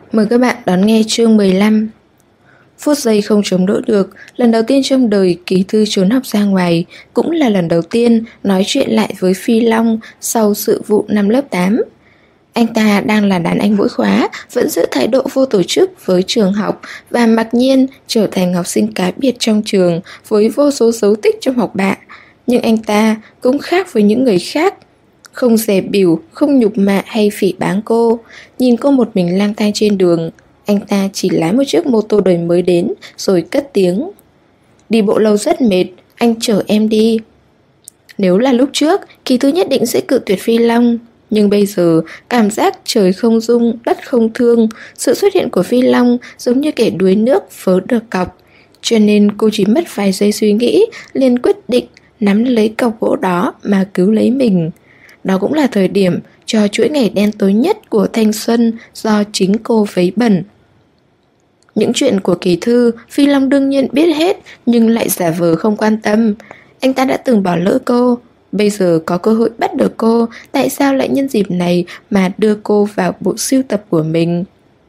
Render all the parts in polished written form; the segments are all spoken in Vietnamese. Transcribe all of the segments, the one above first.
Mời các bạn đón nghe chương 15. Phút giây không chống đỡ được, lần đầu tiên trong đời Kỳ Thư trốn học ra ngoài, cũng là lần đầu tiên nói chuyện lại với Phi Long sau sự vụ năm lớp 8. Anh ta đang là đàn anh mỗi khóa, vẫn giữ thái độ vô tổ chức với trường học và mặc nhiên trở thành học sinh cá biệt trong trường với vô số dấu tích trong học bạ. Nhưng anh ta cũng khác với những người khác, không dè bỉu, không nhục mạ hay phỉ báng cô. Nhìn cô một mình lang thang trên đường, anh ta chỉ lái một chiếc mô tô đời mới đến rồi cất tiếng: "Đi bộ lâu rất mệt, anh chở em đi." Nếu là lúc trước, Kỳ Thư nhất định sẽ cự tuyệt Phi Long. Nhưng bây giờ, cảm giác trời không dung, đất không thương, sự xuất hiện của Phi Long giống như kẻ đuối nước vớ được cọc. Cho nên cô chỉ mất vài giây suy nghĩ, liền quyết định nắm lấy cọc gỗ đó mà cứu lấy mình. Đó cũng là thời điểm cho chuỗi ngày đen tối nhất của thanh xuân do chính cô vấy bẩn. Những chuyện của Kỳ Thư, Phi Long đương nhiên biết hết nhưng lại giả vờ không quan tâm. Anh ta đã từng bỏ lỡ cô, bây giờ có cơ hội bắt được cô, tại sao lại nhân dịp này mà đưa cô vào bộ sưu tập của mình?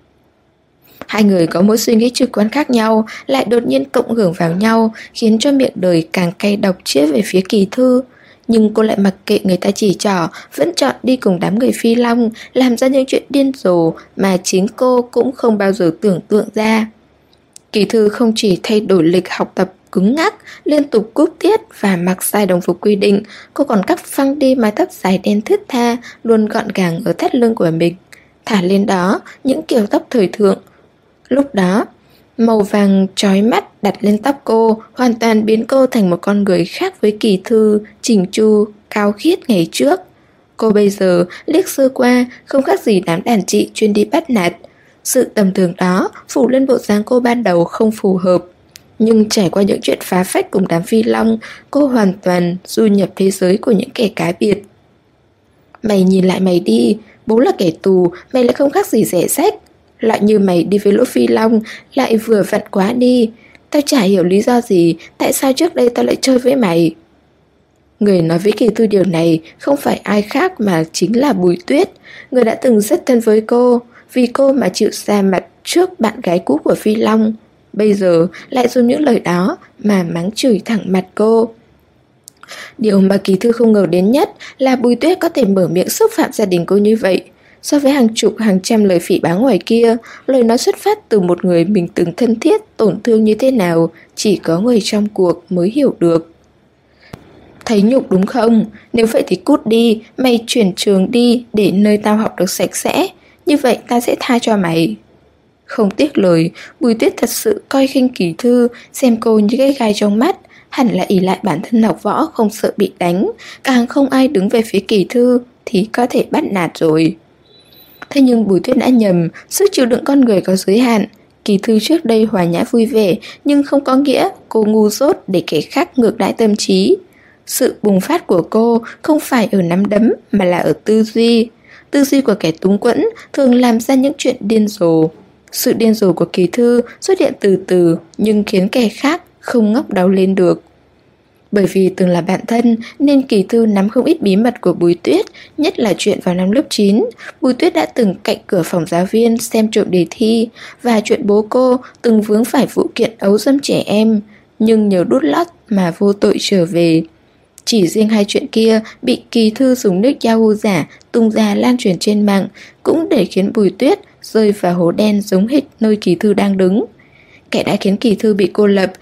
Hai người có mỗi suy nghĩ trực quan khác nhau, lại đột nhiên cộng hưởng vào nhau, khiến cho miệng đời càng cay độc chĩa về phía Kỳ Thư. Nhưng cô lại mặc kệ người ta chỉ trỏ, vẫn chọn đi cùng đám người Phi Long, làm ra những chuyện điên rồ mà chính cô cũng không bao giờ tưởng tượng ra. Kỳ Thư không chỉ thay đổi lịch học tập cứng ngắc, liên tục cúp tiết và mặc sai đồng phục quy định, cô còn cắt phăng đi mái tóc dài đen thướt tha, luôn gọn gàng ở thắt lưng của mình, thả lên đó những kiểu tóc thời thượng. Lúc đó, màu vàng chói mắt đặt lên tóc cô hoàn toàn biến cô thành một con người khác với Kỳ Thư, chỉnh chu, cao khiết ngày trước. Cô bây giờ liếc sơ qua không khác gì đám đàn chị chuyên đi bắt nạt. Sự tầm thường đó phủ lên bộ dáng cô ban đầu không phù hợp. Nhưng trải qua những chuyện phá phách cùng đám Phi Long, cô hoàn toàn du nhập thế giới của những kẻ cá biệt. Mày nhìn lại mày đi, bố là kẻ tù, mày lại không khác gì rẻ rách. Loại như mày đi với lũ Phi Long lại vừa vặn quá đi. Tao chả hiểu lý do gì tại sao trước đây tao lại chơi với mày. Người nói với Kỳ Thư điều này không phải ai khác mà chính là Bùi Tuyết, người đã từng rất thân với cô, vì cô mà chịu ra mặt trước bạn gái cũ của Phi Long. Bây giờ lại dùng những lời đó mà mắng chửi thẳng mặt cô. Điều mà Kỳ Thư không ngờ đến nhất là Bùi Tuyết có thể mở miệng xúc phạm gia đình cô như vậy. So với hàng chục hàng trăm lời phỉ báng ngoài kia, lời nói xuất phát từ một người mình từng thân thiết, tổn thương như thế nào, chỉ có người trong cuộc mới hiểu được. Thấy nhục đúng không? Nếu vậy thì cút đi, mày chuyển trường đi để nơi tao học được sạch sẽ. Như vậy ta sẽ tha cho mày. Không tiếc lời, Bùi Tuyết thật sự coi khinh Kỳ Thư, xem cô như cái gai trong mắt. Hẳn là ỷ lại bản thân học võ không sợ bị đánh, càng không ai đứng về phía Kỳ Thư thì có thể bắt nạt rồi. Thế nhưng Bùi Tuyết đã nhầm, sức chịu đựng con người có giới hạn. Kỳ Thư trước đây hòa nhã vui vẻ, nhưng không có nghĩa cô ngu dốt để kẻ khác ngược đãi tâm trí. Sự bùng phát của cô không phải ở nắm đấm mà là ở tư duy. Tư duy của kẻ túng quẫn thường làm ra những chuyện điên rồ. Sự điên rồ của Kỳ Thư xuất hiện từ từ nhưng khiến kẻ khác không ngóc đầu lên được. Bởi vì từng là bạn thân nên Kỳ Thư nắm không ít bí mật của Bùi Tuyết, nhất là chuyện vào năm lớp 9. Bùi Tuyết đã từng cạnh cửa phòng giáo viên xem trộm đề thi, và chuyện bố cô từng vướng phải vụ kiện ấu dâm trẻ em, nhưng nhờ đút lót mà vô tội trở về. Chỉ riêng hai chuyện kia bị Kỳ Thư dùng nick Yahoo giả tung ra lan truyền trên mạng, cũng để khiến Bùi Tuyết rơi vào hố đen giống hệt nơi Kỳ Thư đang đứng. Kẻ đã khiến Kỳ Thư bị cô lập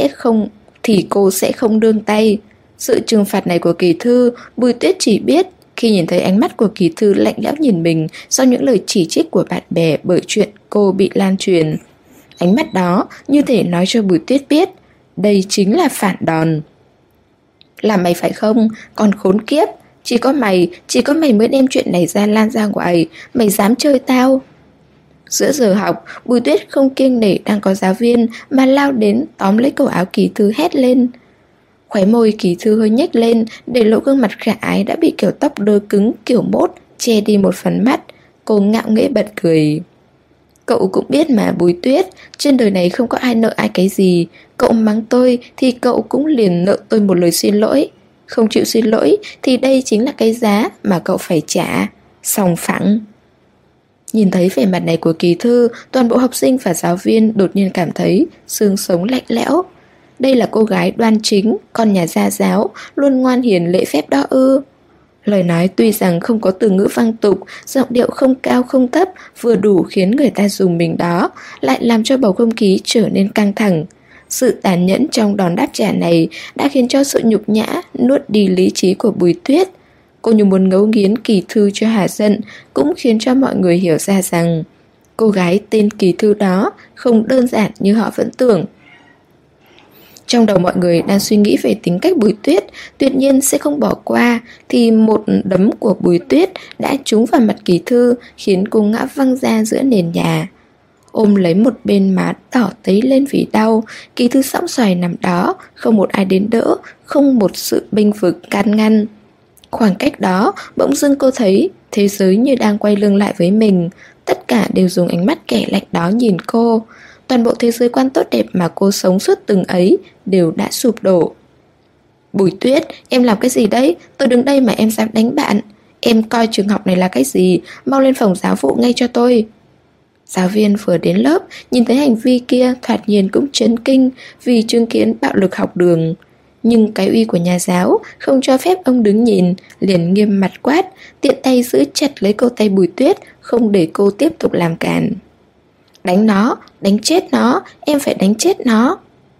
thì cô sẽ không nương tay. Sự trừng phạt này của Kỳ Thư, Bùi Tuyết chỉ biết khi nhìn thấy ánh mắt của Kỳ Thư lạnh lẽo nhìn mình sau những lời chỉ trích của bạn bè bởi chuyện cô bị lan truyền. Ánh mắt đó như thể nói cho Bùi Tuyết biết đây chính là phản đòn. Là mày phải không? Còn khốn kiếp, chỉ có mày mới đem chuyện này lan ra ngoài. Mày dám chơi tao? Giữa giờ học, Bùi Tuyết không kiêng nể đang có giáo viên mà lao đến tóm lấy cổ áo Kỳ Thư hét lên. Khóe môi Kỳ Thư hơi nhếch lên để lộ gương mặt khả ái đã bị kiểu tóc đơ cứng kiểu mốt che đi một phần mắt. Cô ngạo nghễ bật cười. Cậu cũng biết mà Bùi Tuyết, trên đời này không có ai nợ ai cái gì. Cậu mắng tôi thì cậu cũng liền nợ tôi một lời xin lỗi. Không chịu xin lỗi thì đây chính là cái giá mà cậu phải trả. Sòng phẳng. Nhìn thấy vẻ mặt này của Kỳ Thư, toàn bộ học sinh và giáo viên đột nhiên cảm thấy xương sống lạnh lẽo. Đây là cô gái đoan chính, con nhà gia giáo, luôn ngoan hiền lễ phép đó ư? Lời nói tuy rằng không có từ ngữ văng tục, giọng điệu không cao không thấp, vừa đủ khiến người ta dùng mình đó, lại làm cho bầu không khí trở nên căng thẳng. Sự tàn nhẫn trong đòn đáp trả này đã khiến cho sự nhục nhã nuốt đi lý trí của Bùi Tuyết. Cô như muốn ngấu nghiến Kỳ Thư cho hả giận, cũng khiến cho mọi người hiểu ra rằng cô gái tên Kỳ Thư đó không đơn giản như họ vẫn tưởng. Trong đầu mọi người đang suy nghĩ về tính cách Bùi Tuyết tuyệt nhiên sẽ không bỏ qua, thì một đấm của Bùi Tuyết đã trúng vào mặt Kỳ Thư, khiến cô ngã văng ra giữa nền nhà. Ôm lấy một bên má đỏ tấy lên vì đau, Kỳ Thư sõng xoài nằm đó, không một ai đến đỡ, không một sự bênh vực can ngăn. Khoảng cách đó, bỗng dưng cô thấy thế giới như đang quay lưng lại với mình. Tất cả đều dùng ánh mắt kẻ lạnh đó nhìn cô. Toàn bộ thế giới quan tốt đẹp mà cô sống suốt từng ấy đều đã sụp đổ. Bùi Tuyết, em làm cái gì đấy? Tôi đứng đây mà em dám đánh bạn. Em coi trường học này là cái gì? Mau lên phòng giáo vụ ngay cho tôi. Giáo viên vừa đến lớp, nhìn thấy hành vi kia thoạt nhiên cũng chấn kinh vì chứng kiến bạo lực học đường. Nhưng cái uy của nhà giáo không cho phép ông đứng nhìn, liền nghiêm mặt quát, tiện tay giữ chặt lấy cổ tay Bùi Tuyết, không để cô tiếp tục làm cản. Đánh nó, đánh chết nó, em phải đánh chết nó.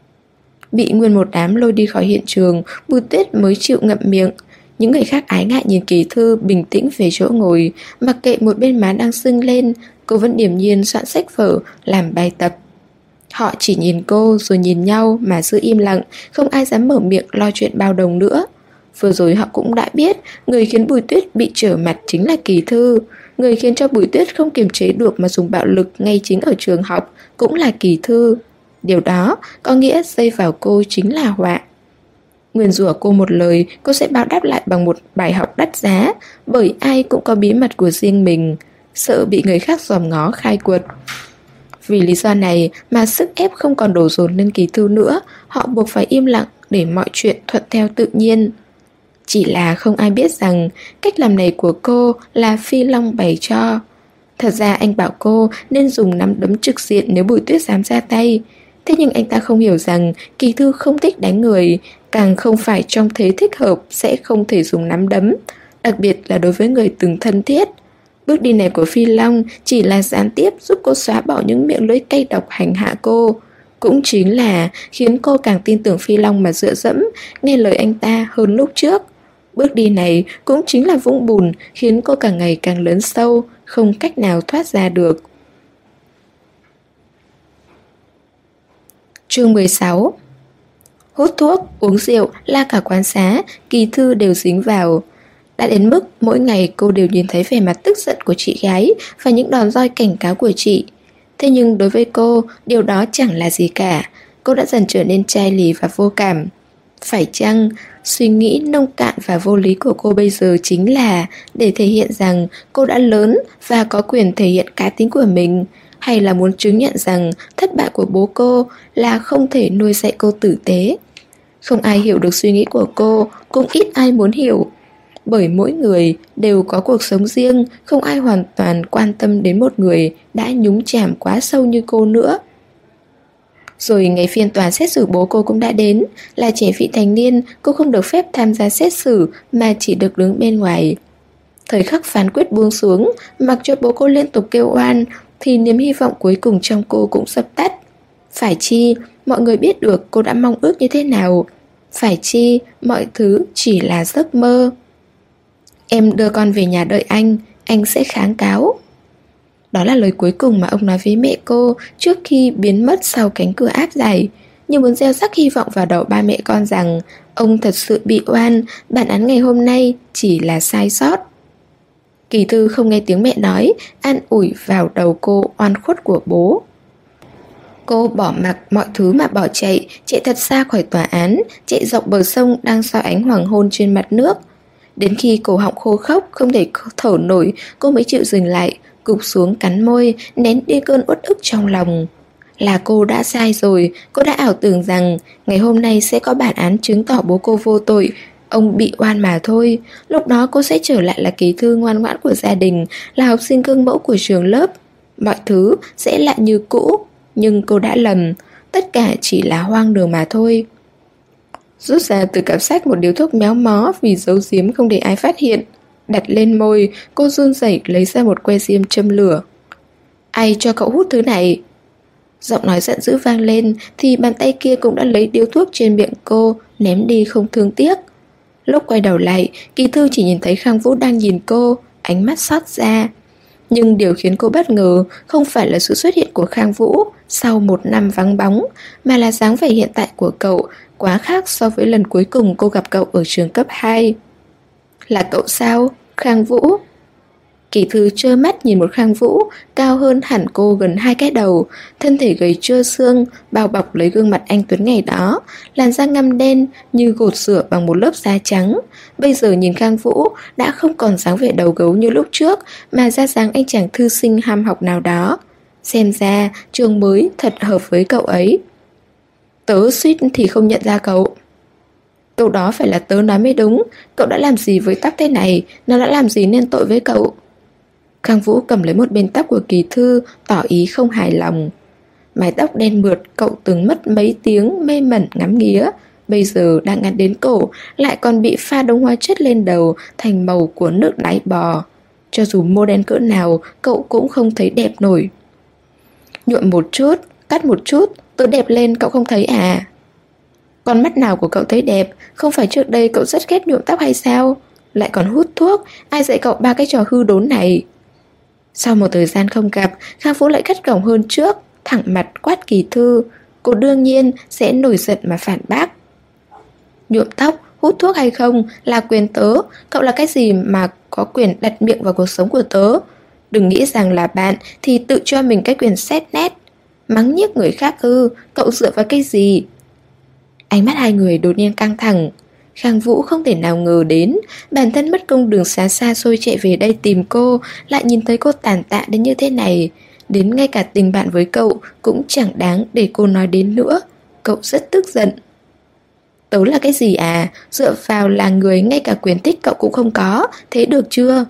Bị nguyên một đám lôi đi khỏi hiện trường, Bùi Tuyết mới chịu ngậm miệng. Những người khác ái ngại nhìn Kỳ Thư bình tĩnh về chỗ ngồi, mặc kệ một bên má đang sưng lên, cô vẫn điềm nhiên soạn sách vở, làm bài tập. Họ chỉ nhìn cô rồi nhìn nhau mà giữ im lặng, không ai dám mở miệng lo chuyện bao đồng nữa. Vừa rồi họ cũng đã biết, người khiến Bùi Tuyết bị trở mặt chính là Kỳ Thư. Người khiến cho Bùi Tuyết không kiềm chế được mà dùng bạo lực ngay chính ở trường học cũng là Kỳ Thư. Điều đó có nghĩa dây vào cô chính là họa. Nguyền rủa cô một lời, cô sẽ báo đáp lại bằng một bài học đắt giá, bởi ai cũng có bí mật của riêng mình, sợ bị người khác dòm ngó khai quật. Vì lý do này mà sức ép không còn đổ dồn lên Kỳ Thư nữa, họ buộc phải im lặng để mọi chuyện thuận theo tự nhiên. Chỉ là không ai biết rằng cách làm này của cô là Phi Long bày cho. Thật ra anh bảo cô nên dùng nắm đấm trực diện nếu Bùi Tuyết dám ra tay. Thế nhưng anh ta không hiểu rằng Kỳ Thư không thích đánh người, càng không phải trong thế thích hợp sẽ không thể dùng nắm đấm, đặc biệt là đối với người từng thân thiết. Bước đi này của Phi Long chỉ là gián tiếp giúp cô xóa bỏ những miệng lưỡi cay độc hành hạ cô. Cũng chính là khiến cô càng tin tưởng Phi Long mà dựa dẫm, nghe lời anh ta hơn lúc trước. Bước đi này cũng chính là vũng bùn khiến cô càng ngày càng lớn sâu, không cách nào thoát ra được. Chương 16. Hút thuốc, uống rượu, la cả quán xá, Kỳ Thư đều dính vào. Đã đến mức mỗi ngày cô đều nhìn thấy vẻ mặt tức giận của chị gái và những đòn roi cảnh cáo của chị. Thế nhưng đối với cô, điều đó chẳng là gì cả. Cô đã dần trở nên chai lì và vô cảm. Phải chăng suy nghĩ nông cạn và vô lý của cô bây giờ chính là để thể hiện rằng cô đã lớn và có quyền thể hiện cá tính của mình, hay là muốn chứng nhận rằng thất bại của bố cô là không thể nuôi dạy cô tử tế? Không ai hiểu được suy nghĩ của cô, cũng ít ai muốn hiểu. Bởi mỗi người đều có cuộc sống riêng, không ai hoàn toàn quan tâm đến một người đã nhúng chàm quá sâu như cô nữa. Rồi ngày phiên tòa xét xử bố cô cũng đã đến. Là trẻ vị thành niên, cô không được phép tham gia xét xử mà chỉ được đứng bên ngoài. Thời khắc phán quyết buông xuống, mặc cho bố cô liên tục kêu oan, thì niềm hy vọng cuối cùng trong cô cũng dập tắt. Phải chi mọi người biết được cô đã mong ước như thế nào? Phải chi mọi thứ chỉ là giấc mơ? Em đưa con về nhà đợi anh sẽ kháng cáo. Đó là lời cuối cùng mà ông nói với mẹ cô trước khi biến mất sau cánh cửa áp dài, như muốn gieo rắc hy vọng vào đầu ba mẹ con rằng ông thật sự bị oan, bản án ngày hôm nay chỉ là sai sót. Kỳ Thư không nghe tiếng mẹ nói, an ủi vào đầu cô oan khuất của bố. Cô bỏ mặc mọi thứ mà bỏ chạy thật xa khỏi tòa án, chạy dọc bờ sông đang soi ánh hoàng hôn trên mặt nước. Đến khi cổ họng khô khốc, không thể thở nổi, cô mới chịu dừng lại, gục xuống cắn môi, nén đi cơn uất ức trong lòng. Là cô đã sai rồi, cô đã ảo tưởng rằng ngày hôm nay sẽ có bản án chứng tỏ bố cô vô tội, Ông bị oan mà thôi. Lúc đó cô sẽ trở lại là ký thư ngoan ngoãn của gia đình, là học sinh gương mẫu của trường lớp. Mọi thứ sẽ lại như cũ. Nhưng cô đã lầm. Tất cả chỉ là hoang đường mà thôi. Rút ra từ cặp sách một điếu thuốc méo mó vì giấu giếm không để ai phát hiện. Đặt lên môi, cô run rẩy lấy ra một que diêm châm lửa. Ai cho cậu hút thứ này? Giọng nói giận dữ vang lên thì bàn tay kia cũng đã lấy điếu thuốc trên miệng cô, ném đi không thương tiếc. Lúc quay đầu lại, Kỳ Thư chỉ nhìn thấy Khang Vũ đang nhìn cô, ánh mắt xót xa. Nhưng điều khiến cô bất ngờ không phải là sự xuất hiện của Khang Vũ sau một năm vắng bóng, mà là dáng vẻ hiện tại của cậu quá khác so với lần cuối cùng cô gặp cậu ở trường cấp 2. Là cậu sao, Khang Vũ? Kỳ Thư trơ mắt nhìn một Khang Vũ cao hơn hẳn cô gần 2 cái đầu, thân thể gầy trơ xương, bao bọc lấy gương mặt anh tuấn ngày đó, làn da ngăm đen như gột rửa bằng một lớp da trắng. Bây giờ nhìn Khang Vũ đã không còn dáng vẻ đầu gấu như lúc trước, mà ra dáng anh chàng thư sinh ham học nào đó. Xem ra trường mới thật hợp với cậu ấy. Tớ suýt thì không nhận ra cậu. Câu đó phải là tớ nói mới đúng. Cậu đã làm gì với tóc thế này? Nó đã làm gì nên tội với cậu? Khang Vũ cầm lấy một bên tóc của Kỳ Thư, tỏ ý không hài lòng. Mái tóc đen mượt cậu từng mất mấy tiếng mê mẩn ngắm nghía, bây giờ đang ngắn đến cổ, lại còn bị pha đống hóa chất lên đầu thành màu của nước đáy bò. Cho dù mô đen cỡ nào, cậu cũng không thấy đẹp nổi. Nhuộm một chút, cắt một chút, tớ đẹp lên cậu không thấy à? Con mắt nào của cậu thấy đẹp? Không phải trước đây cậu rất ghét nhuộm tóc hay sao? Lại còn hút thuốc, ai dạy cậu ba cái trò hư đốn này? Sau một thời gian không gặp, Khang Vũ lại gắt gỏng hơn trước, thẳng mặt quát Kỳ Thư. Cô đương nhiên sẽ nổi giận mà phản bác. Nhuộm tóc, hút thuốc hay không là quyền tớ. Cậu là cái gì mà có quyền đặt miệng vào cuộc sống của tớ? Đừng nghĩ rằng là bạn thì tự cho mình cái quyền xét nét. Mắng nhiếc người khác cậu dựa vào cái gì? Ánh mắt hai người đột nhiên căng thẳng. Khang Vũ không thể nào ngờ đến bản thân mất công đường xa xôi chạy về đây tìm cô, lại nhìn thấy cô tàn tạ đến như thế này. Đến ngay cả tình bạn với cậu cũng chẳng đáng để cô nói đến nữa. Cậu rất tức giận. Tớ là cái gì à? Dựa vào là người ngay cả quyền thích cậu cũng không có. Thế được chưa?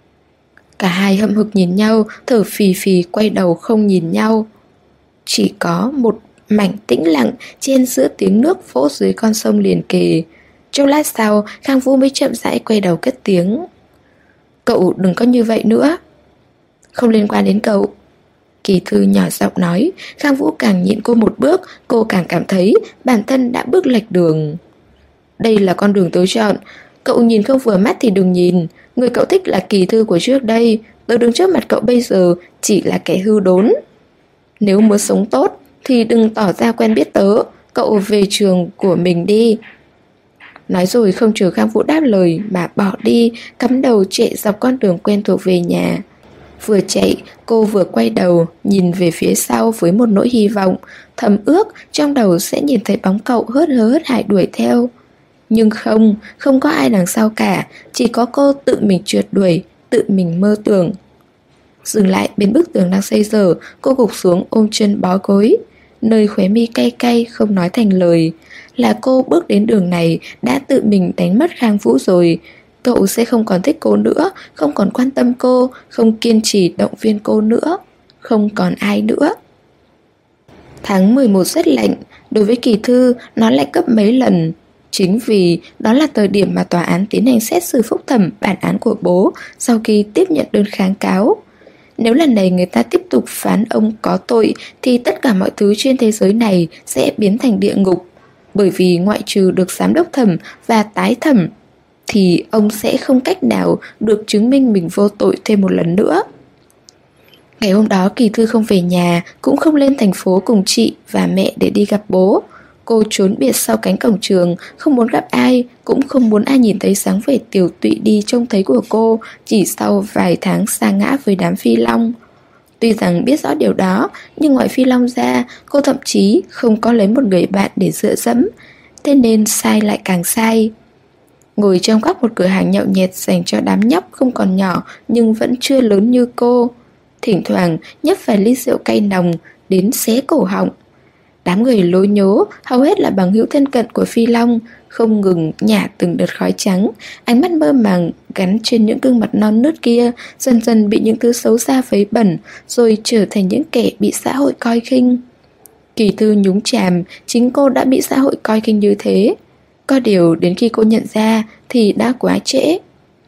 Cả hai hậm hực nhìn nhau, thở phì phì quay đầu không nhìn nhau. Chỉ có một mảnh tĩnh lặng trên giữa tiếng nước vỗ dưới con sông liền kề. Chốc lát sau, Khang Vũ mới chậm rãi quay đầu cất tiếng. Cậu đừng có như vậy nữa. Không liên quan đến cậu. Kỳ Thư nhỏ giọng nói. Khang Vũ càng nhịn cô một bước, cô càng cảm thấy bản thân đã bước lệch đường. Đây là con đường tớ chọn. Cậu nhìn không vừa mắt thì đừng nhìn. Người cậu thích là Kỳ Thư của trước đây. Tớ đứng trước mặt cậu bây giờ chỉ là kẻ hư đốn. Nếu muốn sống tốt thì đừng tỏ ra quen biết tớ. Cậu về trường của mình đi. Nói rồi không chờ Khang Vũ đáp lời mà bỏ đi, cắm đầu chạy dọc con đường quen thuộc về nhà. Vừa chạy, cô vừa quay đầu, nhìn về phía sau với một nỗi hy vọng, thầm ước trong đầu sẽ nhìn thấy bóng cậu hớt hải đuổi theo. Nhưng không có ai đằng sau cả, chỉ có cô tự mình trượt đuổi, tự mình mơ tưởng. Dừng lại bên bức tường đang xây dở, cô gục xuống ôm chân bó gối. Nơi khóe mi cay cay không nói thành lời. Là cô bước đến đường này đã tự mình đánh mất Khang Vũ rồi. Cậu sẽ không còn thích cô nữa, không còn quan tâm cô, không kiên trì động viên cô nữa, không còn ai nữa. Tháng 11 rất lạnh, đối với Kỳ Thư nó lạnh gấp mấy lần. Chính vì đó là thời điểm mà tòa án tiến hành xét xử phúc thẩm bản án của bố sau khi tiếp nhận đơn kháng cáo. Nếu lần này người ta tiếp tục phán ông có tội thì tất cả mọi thứ trên thế giới này sẽ biến thành địa ngục. Bởi vì ngoại trừ được giám đốc thẩm và tái thẩm thì ông sẽ không cách nào được chứng minh mình vô tội thêm một lần nữa. Ngày hôm đó Kỳ Thư không về nhà, cũng không lên thành phố cùng chị và mẹ để đi gặp bố. Cô trốn biệt sau cánh cổng trường, không muốn gặp ai, cũng không muốn ai nhìn thấy dáng vẻ tiều tụy đi trông thấy của cô chỉ sau vài tháng sa ngã với đám Phi Long. Tuy rằng biết rõ điều đó, nhưng ngoài Phi Long ra, cô thậm chí không có lấy một người bạn để dựa dẫm. Thế nên sai lại càng sai. Ngồi trong góc một cửa hàng nhậu nhẹt dành cho đám nhóc không còn nhỏ nhưng vẫn chưa lớn như cô. Thỉnh thoảng nhấp vài ly rượu cay nồng đến xé cổ họng. Đám người lối nhố, hầu hết là bằng hữu thân cận của Phi Long, không ngừng nhả từng đợt khói trắng. Ánh mắt mơ màng gắn trên những gương mặt non nớt kia dần dần bị những thứ xấu xa vấy bẩn, rồi trở thành những kẻ bị xã hội coi khinh. Kỳ Thư nhúng chàm, chính cô đã bị xã hội coi khinh như thế. Có điều đến khi cô nhận ra thì đã quá trễ.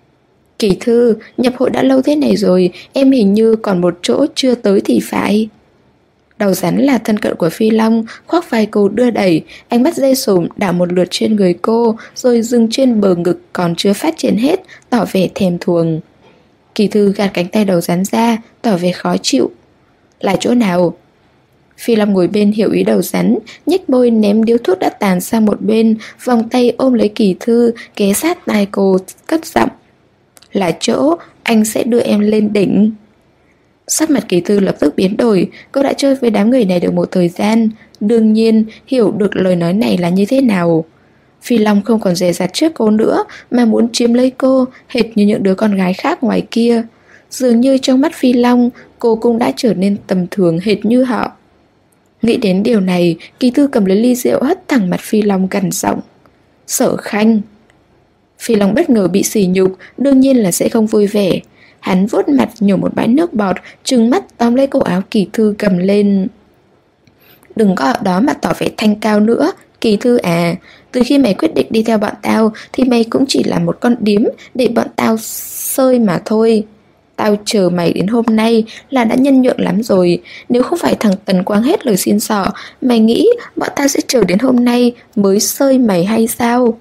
Kỳ Thư, nhập hội đã lâu thế này rồi, em hình như còn một chỗ chưa tới thì phải. Đầu rắn là thân cận của Phi Long, khoác vai cô đưa đẩy, ánh mắt dê sồm đảo một lượt trên người cô, rồi dừng trên bờ ngực còn chưa phát triển hết, tỏ vẻ thèm thuồng. Kỳ Thư gạt cánh tay đầu rắn ra, tỏ vẻ khó chịu. Là chỗ nào? Phi Long ngồi bên hiểu ý đầu rắn, nhếch môi ném điếu thuốc đã tàn sang một bên, vòng tay ôm lấy Kỳ Thư, ghé sát tai cô, cất giọng. Là chỗ anh sẽ đưa em lên đỉnh. Sắc mặt Kỳ Thư lập tức biến đổi. Cô đã chơi với đám người này được một thời gian, đương nhiên hiểu được lời nói này là như thế nào. Phi Long không còn dè dặt trước cô nữa, mà muốn chiếm lấy cô, hệt như những đứa con gái khác ngoài kia. Dường như trong mắt Phi Long, cô cũng đã trở nên tầm thường hệt như họ. Nghĩ đến điều này, Kỳ Thư cầm lấy ly rượu hất thẳng mặt Phi Long gằn giọng. Sở Khanh. Phi Long bất ngờ bị sỉ nhục, đương nhiên là sẽ không vui vẻ. Hắn vuốt mặt nhổ một bãi nước bọt, trừng mắt tóm lấy cổ áo Kỳ Thư cầm lên. Đừng có ở đó mà tỏ vẻ thanh cao nữa, Kỳ Thư à. Từ khi mày quyết định đi theo bọn tao thì mày cũng chỉ là một con điếm để bọn tao sơi mà thôi. Tao chờ mày đến hôm nay là đã nhân nhượng lắm rồi. Nếu không phải thằng Tần Quang hết lời xin xỏ, mày nghĩ bọn tao sẽ chờ đến hôm nay mới sơi mày hay sao?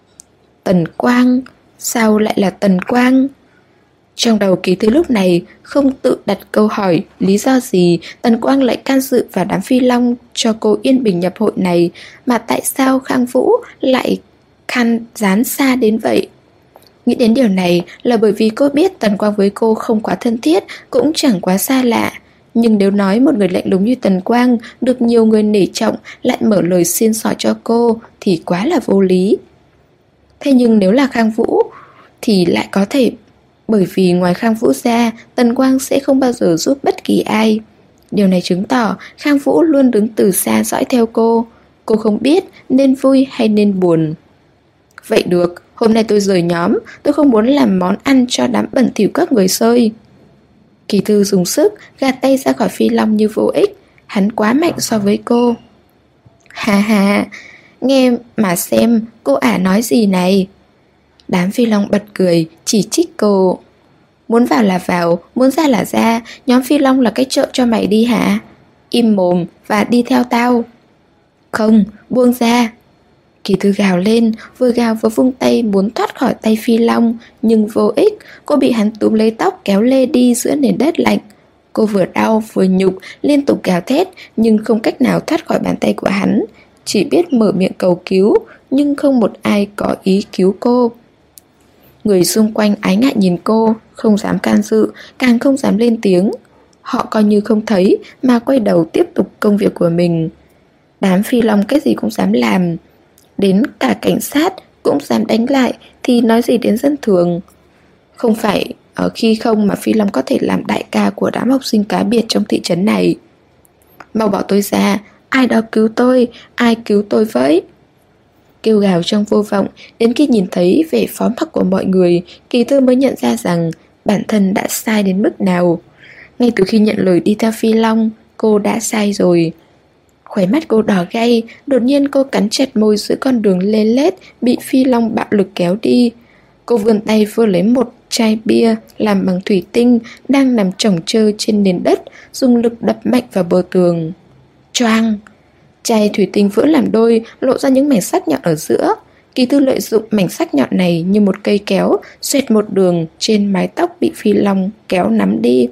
Tần Quang? Sao lại là Tần Quang? Trong đầu Kỳ Thư lúc này không tự đặt câu hỏi lý do gì Tần Quang lại can dự vào đám Phi Long cho cô yên bình nhập hội này, mà tại sao Khang Vũ lại dán xa đến vậy. Nghĩ đến điều này là bởi vì cô biết Tần Quang với cô không quá thân thiết, cũng chẳng quá xa lạ. Nhưng nếu nói một người lạnh lùng như Tần Quang được nhiều người nể trọng lại mở lời xin xỏ cho cô thì quá là vô lý. Thế nhưng nếu là Khang Vũ thì lại có thể, bởi vì ngoài Khang Vũ ra, Tần Quang sẽ không bao giờ giúp bất kỳ ai. Điều này chứng tỏ Khang Vũ luôn đứng từ xa dõi theo cô. Cô không biết nên vui hay nên buồn. Vậy được, hôm nay tôi rời nhóm, tôi không muốn làm món ăn cho đám bẩn thỉu các người sơi. Kỳ Thư dùng sức gạt tay ra khỏi Phi Long như vô ích. Hắn quá mạnh so với cô. Hà hà, nghe mà xem, cô ả nói gì này? Đám Phi Long bật cười, chỉ trích cô. Muốn vào là vào, muốn ra là ra. Nhóm Phi Long là cái chợ cho mày đi hả? Im mồm và đi theo tao. Không, buông ra. Kỳ Thư gào lên, vừa gào vừa vung tay muốn thoát khỏi tay Phi Long, nhưng vô ích. Cô bị hắn túm lấy tóc kéo lê đi giữa nền đất lạnh. Cô vừa đau vừa nhục, liên tục gào thét, nhưng không cách nào thoát khỏi bàn tay của hắn. Chỉ biết mở miệng cầu cứu, nhưng không một ai có ý cứu cô. Người xung quanh ái ngại nhìn cô, không dám can dự, càng không dám lên tiếng. Họ coi như không thấy mà quay đầu tiếp tục công việc của mình. Đám Phi Long cái gì cũng dám làm, đến cả cảnh sát cũng dám đánh lại thì nói gì đến dân thường. Không phải ở khi không mà Phi Long có thể làm đại ca của đám học sinh cá biệt trong thị trấn này. Mau bỏ tôi ra, ai đó cứu tôi, ai cứu tôi với. Kêu gào trong vô vọng, đến khi nhìn thấy vẻ phó mặc của mọi người, Kỳ Thư mới nhận ra rằng bản thân đã sai đến mức nào. Ngay từ khi nhận lời đi theo Phi Long, cô đã sai rồi. Khóe mắt cô đỏ gay, đột nhiên cô cắn chặt môi giữa con đường lê lết bị Phi Long bạo lực kéo đi. Cô vươn tay vơ lấy một chai bia làm bằng thủy tinh đang nằm chồng chơ trên nền đất, dùng lực đập mạnh vào bờ tường. Choang! Chai thủy tinh vỡ làm đôi, lộ ra những mảnh sắc nhọn ở giữa. Kỳ Thư lợi dụng mảnh sắc nhọn này như một cây kéo, xoẹt một đường trên mái tóc bị Phi Long kéo nắm đi,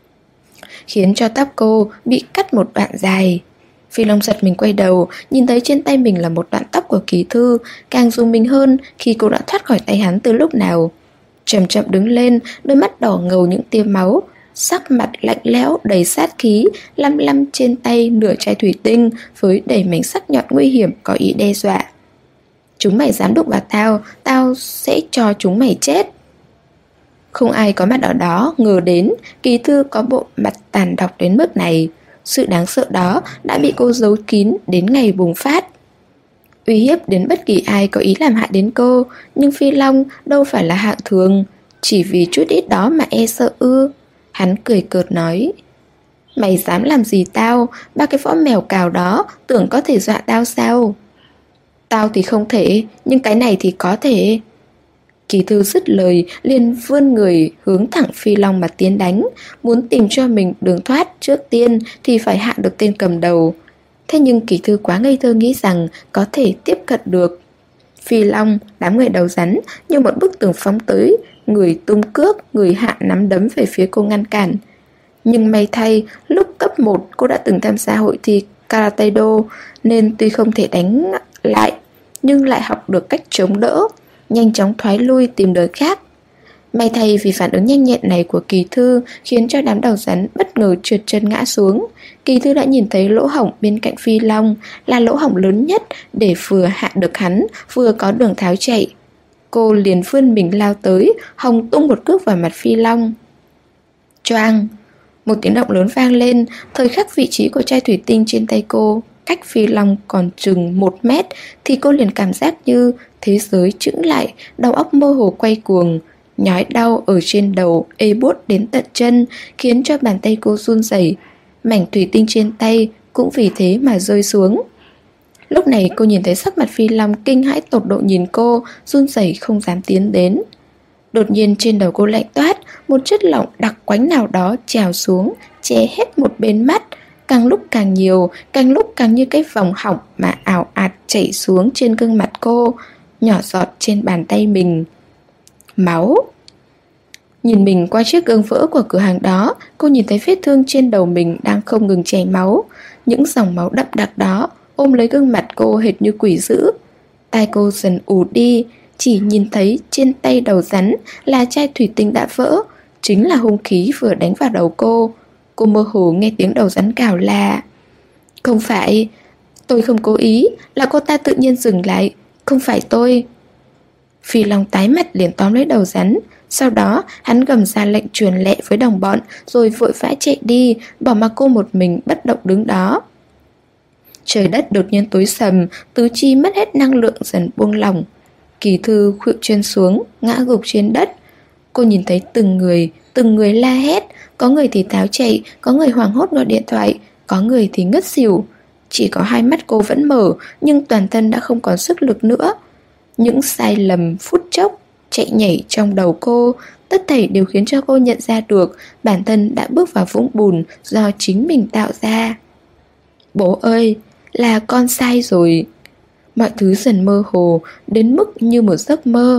khiến cho tóc cô bị cắt một đoạn dài. Phi Long giật mình quay đầu, nhìn thấy trên tay mình là một đoạn tóc của Kỳ Thư, càng rùng mình hơn khi cô đã thoát khỏi tay hắn từ lúc nào. Chậm chậm đứng lên, đôi mắt đỏ ngầu những tia máu, sắc mặt lạnh lẽo đầy sát khí, lăm lăm trên tay nửa chai thủy tinh với đầy mảnh sắc nhọn nguy hiểm có ý đe dọa. Chúng mày dám đụng vào tao, tao sẽ cho chúng mày chết. Không ai có mặt ở đó ngờ đến Kỳ Thư có bộ mặt tàn độc đến mức này. Sự đáng sợ đó đã bị cô giấu kín đến ngày bùng phát. Uy hiếp đến bất kỳ ai có ý làm hại đến cô, nhưng Phi Long đâu phải là hạng thường. Chỉ vì chút ít đó mà e sợ ư? Hắn cười cợt nói. Mày dám làm gì tao? Ba cái võ mèo cào đó tưởng có thể dọa tao sao? Tao thì không thể, nhưng cái này thì có thể. Kỳ thư dứt lời liền vươn người hướng thẳng Phi Long mà tiến đánh. Muốn tìm cho mình đường thoát, trước tiên thì phải hạ được tên cầm đầu. Thế nhưng Kỳ thư quá ngây thơ nghĩ rằng có thể tiếp cận được. Phi Long, đám người đầu rắn như một bức tường phóng tới, người tung cước, người hạ nắm đấm về phía cô ngăn cản. Nhưng may thay, lúc cấp 1 cô đã từng tham gia hội thi Karate Do, nên tuy không thể đánh lại, nhưng lại học được cách chống đỡ, nhanh chóng thoái lui tìm đời khác. May thay vì phản ứng nhanh nhẹn này của Kỳ thư khiến cho đám đầu rắn bất ngờ trượt chân ngã xuống. Kỳ thư đã nhìn thấy lỗ hổng bên cạnh Phi Long, là lỗ hổng lớn nhất để vừa hạ được hắn, vừa có đường tháo chạy. Cô liền vươn mình lao tới, hòng tung một cước vào mặt Phi Long. Choang! Một tiếng động lớn vang lên, thời khắc vị trí của chai thủy tinh trên tay cô cách Phi Long còn chừng 1 mét thì cô liền cảm giác như thế giới chững lại, đầu óc mơ hồ quay cuồng. Nhói đau ở trên đầu, ê buốt đến tận chân, khiến cho bàn tay cô run rẩy. Mảnh thủy tinh trên tay cũng vì thế mà rơi xuống. Lúc này cô nhìn thấy sắc mặt Phi Long kinh hãi tột độ nhìn cô, run rẩy không dám tiến đến. Đột nhiên trên đầu cô lạnh toát, một chất lỏng đặc quánh nào đó trào xuống, che hết một bên mắt. Càng lúc càng nhiều, càng lúc càng như cái vòng họng mà ảo ạt chảy xuống trên gương mặt cô, nhỏ giọt trên bàn tay mình. Máu. Nhìn mình qua chiếc gương vỡ của cửa hàng đó, cô nhìn thấy vết thương trên đầu mình đang không ngừng chảy máu. Những dòng máu đậm đặc đó ôm lấy gương mặt cô hệt như quỷ dữ. Tai cô dần ù đi, chỉ nhìn thấy trên tay đầu rắn là chai thủy tinh đã vỡ, chính là hung khí vừa đánh vào đầu cô. Cô mơ hồ nghe tiếng đầu rắn gào là: Không phải, tôi không cố ý, là cô ta tự nhiên dừng lại, không phải tôi. Phi Long tái mặt liền tóm lấy đầu rắn. Sau đó hắn gầm ra lệnh truyền lẹ với đồng bọn, rồi vội vã chạy đi, bỏ mặc cô một mình bất động đứng đó. Trời đất đột nhiên tối sầm, tứ chi mất hết năng lượng dần buông lỏng. Kỳ thư khuỵu chân xuống, ngã gục trên đất. Cô nhìn thấy từng người la hét. Có người thì tháo chạy, có người hoảng hốt gọi điện thoại, có người thì ngất xỉu. Chỉ có hai mắt cô vẫn mở, nhưng toàn thân đã không còn sức lực nữa. Những sai lầm phút chốc chạy nhảy trong đầu cô, tất thảy đều khiến cho cô nhận ra được bản thân đã bước vào vũng bùn do chính mình tạo ra. Bố ơi, là con sai rồi. Mọi thứ dần mơ hồ, đến mức như một giấc mơ.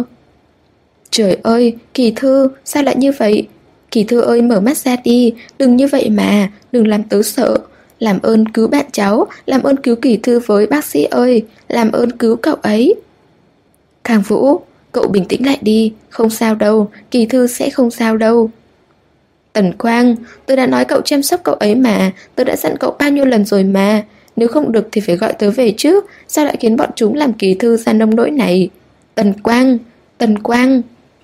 Trời ơi, Kỳ thư, sao lại như vậy? Kỳ thư ơi, mở mắt ra đi, đừng như vậy mà, đừng làm tớ sợ. Làm ơn cứu bạn cháu, làm ơn cứu Kỳ thư với, bác sĩ ơi, làm ơn cứu cậu ấy. Khang Vũ, cậu bình tĩnh lại đi, không sao đâu, Kỳ thư sẽ không sao đâu. Tần Quang, tôi đã nói cậu chăm sóc cậu ấy mà, tôi đã dặn cậu bao nhiêu lần rồi mà. Nếu không được thì phải gọi tớ về chứ, sao lại khiến bọn chúng làm Kỳ thư ra nông nỗi này? Tần Quang, Tần Quang.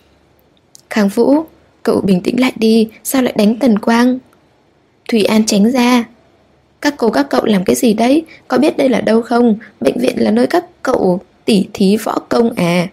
Khang Vũ, cậu bình tĩnh lại đi, sao lại đánh Tần Quang? Thủy An tránh ra. Các cô các cậu làm cái gì đấy? Có biết đây là đâu không? Bệnh viện là nơi các cậu tỉ thí võ công à?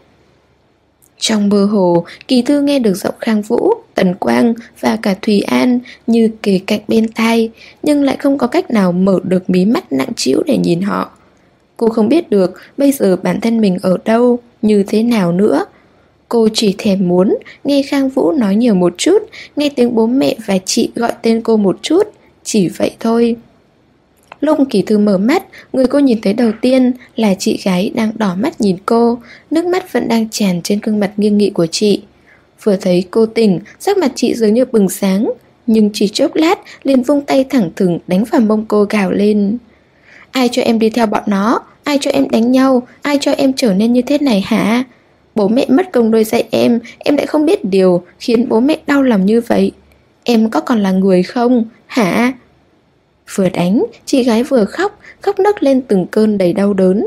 Trong mơ hồ, Kỳ thư nghe được giọng Khang Vũ, Tần Quang và cả Thùy An như kề cạnh bên tai, nhưng lại không có cách nào mở được mí mắt nặng trĩu để nhìn họ. Cô không biết được bây giờ bản thân mình ở đâu, như thế nào nữa. Cô chỉ thèm muốn nghe Khang Vũ nói nhiều một chút, nghe tiếng bố mẹ và chị gọi tên cô một chút, chỉ vậy thôi. Lúc Kỳ thư mở mắt, người cô nhìn thấy đầu tiên là chị gái đang đỏ mắt nhìn cô, nước mắt vẫn đang tràn trên gương mặt nghiêm nghị của chị. Vừa thấy cô tỉnh, sắc mặt chị dường như bừng sáng, nhưng chỉ chốc lát liền vung tay thẳng thừng đánh vào mông cô gào lên: Ai cho em đi theo bọn nó? Ai cho em đánh nhau? Ai cho em trở nên như thế này hả? Bố mẹ mất công nuôi dạy em lại không biết điều, khiến bố mẹ đau lòng như vậy. Em có còn là người không, hả? Vừa đánh, chị gái vừa khóc nấc lên từng cơn đầy đau đớn.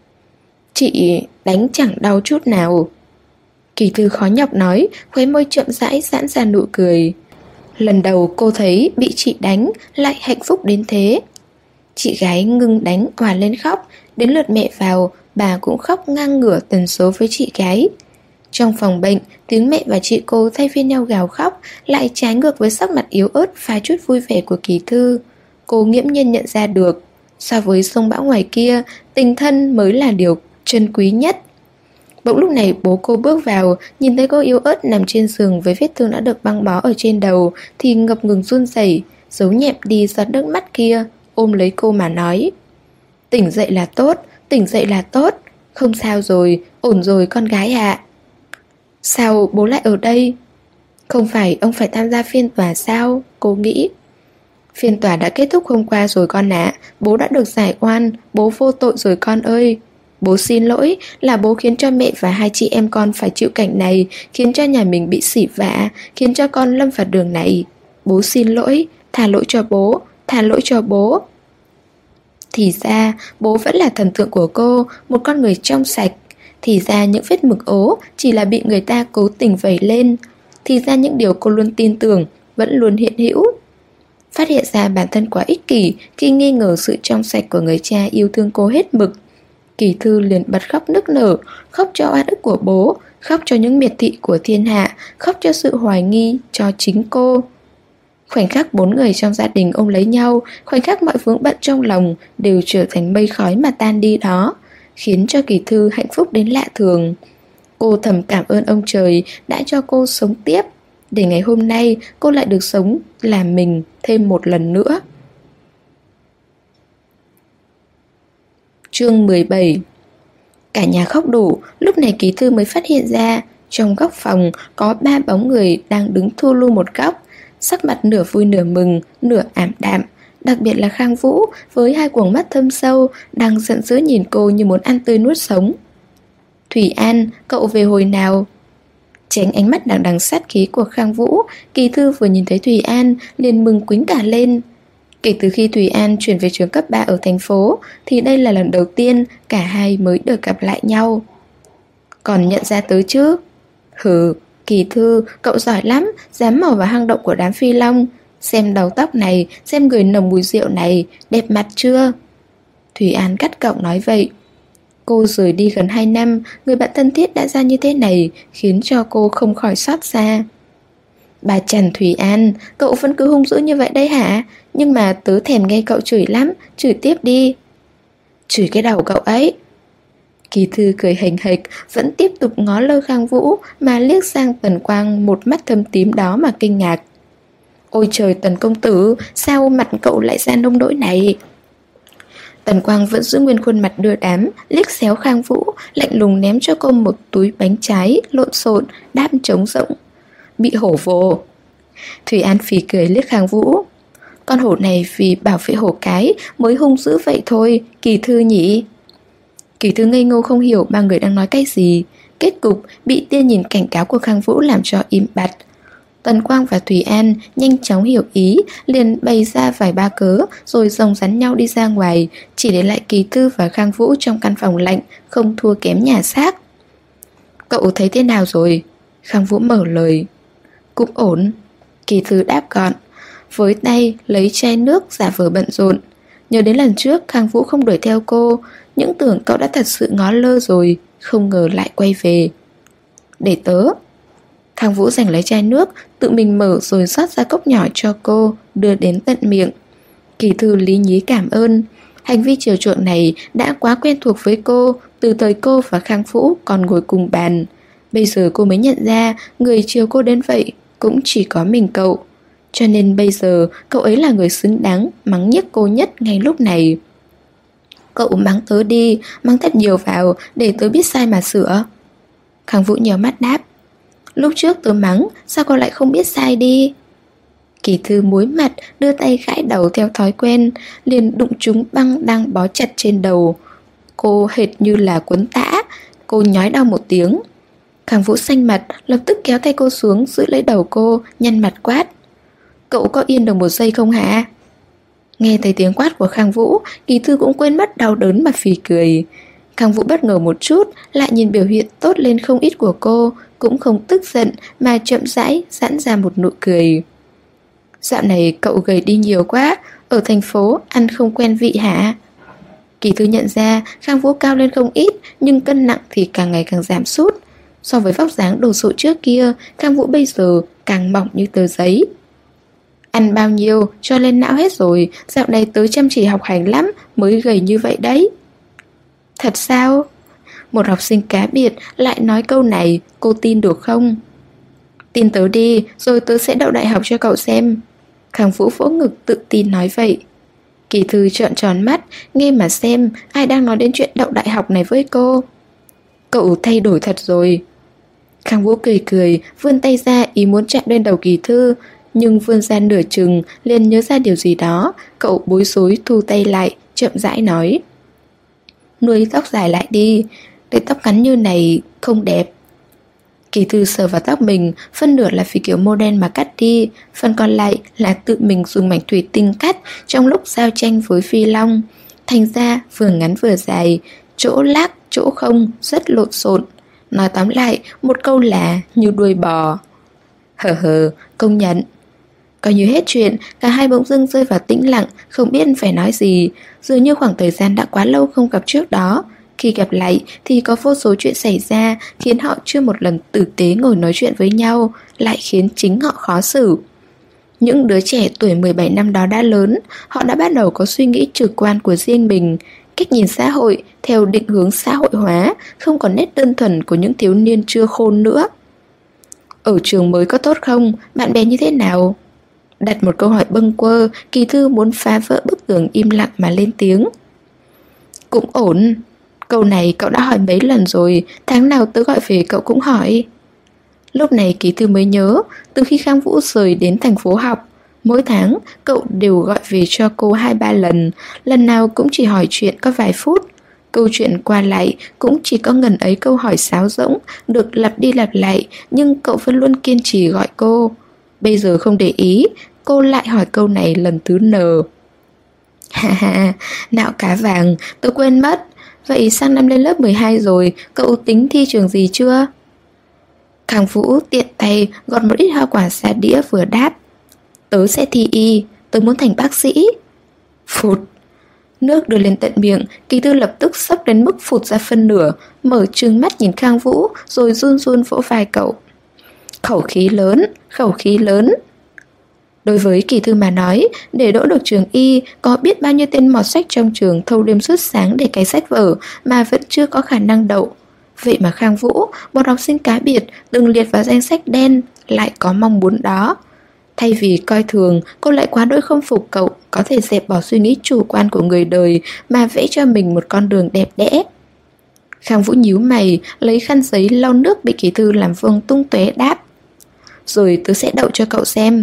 Chị đánh chẳng đau chút nào. Kỳ thư khó nhọc nói, khóe môi chậm rãi giãn ra nụ cười. Lần đầu cô thấy bị chị đánh lại hạnh phúc đến thế. Chị gái ngưng đánh òa lên khóc. Đến lượt mẹ vào, bà cũng khóc ngang ngửa tần số với chị gái. Trong phòng bệnh, tiếng mẹ và chị cô thay phiên nhau gào khóc, lại trái ngược với sắc mặt yếu ớt pha chút vui vẻ của Kỳ Thư. Cô nghiễm nhiên nhận ra được, so với sông bão ngoài kia, tình thân mới là điều trân quý nhất. Bỗng lúc này bố cô bước vào, nhìn thấy cô yếu ớt nằm trên giường với vết thương đã được băng bó ở trên đầu, thì ngập ngừng run rẩy, giấu nhẹm đi giọt nước mắt kia, ôm lấy cô mà nói: tỉnh dậy là tốt, tỉnh dậy là tốt, không sao rồi, ổn rồi con gái ạ. Sao bố lại ở đây? Không phải ông phải tham gia phiên tòa sao? Cô nghĩ. Phiên tòa đã kết thúc hôm qua rồi con ạ. Bố đã được giải oan, bố vô tội rồi con ơi. Bố xin lỗi, là bố khiến cho mẹ và hai chị em con phải chịu cảnh này, khiến cho nhà mình bị sỉ vả, khiến cho con lâm vào đường này. Bố xin lỗi, thả lỗi cho bố, thả lỗi cho bố. Thì ra bố vẫn là thần tượng của cô, một con người trong sạch. Thì ra những vết mực ố chỉ là bị người ta cố tình vẩy lên. Thì ra những điều cô luôn tin tưởng vẫn luôn hiện hữu. Phát hiện ra bản thân quá ích kỷ khi nghi ngờ sự trong sạch của người cha yêu thương cô hết mực, Kỳ Thư liền bật khóc nức nở, khóc cho oan ức của bố, khóc cho những miệt thị của thiên hạ, khóc cho sự hoài nghi cho chính cô. Khoảnh khắc bốn người trong gia đình ôm lấy nhau, khoảnh khắc mọi vướng bận trong lòng đều trở thành mây khói mà tan đi đó, khiến cho Kỳ Thư hạnh phúc đến lạ thường. Cô thầm cảm ơn ông trời đã cho cô sống tiếp, để ngày hôm nay cô lại được sống là mình thêm một lần nữa. Chương 17. Cả nhà khóc đủ, lúc này Kỳ Thư mới phát hiện ra trong góc phòng có 3 bóng người đang đứng thu lu một góc, sắc mặt nửa vui nửa mừng, nửa ảm đạm. Đặc biệt là Khang Vũ với hai quầng mắt thâm sâu đang giận dữ nhìn cô như muốn ăn tươi nuốt sống. Thủy An, cậu về hồi nào? Tránh ánh mắt đằng đằng sát khí của Khang Vũ, Kỳ Thư vừa nhìn thấy Thủy An liền mừng quýnh cả lên. Kể từ khi Thủy An chuyển về trường cấp 3 ở thành phố thì đây là lần đầu tiên cả hai mới được gặp lại nhau. Còn nhận ra tớ chứ? Hừ, Kỳ Thư, cậu giỏi lắm, dám mò vào hang động của đám phi long. Xem đầu tóc này, xem người nồng mùi rượu này, đẹp mặt chưa? Thủy An cắt cậu nói vậy. Cô rời đi gần 2 năm, người bạn thân thiết đã ra như thế này khiến cho cô không khỏi xót xa. Bà Trần Thủy An, cậu vẫn cứ hung dữ như vậy đây hả? Nhưng mà tớ thèm nghe cậu chửi lắm, chửi tiếp đi. Chửi cái đầu cậu ấy. Kỳ Thư cười hềnh hệch, vẫn tiếp tục ngó lơ Khang Vũ mà liếc sang Tần Quang một mắt thâm tím đó mà kinh ngạc. Ôi trời Tần công tử, sao mặt cậu lại ra nông nỗi này? Tần Quang vẫn giữ nguyên khuôn mặt đưa đám, liếc xéo Khang Vũ, lạnh lùng ném cho cô một túi bánh trái lộn xộn, đáp trống rỗng. Bị hổ vồ. Thủy An phì cười liếc Khang Vũ. Con hổ này vì bảo vệ hổ cái mới hung dữ vậy thôi, Kỳ Thư nhỉ? Kỳ Thư ngây ngô không hiểu ba người đang nói cái gì. Kết cục bị tia nhìn cảnh cáo của Khang Vũ làm cho im bặt. Tần Quang và Thủy An nhanh chóng hiểu ý, liền bày ra vài ba cớ rồi rồng rắn nhau đi ra ngoài, chỉ để lại Kỳ Thư và Khang Vũ trong căn phòng lạnh không thua kém nhà xác. Cậu thấy thế nào rồi? Khang Vũ mở lời. Cũng ổn, Kỳ Thư đáp gọn, với tay lấy chai nước giả vờ bận rộn. Nhớ đến lần trước Khang Vũ không đuổi theo cô, những tưởng cậu đã thật sự ngó lơ rồi, không ngờ lại quay về. Để tớ. Khang Vũ giành lấy chai nước, tự mình mở rồi rót ra cốc nhỏ cho cô, đưa đến tận miệng. Kỳ Thư lý nhí cảm ơn. Hành vi chiều chuộng này đã quá quen thuộc với cô từ thời cô và Khang Vũ còn ngồi cùng bàn. Bây giờ cô mới nhận ra người chiều cô đến vậy cũng chỉ có mình cậu. Cho nên bây giờ cậu ấy là người xứng đáng mắng nhiếc cô nhất ngay lúc này. Cậu mắng tớ đi, mắng thật nhiều vào để tớ biết sai mà sửa. Khang Vũ nhíu mắt đáp. Lúc trước tớ mắng, sao cậu lại không biết sai đi? Kỳ Thư muối mặt, đưa tay gãi đầu theo thói quen, liền đụng trúng băng đang bó chặt trên đầu. Cô hệt như là cuốn tã, cô nhói đau một tiếng. Khang Vũ xanh mặt, lập tức kéo tay cô xuống, giữ lấy đầu cô, nhăn mặt quát. Cậu có yên được một giây không hả? Nghe thấy tiếng quát của Khang Vũ, Kỳ Thư cũng quên mất đau đớn mà phì cười. Khang Vũ bất ngờ một chút, lại nhìn biểu hiện tốt lên không ít của cô, cũng không tức giận mà chậm rãi giãn ra một nụ cười. Dạo này cậu gầy đi nhiều quá, ở thành phố ăn không quen vị hả? Kỳ Thư nhận ra Khang Vũ cao lên không ít, nhưng cân nặng thì càng ngày càng giảm sút. So với vóc dáng đồ sộ trước kia, Khang Vũ bây giờ càng mỏng như tờ giấy. Ăn bao nhiêu cho lên não hết rồi, dạo này tớ chăm chỉ học hành lắm mới gầy như vậy đấy. Thật sao? Một học sinh cá biệt lại nói câu này, cô tin được không? Tin tớ đi, rồi tớ sẽ đậu đại học cho cậu xem. Khang Vũ vỗ ngực tự tin nói vậy. Kỳ Thư trợn tròn mắt, nghe mà xem, ai đang nói đến chuyện đậu đại học này với cô. Cậu thay đổi thật rồi. Khang Vũ cười cười, vươn tay ra ý muốn chạm lên đầu Kỳ Thư, nhưng vươn ra nửa chừng liền nhớ ra điều gì đó. Cậu bối rối thu tay lại, chậm rãi nói: nuôi tóc dài lại đi, để tóc ngắn như này không đẹp. Kỳ Thư sờ vào tóc mình, phân nửa là vì kiểu model mà cắt đi, phần còn lại là tự mình dùng mảnh thủy tinh cắt trong lúc giao tranh với Phi Long. Thành ra vừa ngắn vừa dài, chỗ lác, chỗ không, rất lộn xộn. Nói tóm lại, một câu là như đuôi bò. Công nhận. Coi như hết chuyện, cả hai bỗng dưng rơi vào tĩnh lặng, không biết phải nói gì. Dường như khoảng thời gian đã quá lâu không gặp trước đó. Khi gặp lại thì có vô số chuyện xảy ra, khiến họ chưa một lần tử tế ngồi nói chuyện với nhau, lại khiến chính họ khó xử. Những đứa trẻ tuổi 17 năm đó đã lớn, họ đã bắt đầu có suy nghĩ trực quan của riêng mình, cách nhìn xã hội theo định hướng xã hội hóa, không còn nét đơn thuần của những thiếu niên chưa khôn nữa. Ở trường mới có tốt không? Bạn bè như thế nào? Đặt một câu hỏi bâng quơ, Kỳ Thư muốn phá vỡ bức tường im lặng mà lên tiếng. Cũng ổn. Câu này cậu đã hỏi mấy lần rồi, tháng nào tớ gọi về cậu cũng hỏi. Lúc này Kỳ Thư mới nhớ, từ khi Khang Vũ rời đến thành phố học, mỗi tháng cậu đều gọi về cho cô 2-3 lần, lần nào cũng chỉ hỏi chuyện có vài phút. Câu chuyện qua lại cũng chỉ có ngần ấy câu hỏi sáo rỗng, được lặp đi lặp lại, nhưng cậu vẫn luôn kiên trì gọi cô. Bây giờ không để ý, cô lại hỏi câu này lần thứ N. Ha, nạo cá vàng, tôi quên mất. Vậy sang năm lên lớp 12 rồi, cậu tính thi trường gì chưa? Khang Vũ tiện tay gọt một ít hoa quả ra đĩa vừa đáp. Tớ sẽ thi y, tớ muốn thành bác sĩ. Phụt. Nước đưa lên tận miệng, Kỳ Thư lập tức sắp đến mức phụt ra phân nửa, mở trừng mắt nhìn Khang Vũ, rồi run run vỗ vai cậu. Khẩu khí lớn. Đối với Kỳ Thư mà nói, để đỗ được trường y, có biết bao nhiêu tên mọt sách trong trường thâu đêm suốt sáng để cày sách vở mà vẫn chưa có khả năng đậu. Vậy mà Khang Vũ, một học sinh cá biệt, từng liệt vào danh sách đen, lại có mong muốn đó. Thay vì coi thường, cô lại quá đỗi không phục cậu có thể dẹp bỏ suy nghĩ chủ quan của người đời mà vẽ cho mình một con đường đẹp đẽ. Khang Vũ nhíu mày, lấy khăn giấy lau nước bị Kỳ Thư làm vương tung tóe đáp. Rồi tớ sẽ đậu cho cậu xem.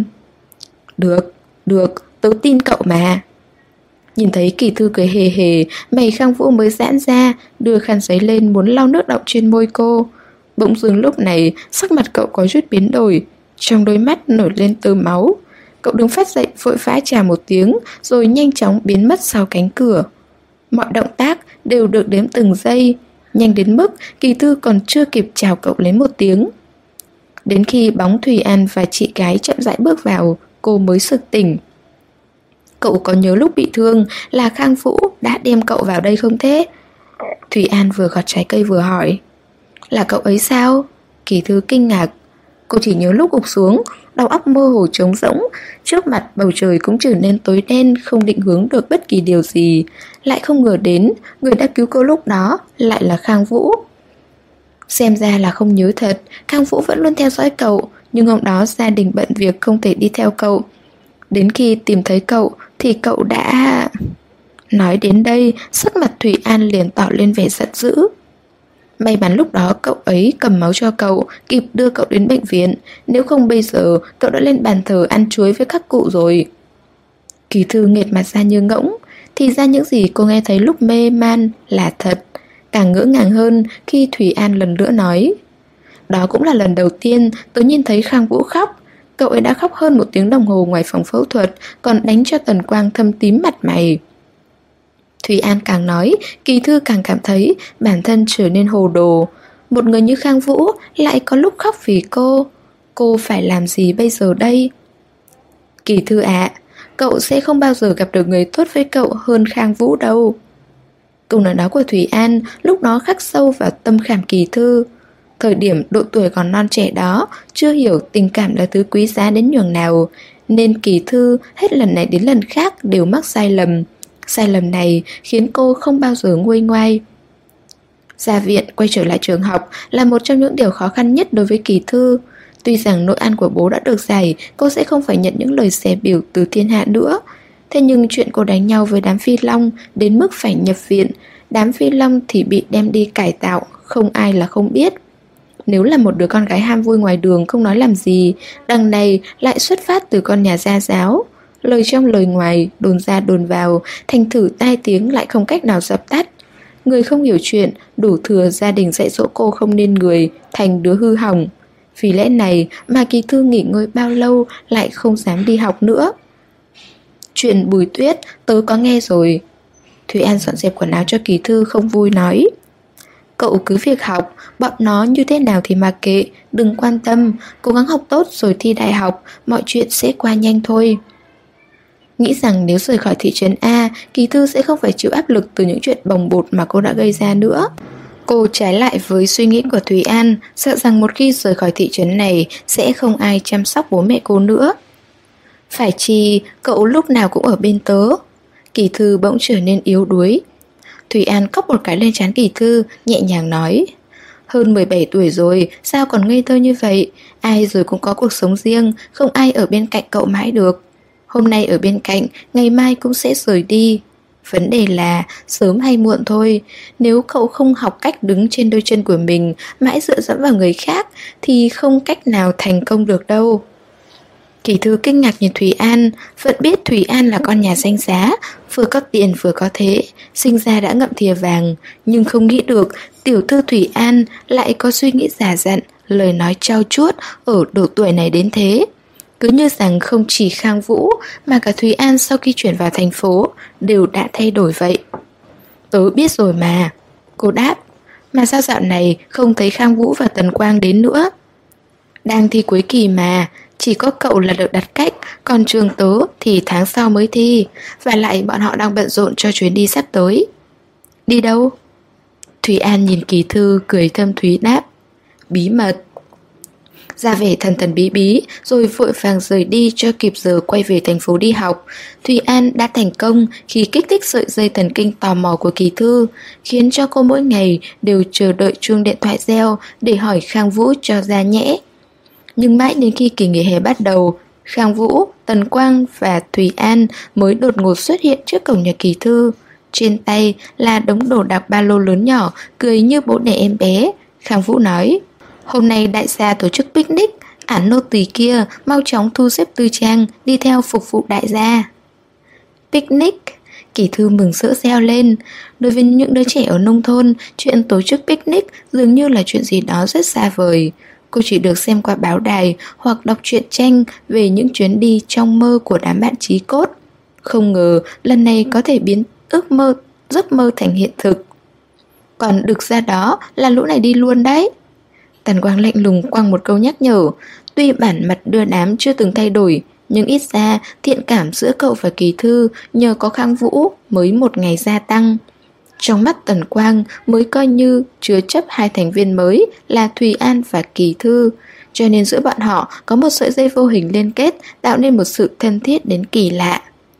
Được, tớ tin cậu mà. Nhìn thấy Kỳ Thư cười hề hề, mày Khang Vũ mới giãn ra, đưa khăn giấy lên muốn lau nước đọng trên môi cô. Bỗng dưng lúc này, sắc mặt cậu có chút biến đổi, trong đôi mắt nổi lên tơ máu. Cậu đứng phát dậy vội vã chào một tiếng, rồi nhanh chóng biến mất sau cánh cửa. Mọi động tác đều được đếm từng giây, nhanh đến mức Kỳ Thư còn chưa kịp chào cậu lấy một tiếng. Đến khi bóng Thùy An và chị gái chậm rãi bước vào, cô mới sực tỉnh. Cậu có nhớ lúc bị thương là Khang Vũ đã đem cậu vào đây không thế? Thùy An vừa gọt trái cây vừa hỏi. Là cậu ấy sao? Kỳ Thư kinh ngạc. Cô chỉ nhớ lúc gục xuống, đầu óc mơ hồ trống rỗng, trước mặt bầu trời cũng trở nên tối đen, không định hướng được bất kỳ điều gì. Lại không ngờ đến, người đã cứu cô lúc đó lại là Khang Vũ. Xem ra là không nhớ thật, Khang Vũ vẫn luôn theo dõi cậu, nhưng hôm đó gia đình bận việc không thể đi theo cậu. Đến khi tìm thấy cậu thì cậu đã... Nói đến đây, sắc mặt Thủy An liền tỏ lên vẻ giận dữ. May mắn lúc đó cậu ấy cầm máu cho cậu, kịp đưa cậu đến bệnh viện. Nếu không bây giờ cậu đã lên bàn thờ ăn chuối với các cụ rồi. Kỳ Thư nghệt mặt ra như ngỗng. Thì ra những gì cô nghe thấy lúc mê man là thật. Càng ngỡ ngàng hơn khi Thủy An lần nữa nói. Đó cũng là lần đầu tiên tớ nhìn thấy Khang Vũ khóc. Cậu ấy đã khóc hơn 1 tiếng đồng hồ ngoài phòng phẫu thuật, còn đánh cho Tần Quang thâm tím mặt mày. Thùy An càng nói, Kỳ Thư càng cảm thấy bản thân trở nên hồ đồ. Một người như Khang Vũ lại có lúc khóc vì cô phải làm gì bây giờ đây? Kỳ Thư ạ, cậu sẽ không bao giờ gặp được người tốt với cậu hơn Khang Vũ đâu. Câu nói đó của Thủy An lúc đó khắc sâu vào tâm khảm Kỳ Thư. Thời điểm độ tuổi còn non trẻ đó, chưa hiểu tình cảm là thứ quý giá đến nhường nào, nên Kỳ Thư hết lần này đến lần khác đều mắc sai lầm. Sai lầm này khiến cô không bao giờ nguôi ngoai. Ra viện quay trở lại trường học là một trong những điều khó khăn nhất đối với Kỳ Thư. Tuy rằng nỗi ăn của bố đã được giải, cô sẽ không phải nhận những lời xẻ biểu từ thiên hạ nữa. Thế nhưng chuyện cô đánh nhau với đám Phi Long đến mức phải nhập viện, đám Phi Long thì bị đem đi cải tạo, không ai là không biết. Nếu là một đứa con gái ham vui ngoài đường không nói làm gì, đằng này lại xuất phát từ con nhà gia giáo. Lời trong lời ngoài, đồn ra đồn vào, thành thử tai tiếng lại không cách nào dập tắt. Người không hiểu chuyện, đủ thừa gia đình dạy dỗ cô không nên người, thành đứa hư hỏng. Vì lẽ này mà Kỳ Thư nghỉ ngơi bao lâu lại không dám đi học nữa. Chuyện Bùi Tuyết tớ có nghe rồi. Thúy An dọn dẹp quần áo cho Kỳ Thư không vui nói. Cậu cứ việc học, bọn nó như thế nào thì mặc kệ, đừng quan tâm, cố gắng học tốt rồi thi đại học, mọi chuyện sẽ qua nhanh thôi. Nghĩ rằng nếu rời khỏi thị trấn A, Kỳ Thư sẽ không phải chịu áp lực từ những chuyện bồng bột mà cô đã gây ra nữa. Cô trái lại với suy nghĩ của Thúy An, sợ rằng một khi rời khỏi thị trấn này sẽ không ai chăm sóc bố mẹ cô nữa. Phải chi cậu lúc nào cũng ở bên tớ. Kỳ Thư bỗng trở nên yếu đuối. Thúy An cốc một cái lên trán Kỳ Thư, nhẹ nhàng nói. Hơn 17 tuổi rồi, sao còn ngây thơ như vậy? Ai rồi cũng có cuộc sống riêng, không ai ở bên cạnh cậu mãi được. Hôm nay ở bên cạnh, ngày mai cũng sẽ rời đi. Vấn đề là sớm hay muộn thôi. Nếu cậu không học cách đứng trên đôi chân của mình, mãi dựa dẫm vào người khác, thì không cách nào thành công được đâu. Kỳ Thư kinh ngạc nhìn Thúy An, vẫn biết Thúy An là con nhà danh giá, vừa có tiền vừa có thế, sinh ra đã ngậm thìa vàng, nhưng không nghĩ được tiểu thư Thúy An lại có suy nghĩ già dặn, lời nói trau chuốt ở độ tuổi này đến thế. Cứ như rằng không chỉ Khang Vũ mà cả Thúy An sau khi chuyển vào thành phố đều đã thay đổi vậy. Tớ biết rồi mà. Cô đáp. Mà sao dạo này không thấy Khang Vũ và Tần Quang đến nữa? Đang thi cuối kỳ mà, chỉ có cậu là được đặt cách, còn trường tớ thì tháng sau mới thi. Và lại bọn họ đang bận rộn cho chuyến đi sắp tới. Đi đâu? Thúy An nhìn Kỳ Thư cười thâm thúy đáp. Bí mật. Ra vẻ thần thần bí bí, rồi vội vàng rời đi cho kịp giờ quay về thành phố đi học. Thúy An đã thành công khi kích thích sợi dây thần kinh tò mò của Kỳ Thư, khiến cho cô mỗi ngày đều chờ đợi chuông điện thoại reo để hỏi Khang Vũ cho ra nhẽ. Nhưng mãi đến khi kỳ nghỉ hè bắt đầu, Khang Vũ, Tần Quang và Thúy An mới đột ngột xuất hiện trước cổng nhà Kỳ Thư. Trên tay là đống đồ đạc ba lô lớn nhỏ, cười như bố đẻ em bé. Khang Vũ nói, hôm nay đại gia tổ chức picnic, ản nô tỳ kia mau chóng thu xếp tư trang, đi theo phục vụ đại gia. Picnic, Kỳ Thư mừng rỡ reo lên. Đối với những đứa trẻ ở nông thôn, chuyện tổ chức picnic dường như là chuyện gì đó rất xa vời. Cô chỉ được xem qua báo đài hoặc đọc truyện tranh về những chuyến đi trong mơ của đám bạn chí cốt. Không ngờ lần này có thể biến giấc mơ thành hiện thực. Còn được ra đó là lũ này đi luôn đấy. Tần Quang lạnh lùng quăng một câu nhắc nhở. Tuy bản mặt đưa đám chưa từng thay đổi, nhưng ít ra thiện cảm giữa cậu và Kỳ Thư nhờ có Khang Vũ mới một ngày gia tăng. Trong mắt Tần Quang mới coi như chứa chấp hai thành viên mới là Thùy An và Kỳ Thư, cho nên giữa bọn họ có một sợi dây vô hình liên kết, tạo nên một sự thân thiết đến kỳ lạ.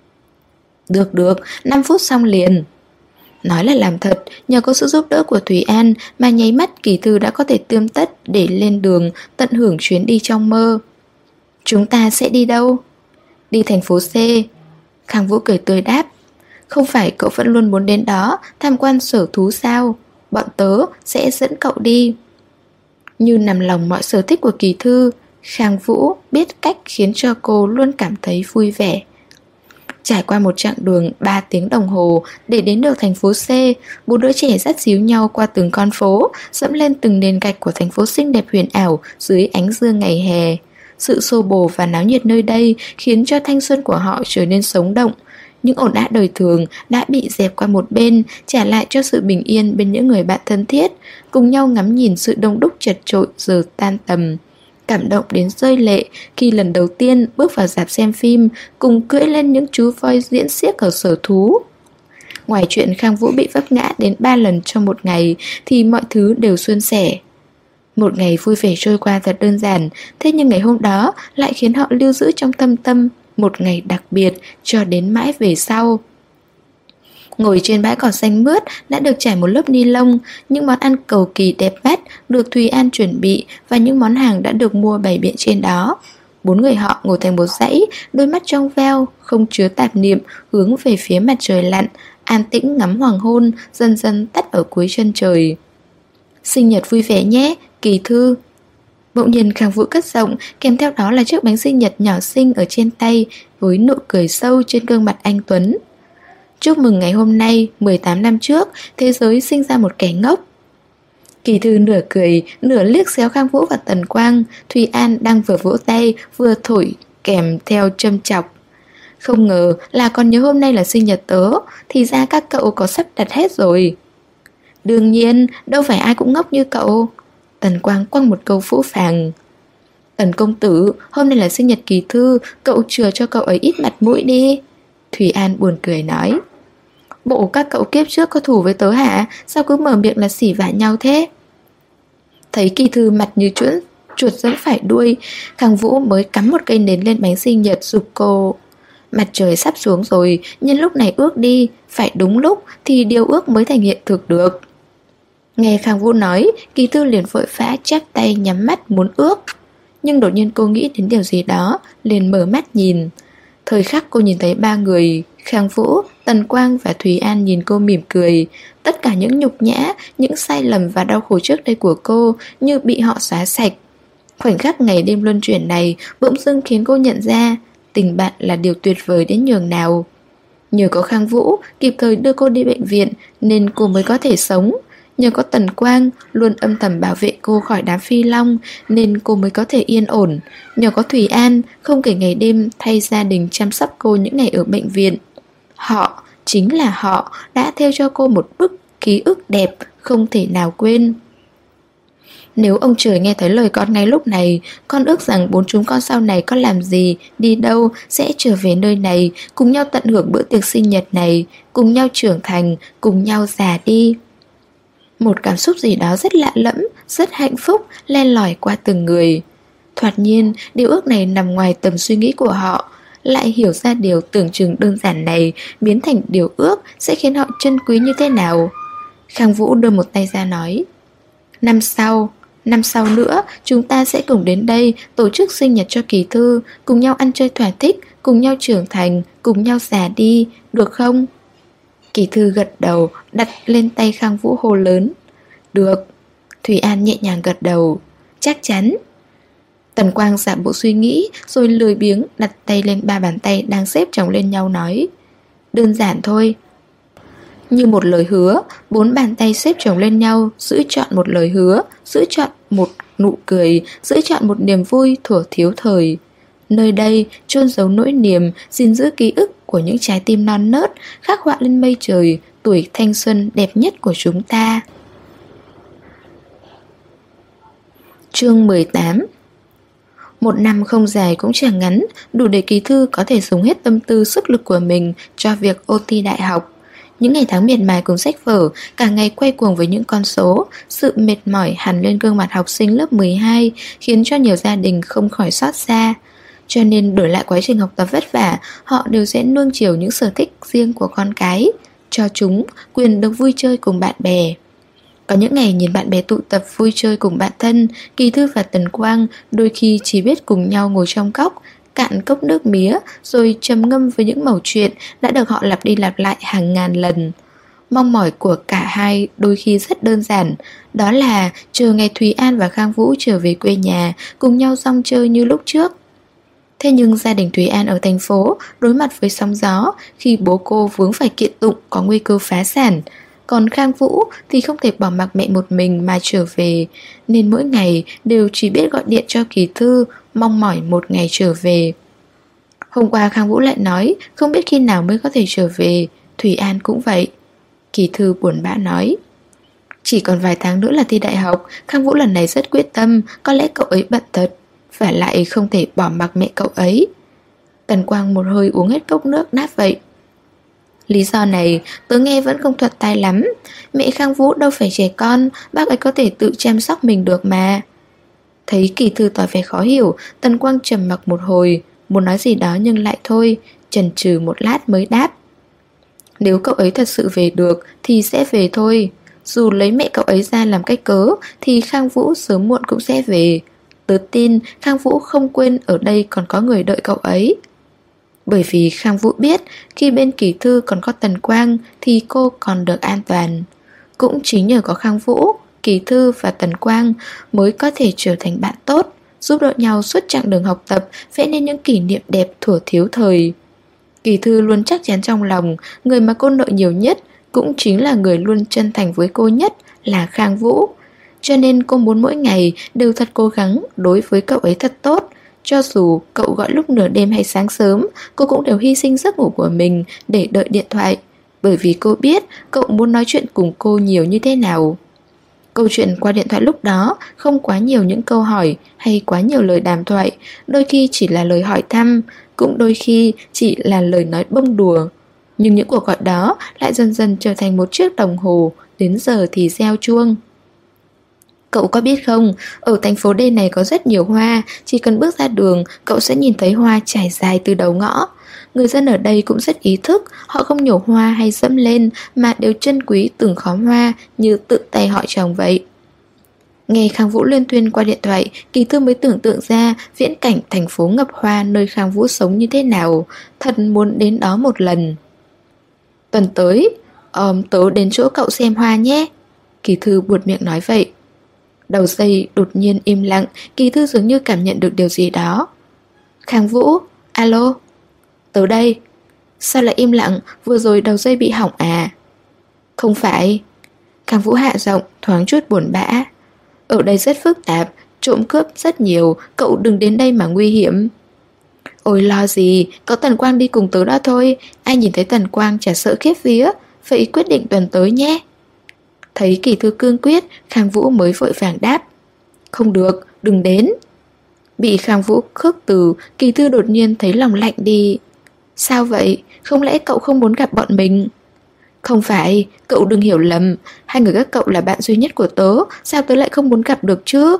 Được, 5 phút xong liền. Nói là làm thật, nhờ có sự giúp đỡ của Thúy An mà nháy mắt Kỳ Thư đã có thể tươm tất để lên đường tận hưởng chuyến đi trong mơ. Chúng ta sẽ đi đâu? Đi thành phố C. Khang Vũ cười tươi đáp. Không phải cậu vẫn luôn muốn đến đó tham quan sở thú sao? Bọn tớ sẽ dẫn cậu đi. Như nằm lòng mọi sở thích của Kỳ Thư, Khang Vũ biết cách khiến cho cô luôn cảm thấy vui vẻ. Trải qua một chặng đường 3 tiếng đồng hồ để đến được thành phố C, 4 đứa trẻ dắt díu nhau qua từng con phố, dẫm lên từng nền gạch của thành phố xinh đẹp huyền ảo dưới ánh dương ngày hè. Sự xô bồ và náo nhiệt nơi đây khiến cho thanh xuân của họ trở nên sống động. Những ồn ào đời thường đã bị dẹp qua một bên, trả lại cho sự bình yên bên những người bạn thân thiết, cùng nhau ngắm nhìn sự đông đúc chật chội giờ tan tầm. cảm động đến rơi lệ khi lần đầu tiên bước vào rạp xem phim, cùng cưỡi lên những chú voi diễn xiếc ở sở thú. Ngoài chuyện Khang Vũ bị vấp ngã đến 3 lần trong một ngày thì mọi thứ đều suôn sẻ. Một ngày vui vẻ trôi qua thật đơn giản, thế nhưng ngày hôm đó lại khiến họ lưu giữ trong thâm tâm một ngày đặc biệt cho đến mãi về sau. Ngồi trên bãi cỏ xanh mướt đã được trải một lớp ni lông, những món ăn cầu kỳ đẹp mắt được Thùy An chuẩn bị và những món hàng đã được mua bày biện trên đó. 4 người họ ngồi thành một dãy, đôi mắt trong veo, không chứa tạp niệm, hướng về phía mặt trời lặn, an tĩnh ngắm hoàng hôn dần dần tắt ở cuối chân trời. Sinh nhật vui vẻ nhé, Kỳ Thư. Bỗng nhiên Khang Vũ cất giọng, kèm theo đó là chiếc bánh sinh nhật nhỏ xinh ở trên tay, với nụ cười sâu trên gương mặt anh tuấn. Chúc mừng ngày hôm nay, 18 năm trước, thế giới sinh ra một kẻ ngốc. Kỳ Thư nửa cười, nửa liếc xéo Khang Vũ và Tần Quang. Thùy An đang vừa vỗ tay, vừa thổi, kèm theo châm chọc. Không ngờ là còn nhớ hôm nay là sinh nhật tớ, thì ra các cậu có sắp đặt hết rồi. Đương nhiên, đâu phải ai cũng ngốc như cậu. Tần Quang quăng một câu phũ phàng. Tần công tử, hôm nay là sinh nhật Kỳ Thư, cậu chừa cho cậu ấy ít mặt mũi đi. Thùy An buồn cười nói. Bộ các cậu kiếp trước có thù với tớ hả? Sao cứ mở miệng là xỉ vả nhau thế? Thấy Kỳ Thư mặt như chuột dẫn phải đuôi, Khang Vũ mới cắm một cây nến lên bánh sinh nhật giục cô. Mặt trời sắp xuống rồi, nhân lúc này ước đi, phải đúng lúc thì điều ước mới thành hiện thực được. Nghe Khang Vũ nói, Kỳ Thư liền vội vã chắp tay nhắm mắt muốn ước. Nhưng đột nhiên cô nghĩ đến điều gì đó, liền mở mắt nhìn. Thời khắc cô nhìn thấy 3 người, Khang Vũ, Tần Quang và Thùy An nhìn cô mỉm cười. Tất cả những nhục nhã, những sai lầm và đau khổ trước đây của cô như bị họ xóa sạch. Khoảnh khắc ngày đêm luân chuyển này bỗng dưng khiến cô nhận ra tình bạn là điều tuyệt vời đến nhường nào. Nhờ có Khang Vũ kịp thời đưa cô đi bệnh viện nên cô mới có thể sống. Nhờ có Tần Quang luôn âm thầm bảo vệ cô khỏi đám phi long nên cô mới có thể yên ổn. Nhờ có Thùy An không kể ngày đêm thay gia đình chăm sóc cô những ngày ở bệnh viện. Họ, chính là họ đã theo cho cô một bức ký ức đẹp không thể nào quên. Nếu ông trời nghe thấy lời con ngay lúc này, con ước rằng 4 chúng con sau này có làm gì, đi đâu, sẽ trở về nơi này, cùng nhau tận hưởng bữa tiệc sinh nhật này, cùng nhau trưởng thành, cùng nhau già đi. Một cảm xúc gì đó rất lạ lẫm, rất hạnh phúc, len lỏi qua từng người. Thoạt nhiên, điều ước này nằm ngoài tầm suy nghĩ của họ, lại hiểu ra điều tưởng chừng đơn giản này biến thành điều ước sẽ khiến họ trân quý như thế nào. Khang Vũ đưa một tay ra nói. Năm sau nữa, chúng ta sẽ cùng đến đây tổ chức sinh nhật cho Kỳ Thư, cùng nhau ăn chơi thỏa thích, cùng nhau trưởng thành, cùng nhau già đi, được không? Kỳ Thư gật đầu, đặt lên tay Khang Vũ hô lớn. Được. Thùy An nhẹ nhàng gật đầu. Chắc chắn. Tần Quang giả bộ suy nghĩ, rồi lười biếng đặt tay lên 3 bàn tay đang xếp chồng lên nhau nói. Đơn giản thôi. Như một lời hứa, 4 bàn tay xếp chồng lên nhau, giữ chọn một lời hứa, giữ chọn một nụ cười, giữ chọn một niềm vui thuở thiếu thời. Nơi đây chôn giấu nỗi niềm, gìn giữ ký ức của những trái tim non nớt, khắc họa lên mây trời tuổi thanh xuân đẹp nhất của chúng ta. Chương 18. Một năm không dài cũng chẳng ngắn, đủ để Kỳ Thư có thể dùng hết tâm tư sức lực của mình cho việc ôn thi đại học. Những ngày tháng miệt mài cùng sách vở, cả ngày quay cuồng với những con số, sự mệt mỏi hằn lên gương mặt học sinh lớp 12 khiến cho nhiều gia đình không khỏi xót xa. Cho nên đổi lại quá trình học tập vất vả, họ đều sẽ nuông chiều những sở thích riêng của con cái, cho chúng quyền được vui chơi cùng bạn bè. Có những ngày nhìn bạn bè tụ tập vui chơi cùng bạn thân, Kỳ Thư và Tần Quang đôi khi chỉ biết cùng nhau ngồi trong góc, cạn cốc nước mía rồi trầm ngâm với những mẩu chuyện đã được họ lặp đi lặp lại hàng ngàn lần. Mong mỏi của cả hai đôi khi rất đơn giản, đó là chờ ngày Thùy An và Khang Vũ trở về quê nhà, cùng nhau rong chơi như lúc trước. Thế nhưng gia đình Thùy An ở thành phố đối mặt với sóng gió khi bố cô vướng phải kiện tụng có nguy cơ phá sản. Còn Khang Vũ thì không thể bỏ mặc mẹ một mình mà trở về, nên mỗi ngày đều chỉ biết gọi điện cho Kỳ Thư, mong mỏi một ngày trở về. Hôm qua Khang Vũ lại nói không biết khi nào mới có thể trở về, Thùy An cũng vậy. Kỳ Thư buồn bã nói. Chỉ còn vài tháng nữa là thi đại học, Khang Vũ lần này rất quyết tâm, có lẽ cậu ấy bận thật. và lại không thể bỏ mặc mẹ cậu ấy. Tần Quang một hơi uống hết cốc nước đáp vậy. Lý do này tớ nghe vẫn không thuận tai lắm. Mẹ Khang Vũ đâu phải trẻ con, bác ấy có thể tự chăm sóc mình được mà. Thấy Kỳ Thư tỏ vẻ khó hiểu, Tần Quang trầm mặc một hồi, muốn nói gì đó nhưng lại thôi, chần chừ một lát mới đáp. Nếu cậu ấy thật sự về được thì sẽ về thôi. Dù lấy mẹ cậu ấy ra làm cách cớ thì Khang Vũ sớm muộn cũng sẽ về. Tớ tin Khang Vũ không quên ở đây còn có người đợi cậu ấy. Bởi vì Khang Vũ biết khi bên Kỳ Thư còn có Tần Quang thì cô còn được an toàn. Cũng chính nhờ có Khang Vũ, Kỳ Thư và Tần Quang mới có thể trở thành bạn tốt, giúp đỡ nhau suốt chặng đường học tập, vẽ nên những kỷ niệm đẹp thuở thiếu thời. Kỳ Thư luôn chắc chắn trong lòng, người mà cô nợ nhiều nhất cũng chính là người luôn chân thành với cô nhất là Khang Vũ. Cho nên cô muốn mỗi ngày đều thật cố gắng đối với cậu ấy thật tốt. Cho dù cậu gọi lúc nửa đêm hay sáng sớm, cô cũng đều hy sinh giấc ngủ của mình để đợi điện thoại. Bởi vì cô biết cậu muốn nói chuyện cùng cô nhiều như thế nào. Câu chuyện qua điện thoại lúc đó không quá nhiều những câu hỏi hay quá nhiều lời đàm thoại, đôi khi chỉ là lời hỏi thăm, cũng đôi khi chỉ là lời nói bông đùa. Nhưng những cuộc gọi đó lại dần dần trở thành một chiếc đồng hồ, đến giờ thì reo chuông. Cậu có biết không, ở thành phố D này có rất nhiều hoa, chỉ cần bước ra đường, cậu sẽ nhìn thấy hoa trải dài từ đầu ngõ. Người dân ở đây cũng rất ý thức, họ không nhổ hoa hay dẫm lên mà đều trân quý từng khóm hoa như tự tay họ trồng vậy. Nghe Khang Vũ liên tuyên qua điện thoại, Kỳ Thư mới tưởng tượng ra viễn cảnh thành phố ngập hoa nơi Khang Vũ sống như thế nào, thật muốn đến đó một lần. Tuần tới, tớ đến chỗ cậu xem hoa nhé. Kỳ Thư buột miệng nói vậy. Đầu dây đột nhiên im lặng, Kỳ Thư dường như cảm nhận được điều gì đó. Khang Vũ, alo. Tớ đây. Sao lại im lặng, vừa rồi đầu dây bị hỏng à? Không phải. Khang Vũ hạ giọng, thoáng chút buồn bã. Ở đây rất phức tạp, trộm cướp rất nhiều, cậu đừng đến đây mà nguy hiểm. Ôi lo gì, có Tần Quang đi cùng tớ đó thôi. Ai nhìn thấy Tần Quang chả sợ khiếp vía. Vậy quyết định tuần tới nhé. Thấy Kỳ Thư cương quyết, Khang Vũ mới vội vàng đáp. Không được, đừng đến. Bị Khang Vũ khước từ, Kỳ Thư đột nhiên thấy lòng lạnh đi. Sao vậy? Không lẽ cậu không muốn gặp bọn mình? Không phải, cậu đừng hiểu lầm. Hai người các cậu là bạn duy nhất của tớ, sao tớ lại không muốn gặp được chứ?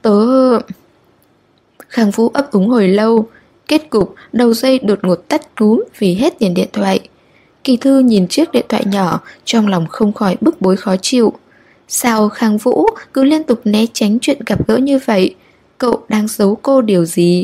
Khang Vũ ấp úng hồi lâu. Kết cục, đầu dây đột ngột tắt núm vì hết tiền điện thoại. Kỳ Thư nhìn chiếc điện thoại nhỏ, trong lòng không khỏi bức bối khó chịu. Sao Khang Vũ cứ liên tục né tránh chuyện gặp gỡ như vậy? Cậu đang giấu cô điều gì?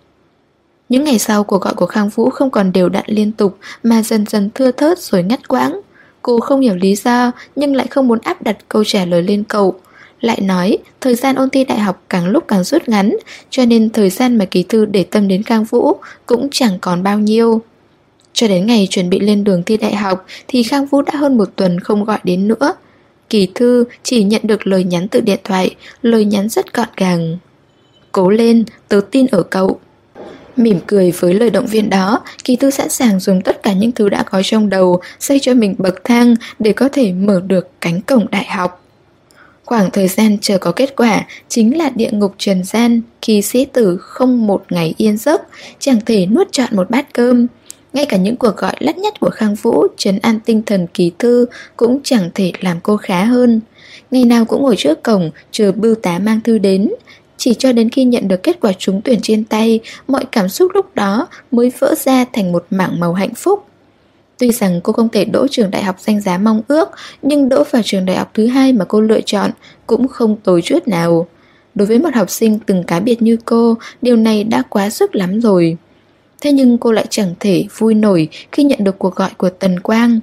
Những ngày sau, cuộc gọi của Khang Vũ không còn đều đặn liên tục mà dần dần thưa thớt rồi ngắt quãng. Cô không hiểu lý do nhưng lại không muốn áp đặt câu trả lời lên cậu. Lại nói thời gian ôn thi đại học càng lúc càng rút ngắn, cho nên thời gian mà Kỳ Thư để tâm đến Khang Vũ cũng chẳng còn bao nhiêu. Cho đến ngày chuẩn bị lên đường thi đại học thì Khang Vũ đã hơn một tuần không gọi đến nữa. Kỳ Thư chỉ nhận được lời nhắn từ điện thoại, lời nhắn rất gọn gàng. Cố lên, tớ tin ở cậu. Mỉm cười với lời động viên đó, Kỳ Thư sẵn sàng dùng tất cả những thứ đã có trong đầu xây cho mình bậc thang để có thể mở được cánh cổng đại học. Khoảng thời gian chờ có kết quả chính là địa ngục trần gian khi sĩ tử không một ngày yên giấc, chẳng thể nuốt trọn một bát cơm. Ngay cả những cuộc gọi lắt nhắt của Khang Vũ trấn an tinh thần Kỳ Thư cũng chẳng thể làm cô khá hơn. Ngày nào cũng ngồi trước cổng chờ bưu tá mang thư đến. Chỉ cho đến khi nhận được kết quả trúng tuyển trên tay, mọi cảm xúc lúc đó mới vỡ ra thành một mảng màu hạnh phúc. Tuy rằng cô không thể đỗ trường đại học danh giá mong ước, nhưng đỗ vào trường đại học thứ hai mà cô lựa chọn cũng không tồi chút nào. Đối với một học sinh từng cá biệt như cô, điều này đã quá sức lắm rồi. Thế nhưng cô lại chẳng thể vui nổi khi nhận được cuộc gọi của Tần Quang.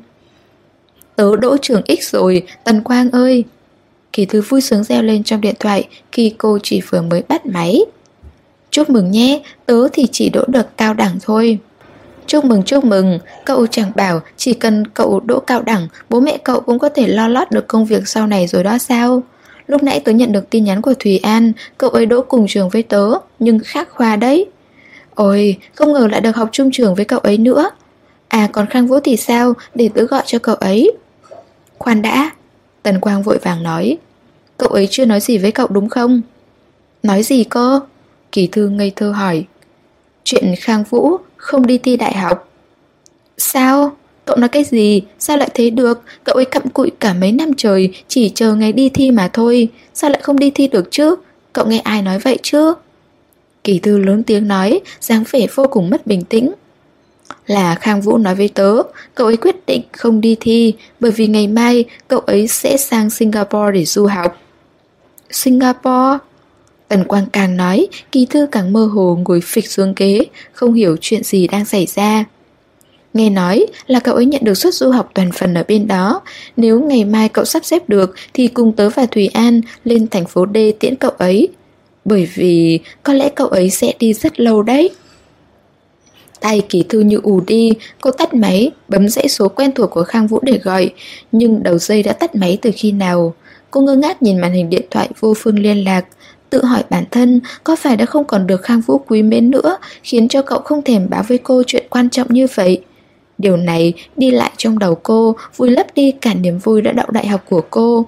Tớ đỗ trường X rồi, Tần Quang ơi. Kỳ Thư vui sướng reo lên trong điện thoại khi cô chỉ vừa mới bắt máy. Chúc mừng nhé, tớ thì chỉ đỗ được cao đẳng thôi. Chúc mừng, cậu chẳng bảo chỉ cần cậu đỗ cao đẳng, bố mẹ cậu cũng có thể lo lót được công việc sau này rồi đó sao? Lúc nãy tớ nhận được tin nhắn của Thùy An, cậu ấy đỗ cùng trường với tớ, nhưng khác khoa đấy. Ôi, không ngờ lại được học chung trường với cậu ấy nữa. À còn Khang Vũ thì sao, để tớ gọi cho cậu ấy. Khoan đã, Tần Quang vội vàng nói. Cậu ấy chưa nói gì với cậu đúng không? Nói gì cơ? Kỳ Thư ngây thơ hỏi. Chuyện Khang Vũ không đi thi đại học. Sao? Cậu nói cái gì? Sao lại thế được? Cậu ấy cặm cụi cả mấy năm trời, chỉ chờ ngày đi thi mà thôi. Sao lại không đi thi được chứ? Cậu nghe ai nói vậy chứ? Kỳ Thư lớn tiếng nói, dáng vẻ vô cùng mất bình tĩnh. Là Khang Vũ nói với tớ, cậu ấy quyết định không đi thi, bởi vì ngày mai cậu ấy sẽ sang Singapore để du học. Singapore? Tần Quang càng nói, Kỳ Thư càng mơ hồ ngồi phịch xuống ghế, không hiểu chuyện gì đang xảy ra. Nghe nói là cậu ấy nhận được suất du học toàn phần ở bên đó. Nếu ngày mai cậu sắp xếp được thì cùng tớ và Thùy An lên thành phố D tiễn cậu ấy. Bởi vì có lẽ cậu ấy sẽ đi rất lâu đấy. Tay Kỳ Thư như ù đi, cô tắt máy, bấm dãy số quen thuộc của Khang Vũ để gọi. Nhưng đầu dây đã tắt máy từ khi nào. Cô ngơ ngác nhìn màn hình điện thoại vô phương liên lạc, tự hỏi bản thân có phải đã không còn được Khang Vũ quý mến nữa, khiến cho cậu không thèm báo với cô chuyện quan trọng như vậy. Điều này đi lại trong đầu cô, vùi lấp đi cả niềm vui đã đậu đại học của cô.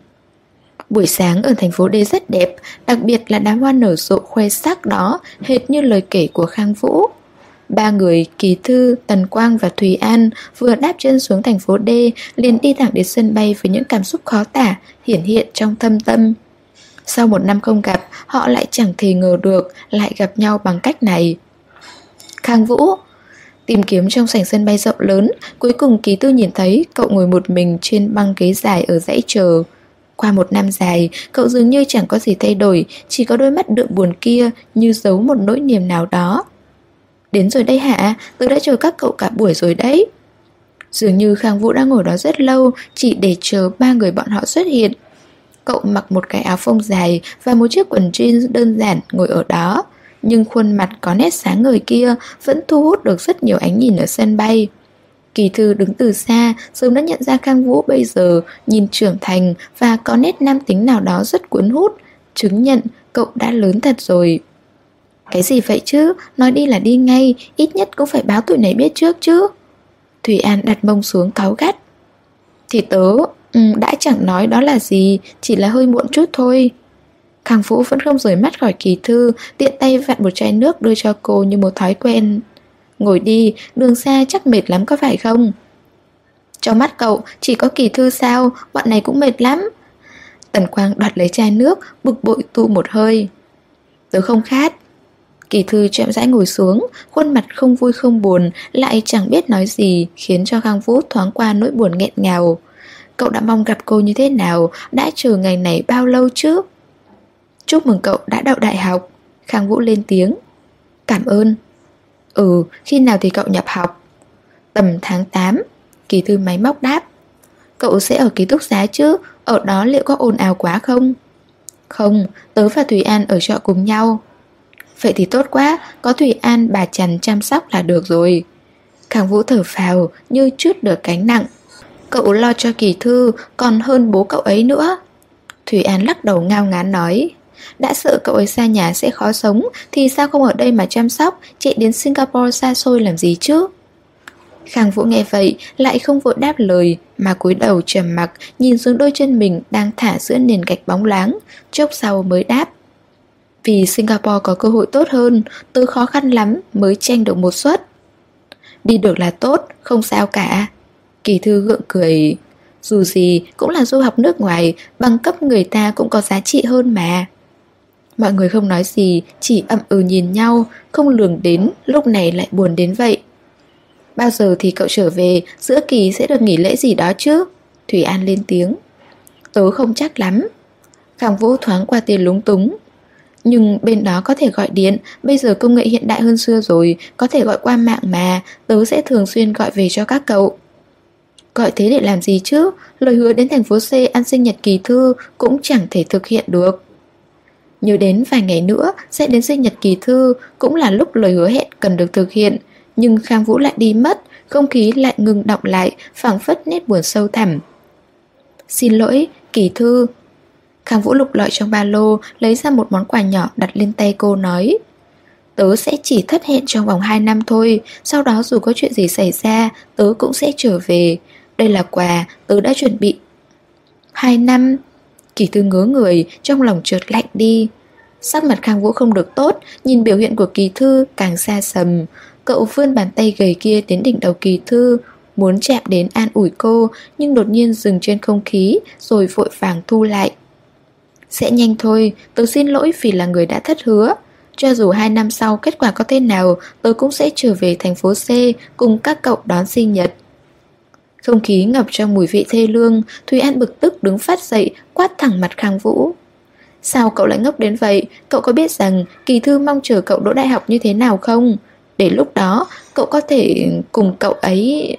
Buổi sáng ở thành phố D rất đẹp, đặc biệt là đám hoa nở rộ khoe sắc đó, hệt như lời kể của Khang Vũ. Ba người, Kỳ Thư, Tần Quang và Thùy An vừa đáp chân xuống thành phố D, liền đi thẳng đến sân bay với những cảm xúc khó tả, hiển hiện trong thâm tâm. Sau một năm không gặp, họ lại chẳng thể ngờ được lại gặp nhau bằng cách này. Khang Vũ tìm kiếm trong sảnh sân bay rộng lớn, cuối cùng Kỳ Thư nhìn thấy cậu ngồi một mình trên băng ghế dài ở dãy chờ. Qua một năm dài, cậu dường như chẳng có gì thay đổi, chỉ có đôi mắt đượm buồn kia như giấu một nỗi niềm nào đó. Đến rồi đây hả? Tớ đã chờ các cậu cả buổi rồi đấy. Dường như Khang Vũ đã ngồi đó rất lâu, chỉ để chờ ba người bọn họ xuất hiện. Cậu mặc một cái áo phông dài và một chiếc quần jeans đơn giản ngồi ở đó, nhưng khuôn mặt có nét sáng ngời kia vẫn thu hút được rất nhiều ánh nhìn ở sân bay. Kỳ Thư đứng từ xa, sớm đã nhận ra Khang Vũ bây giờ nhìn trưởng thành và có nét nam tính nào đó rất cuốn hút, chứng nhận cậu đã lớn thật rồi. Cái gì vậy chứ? Nói đi là đi ngay, ít nhất cũng phải báo tụi này biết trước chứ. Thùy An đặt mông xuống cáu gắt. Thì tớ đã chẳng nói đó là gì, chỉ là hơi muộn chút thôi. Khang Vũ vẫn không rời mắt khỏi Kỳ Thư, tiện tay vặn một chai nước đưa cho cô như một thói quen. Ngồi đi, đường xa chắc mệt lắm có phải không? Trong mắt cậu chỉ có Kỳ Thư sao? Bọn này cũng mệt lắm. Tần Quang đoạt lấy chai nước, bực bội tu một hơi. Tớ không khát. Kỳ Thư chậm rãi ngồi xuống, khuôn mặt không vui không buồn, lại chẳng biết nói gì, khiến cho Khang Vũ thoáng qua nỗi buồn nghẹn ngào. Cậu đã mong gặp cô như thế nào, đã chờ ngày này bao lâu chứ? Chúc mừng cậu đã đậu đại học. Khang Vũ lên tiếng. Cảm ơn. Khi nào thì cậu nhập học? Tầm tháng 8. Kỳ Thư máy móc đáp. Cậu sẽ ở ký túc xá chứ? Ở đó liệu có ồn ào quá không? Không, tớ và Thùy An ở trọ cùng nhau. Vậy thì tốt quá, có Thùy An bà Trần chăm sóc là được rồi. Khang Vũ thở phào như trút được gánh nặng. Cậu lo cho Kỳ Thư còn hơn bố cậu ấy nữa. Thùy An lắc đầu ngao ngán nói. Đã sợ cậu ấy xa nhà sẽ khó sống thì sao không ở đây mà chăm sóc, chạy đến Singapore xa xôi làm gì chứ? Khang Vũ nghe vậy lại không vội đáp lời, mà cúi đầu trầm mặc nhìn xuống đôi chân mình đang thả giữa nền gạch bóng loáng, chốc sau mới đáp. Vì Singapore có cơ hội tốt hơn, tôi khó khăn lắm mới tranh được một suất. Đi được là tốt, không sao cả. Kỳ Thư gượng cười. Dù gì cũng là du học nước ngoài, bằng cấp người ta cũng có giá trị hơn mà. Mọi người không nói gì, chỉ ậm ừ nhìn nhau, không lường đến lúc này lại buồn đến vậy. Bao giờ thì cậu trở về, giữa kỳ sẽ được nghỉ lễ gì đó chứ? Thủy An lên tiếng. Tớ không chắc lắm. Khang Vũ thoáng qua tia lúng túng. Nhưng bên đó có thể gọi điện, bây giờ công nghệ hiện đại hơn xưa rồi, có thể gọi qua mạng mà, tớ sẽ thường xuyên gọi về cho các cậu. Gọi thế để làm gì chứ? Lời hứa đến thành phố C ăn sinh nhật Kỳ Thư cũng chẳng thể thực hiện được. Nhớ đến vài ngày nữa sẽ đến sinh nhật Kỳ Thư, cũng là lúc lời hứa hẹn cần được thực hiện. Nhưng Khang Vũ lại đi mất, không khí lại ngừng đọng lại, phảng phất nét buồn sâu thẳm. Xin lỗi, Kỳ Thư. Khang Vũ lục lọi trong ba lô, lấy ra một món quà nhỏ đặt lên tay cô nói. Tớ sẽ chỉ thất hẹn trong vòng 2 năm thôi, sau đó dù có chuyện gì xảy ra, tớ cũng sẽ trở về. Đây là quà tớ đã chuẩn bị. 2 năm? Kỳ Thư ngớ người, trong lòng chợt lạnh đi. Sắc mặt Khang Vũ không được tốt, nhìn biểu hiện của Kỳ Thư càng xa sầm. Cậu vươn bàn tay gầy kia đến đỉnh đầu Kỳ Thư, muốn chạm đến an ủi cô, nhưng đột nhiên dừng trên không khí, rồi vội vàng thu lại. Sẽ nhanh thôi, tớ xin lỗi vì là người đã thất hứa. Cho dù 2 năm sau kết quả có thế nào, tớ cũng sẽ trở về thành phố C cùng các cậu đón sinh nhật. Không khí ngập trong mùi vị thê lương, Thúy An bực tức đứng phát dậy, quát thẳng mặt Khang Vũ. Sao cậu lại ngốc đến vậy? Cậu có biết rằng Kỳ Thư mong chờ cậu đỗ đại học như thế nào không? Để lúc đó, cậu có thể cùng cậu ấy...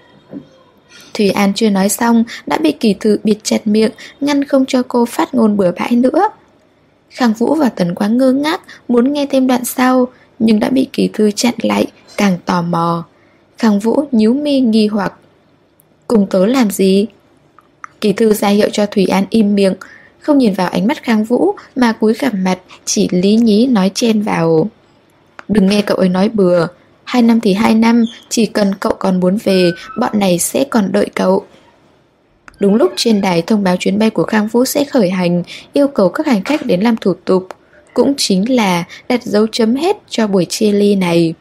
Thúy An chưa nói xong, đã bị Kỳ Thư bịt chặt miệng, ngăn không cho cô phát ngôn bừa bãi nữa. Khang Vũ và Tần Quang ngơ ngác, muốn nghe thêm đoạn sau, nhưng đã bị Kỳ Thư chặn lại, càng tò mò. Khang Vũ nhíu mi nghi hoặc. Cùng tớ làm gì? Kỳ Thư ra hiệu cho Thúy An im miệng, không nhìn vào ánh mắt Khang Vũ mà cúi gằm mặt, chỉ lý nhí nói chen vào. Đừng nghe cậu ấy nói bừa. 2 năm thì 2 năm, chỉ cần cậu còn muốn về, bọn này sẽ còn đợi cậu. Đúng lúc trên đài thông báo chuyến bay của Khang Vũ sẽ khởi hành, yêu cầu các hành khách đến làm thủ tục, cũng chính là đặt dấu chấm hết cho buổi chia ly này.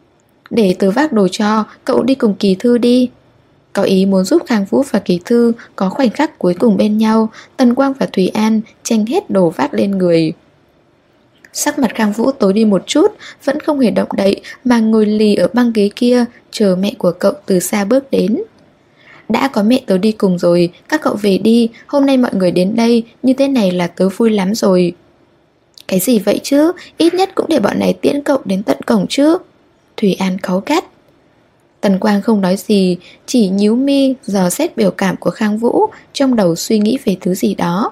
Để tớ vác đồ cho, cậu đi cùng Kỳ Thư đi. Có ý muốn giúp Khang Vũ và Kỳ Thư có khoảnh khắc cuối cùng bên nhau. Tần Quang và Thúy An tranh hết đồ vác lên người. Sắc mặt Khang Vũ tối đi một chút, vẫn không hề động đậy mà ngồi lì ở băng ghế kia, chờ mẹ của cậu từ xa bước đến. Đã có mẹ tớ đi cùng rồi, các cậu về đi, hôm nay mọi người đến đây, như thế này là tớ vui lắm rồi. Cái gì vậy chứ, ít nhất cũng để bọn này tiễn cậu đến tận cổng chứ. Thúy An cáu gắt. Tần Quang không nói gì, chỉ nhíu mi dò xét biểu cảm của Khang Vũ, trong đầu suy nghĩ về thứ gì đó.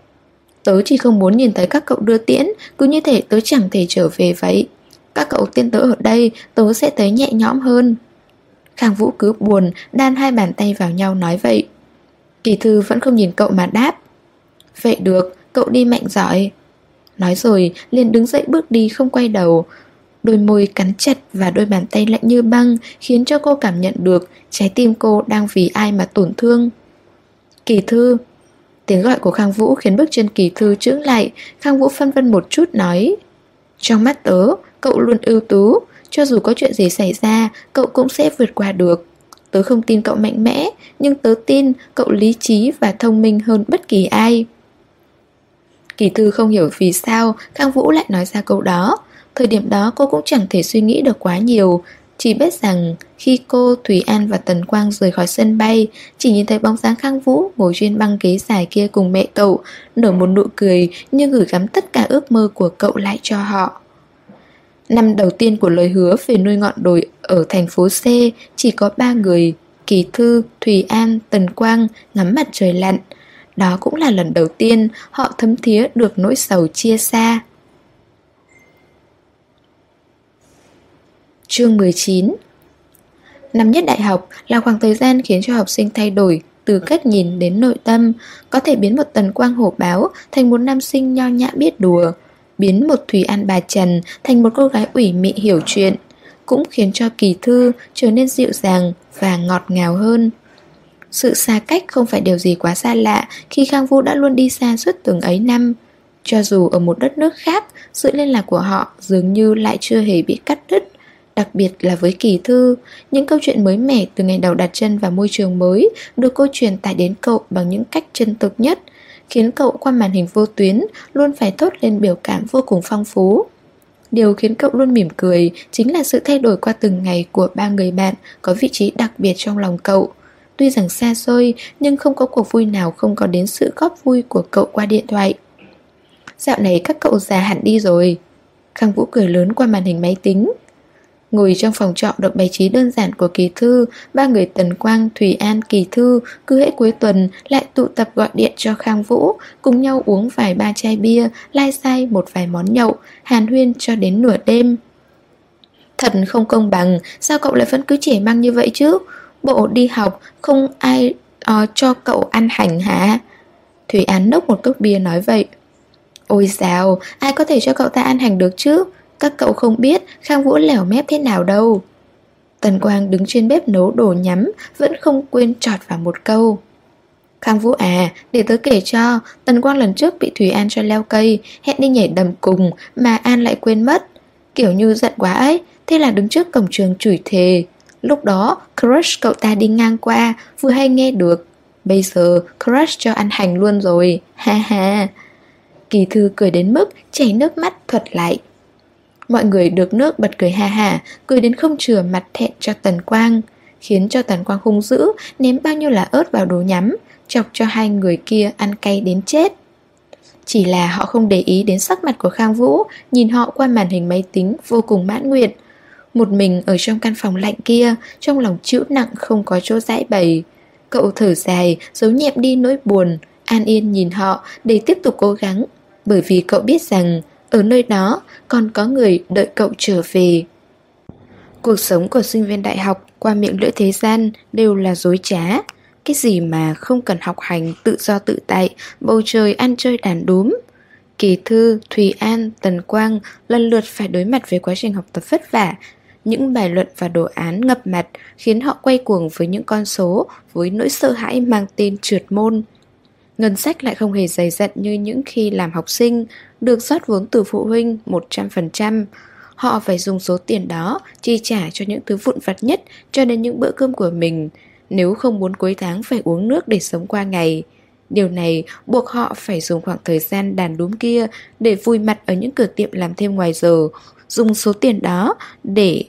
Tớ chỉ không muốn nhìn thấy các cậu đưa tiễn, cứ như thể tớ chẳng thể trở về vậy. Các cậu tiễn tớ ở đây, tớ sẽ thấy nhẹ nhõm hơn. Khang Vũ cứ buồn, đan 2 bàn tay vào nhau nói vậy. Kỳ Thư vẫn không nhìn cậu mà đáp. Vậy được, cậu đi mạnh giỏi. Nói rồi, liền đứng dậy bước đi không quay đầu. Đôi môi cắn chặt và đôi bàn tay lạnh như băng khiến cho cô cảm nhận được trái tim cô đang vì ai mà tổn thương. Kỳ Thư. Tiếng gọi của Khang Vũ khiến bước chân Kỳ Thư chững lại. Khang Vũ phân vân một chút nói. Trong mắt tớ, cậu luôn ưu tú. Cho dù có chuyện gì xảy ra, cậu cũng sẽ vượt qua được. Tớ không tin cậu mạnh mẽ, nhưng tớ tin cậu lý trí và thông minh hơn bất kỳ ai. Kỳ Thư không hiểu vì sao Khang Vũ lại nói ra câu đó. Thời điểm đó cô cũng chẳng thể suy nghĩ được quá nhiều, chỉ biết rằng khi cô, Thúy An và Tần Quang rời khỏi sân bay, chỉ nhìn thấy bóng dáng Khang Vũ ngồi trên băng ghế dài kia cùng mẹ cậu, nở một nụ cười như gửi gắm tất cả ước mơ của cậu lại cho họ. Năm đầu tiên của lời hứa về nuôi ngọn đồi ở thành phố C, chỉ có 3 người, Kỳ Thư, Thúy An, Tần Quang ngắm mặt trời lặn. Đó cũng là lần đầu tiên họ thấm thía được nỗi sầu chia xa. Chương 19. Năm nhất đại học là khoảng thời gian khiến cho học sinh thay đổi từ cách nhìn đến nội tâm, có thể biến một Tần Quang hổ báo thành một nam sinh nho nhã biết đùa, biến một Thúy An bà Trần thành một cô gái ủy mị hiểu chuyện, cũng khiến cho Kỳ Thư trở nên dịu dàng và ngọt ngào hơn. Sự xa cách không phải điều gì quá xa lạ khi Khang Vũ đã luôn đi xa suốt từng ấy năm. Cho dù ở một đất nước khác, sự liên lạc của họ dường như lại chưa hề bị cắt đứt. Đặc biệt là với Kỳ Thư, những câu chuyện mới mẻ từ ngày đầu đặt chân vào môi trường mới được cô truyền tải đến cậu bằng những cách chân thực nhất, khiến cậu qua màn hình vô tuyến luôn phải thốt lên biểu cảm vô cùng phong phú. Điều khiến cậu luôn mỉm cười chính là sự thay đổi qua từng ngày của 3 người bạn có vị trí đặc biệt trong lòng cậu. Tuy rằng xa xôi, nhưng không có cuộc vui nào không có đến sự góp vui của cậu qua điện thoại. Dạo này các cậu già hẳn đi rồi. Khang Vũ cười lớn qua màn hình máy tính. Ngồi trong phòng trọ được bày trí đơn giản của Kỳ Thư, 3 người Tần Quang, Thúy An, Kỳ Thư cứ hễ cuối tuần lại tụ tập gọi điện cho Khang Vũ, cùng nhau uống vài 3 chai bia, lai sai một vài món nhậu, hàn huyên cho đến nửa đêm. Thật không công bằng, sao cậu lại vẫn cứ trẻ măng như vậy chứ? Bộ đi học không ai cho cậu ăn hành hả? Thúy An nốc một cốc bia nói vậy. Ôi dào, ai có thể cho cậu ta ăn hành được chứ? Các cậu không biết Khang Vũ lẻo mép thế nào đâu. Tần Quang đứng trên bếp nấu đồ nhắm, vẫn không quên chọt vào một câu. Khang Vũ à, để tớ kể cho, Tần Quang lần trước bị Thùy An cho leo cây, hẹn đi nhảy đầm cùng mà An lại quên mất. Kiểu như giận quá ấy, thế là đứng trước cổng trường chửi thề. Lúc đó, crush cậu ta đi ngang qua, vừa hay nghe được. Bây giờ, crush cho ăn hành luôn rồi, ha ha. Kỳ Thư cười đến mức chảy nước mắt thuật lại. Mọi người được nước bật cười ha hả, cười đến không chừa mặt thẹn cho Tần Quang, khiến cho Tần Quang hung dữ, ném bao nhiêu là ớt vào đồ nhắm, chọc cho hai người kia ăn cay đến chết. Chỉ là họ không để ý đến sắc mặt của Khang Vũ, nhìn họ qua màn hình máy tính vô cùng mãn nguyện. Một mình ở trong căn phòng lạnh kia, trong lòng chịu nặng không có chỗ giải bày. Cậu thở dài, giấu nhẹm đi nỗi buồn, an yên nhìn họ để tiếp tục cố gắng, bởi vì cậu biết rằng ở nơi đó còn có người đợi cậu trở về. Cuộc sống của sinh viên đại học qua miệng lưỡi thế gian đều là dối trá. Cái gì mà không cần học hành, tự do tự tại, bầu trời ăn chơi đàn đúm. Kỳ Thư, Thùy An, Tần Quang lần lượt phải đối mặt với quá trình học tập vất vả. Những bài luận và đồ án ngập mặt khiến họ quay cuồng với những con số, với nỗi sợ hãi mang tên trượt môn. Ngân sách lại không hề dày dặn như những khi làm học sinh, được rót vốn từ phụ huynh 100%. Họ phải dùng số tiền đó chi trả cho những thứ vụn vặt nhất, cho đến những bữa cơm của mình, nếu không muốn cuối tháng phải uống nước để sống qua ngày. Điều này buộc họ phải dùng khoảng thời gian đàn đúm kia để vui mặt ở những cửa tiệm làm thêm ngoài giờ, dùng số tiền đó để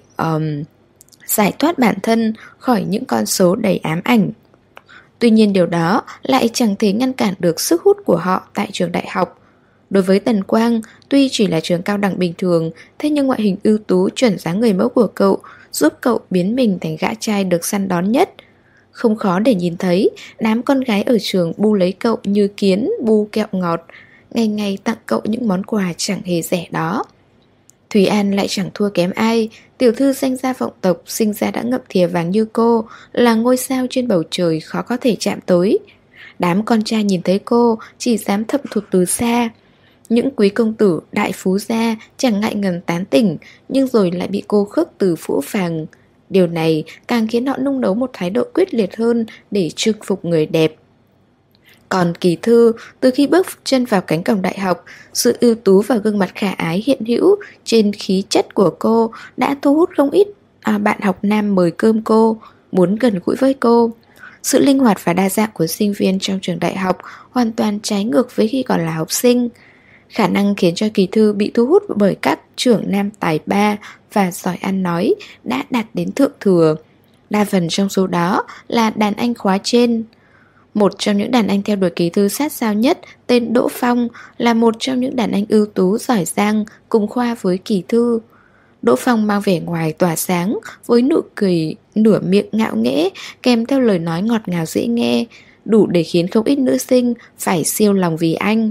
giải thoát bản thân khỏi những con số đầy ám ảnh. Tuy nhiên điều đó lại chẳng thể ngăn cản được sức hút của họ tại trường đại học. Đối với Tần Quang, tuy chỉ là trường cao đẳng bình thường, thế nhưng ngoại hình ưu tú chuẩn dáng người mẫu của cậu giúp cậu biến mình thành gã trai được săn đón nhất. Không khó để nhìn thấy, đám con gái ở trường bu lấy cậu như kiến bu kẹo ngọt, ngày ngày tặng cậu những món quà chẳng hề rẻ đó. Thùy An lại chẳng thua kém ai, tiểu thư danh gia vọng tộc, sinh ra đã ngậm thìa vàng như cô, là ngôi sao trên bầu trời khó có thể chạm tới. Đám con trai nhìn thấy cô chỉ dám thậm thụt từ xa. Những quý công tử đại phú gia chẳng ngại ngần tán tỉnh, nhưng rồi lại bị cô khước từ phũ phàng. Điều này càng khiến họ nung nấu một thái độ quyết liệt hơn để chinh phục người đẹp. Còn Kỳ Thư, từ khi bước chân vào cánh cổng đại học, sự ưu tú và gương mặt khả ái hiện hữu trên khí chất của cô đã thu hút không ít bạn học nam mời cơm cô, muốn gần gũi với cô. Sự linh hoạt và đa dạng của sinh viên trong trường đại học hoàn toàn trái ngược với khi còn là học sinh. Khả năng khiến cho Kỳ Thư bị thu hút bởi các trưởng nam tài ba và giỏi ăn nói đã đạt đến thượng thừa. Đa phần trong số đó là đàn anh khóa trên. Một trong những đàn anh theo đuổi Kỳ Thư sát sao nhất, tên Đỗ Phong, là một trong những đàn anh ưu tú giỏi giang cùng khoa với Kỳ Thư. Đỗ Phong mang vẻ ngoài tỏa sáng, với nụ cười nửa miệng ngạo nghễ, kèm theo lời nói ngọt ngào dễ nghe, đủ để khiến không ít nữ sinh phải siêu lòng vì anh.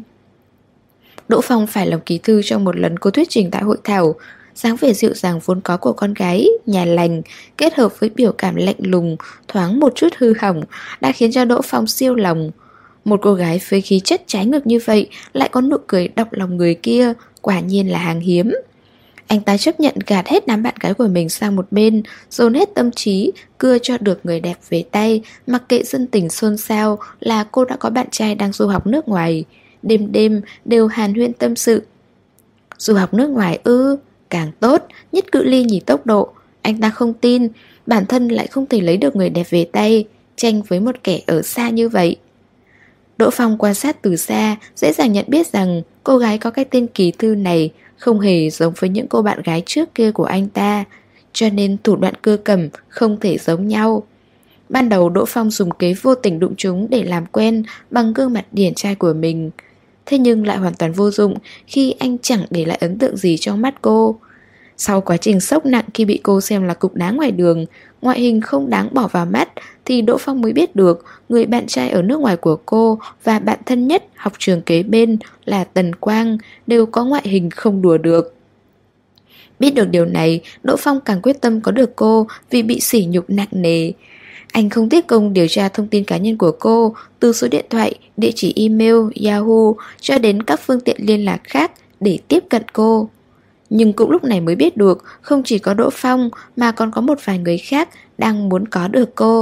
Đỗ Phong phải lòng Kỳ Thư trong một lần cô thuyết trình tại hội thảo. Dáng vẻ dịu dàng vốn có của con gái, nhà lành, kết hợp với biểu cảm lạnh lùng, thoáng một chút hư hỏng, đã khiến cho Đỗ Phong siêu lòng. Một cô gái với khí chất trái ngược như vậy lại có nụ cười đọc lòng người kia, quả nhiên là hàng hiếm. Anh ta chấp nhận gạt hết đám bạn gái của mình sang một bên, dồn hết tâm trí, cưa cho được người đẹp về tay, mặc kệ dân tình xôn xao là cô đã có bạn trai đang du học nước ngoài. Đêm đêm đều hàn huyên tâm sự. Du học nước ngoài ư? Càng tốt, nhất cự ly nhì tốc độ. Anh ta không tin, bản thân lại không thể lấy được người đẹp về tay, tranh với một kẻ ở xa như vậy. Đỗ Phong quan sát từ xa, dễ dàng nhận biết rằng cô gái có cái tên Kỳ Thư này không hề giống với những cô bạn gái trước kia của anh ta, cho nên thủ đoạn cưa cầm không thể giống nhau. Ban đầu Đỗ Phong dùng kế vô tình đụng chúng để làm quen bằng gương mặt điển trai của mình. Thế nhưng lại hoàn toàn vô dụng khi anh chẳng để lại ấn tượng gì trong mắt cô. Sau quá trình sốc nặng khi bị cô xem là cục đá ngoài đường, ngoại hình không đáng bỏ vào mắt, thì Đỗ Phong mới biết được người bạn trai ở nước ngoài của cô và bạn thân nhất học trường kế bên là Tần Quang đều có ngoại hình không đùa được. Biết được điều này, Đỗ Phong càng quyết tâm có được cô vì bị sỉ nhục nặng nề. Anh không tiếc công điều tra thông tin cá nhân của cô, từ số điện thoại, địa chỉ email, Yahoo cho đến các phương tiện liên lạc khác để tiếp cận cô. Nhưng cũng lúc này mới biết được không chỉ có Đỗ Phong mà còn có một vài người khác đang muốn có được cô.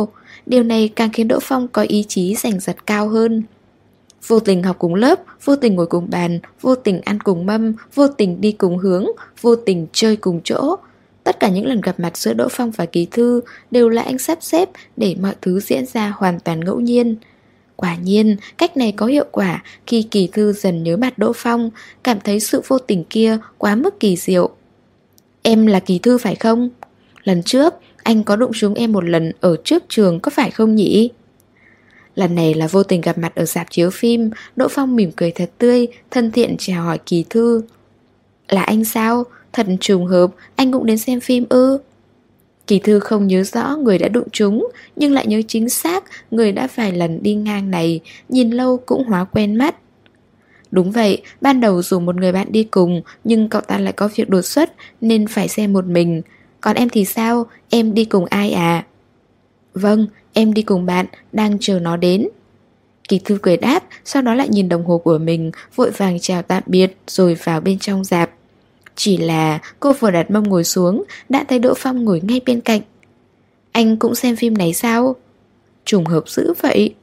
điều này càng khiến Đỗ Phong có ý chí giành giật cao hơn. Vô tình học cùng lớp, vô tình ngồi cùng bàn, vô tình ăn cùng mâm, vô tình đi cùng hướng, vô tình chơi cùng chỗ. Tất cả những lần gặp mặt giữa Đỗ Phong và Kỳ Thư đều là anh sắp xếp để mọi thứ diễn ra hoàn toàn ngẫu nhiên. Quả nhiên, cách này có hiệu quả khi Kỳ Thư dần nhớ mặt Đỗ Phong, cảm thấy sự vô tình kia quá mức kỳ diệu. Em là Kỳ Thư phải không? Lần trước, anh có đụng trúng em một lần ở trước trường có phải không nhỉ? Lần này là vô tình gặp mặt ở rạp chiếu phim. Đỗ Phong mỉm cười thật tươi, thân thiện chào hỏi Kỳ Thư. Là anh sao? Thật trùng hợp, anh cũng đến xem phim ư? Kỳ Thư không nhớ rõ người đã đụng trúng, nhưng lại nhớ chính xác người đã vài lần đi ngang này, nhìn lâu cũng hóa quen mắt. Đúng vậy, ban đầu dù một người bạn đi cùng, nhưng cậu ta lại có việc đột xuất nên phải xem một mình. Còn em thì sao? Em đi cùng ai à? Vâng, em đi cùng bạn, đang chờ nó đến. Kỳ Thư cười đáp, sau đó lại nhìn đồng hồ của mình, vội vàng chào tạm biệt rồi vào bên trong rạp. Chỉ là cô vừa đặt mông ngồi xuống, đã thấy Đỗ Phong ngồi ngay bên cạnh. Anh cũng xem phim này sao? Trùng hợp dữ vậy.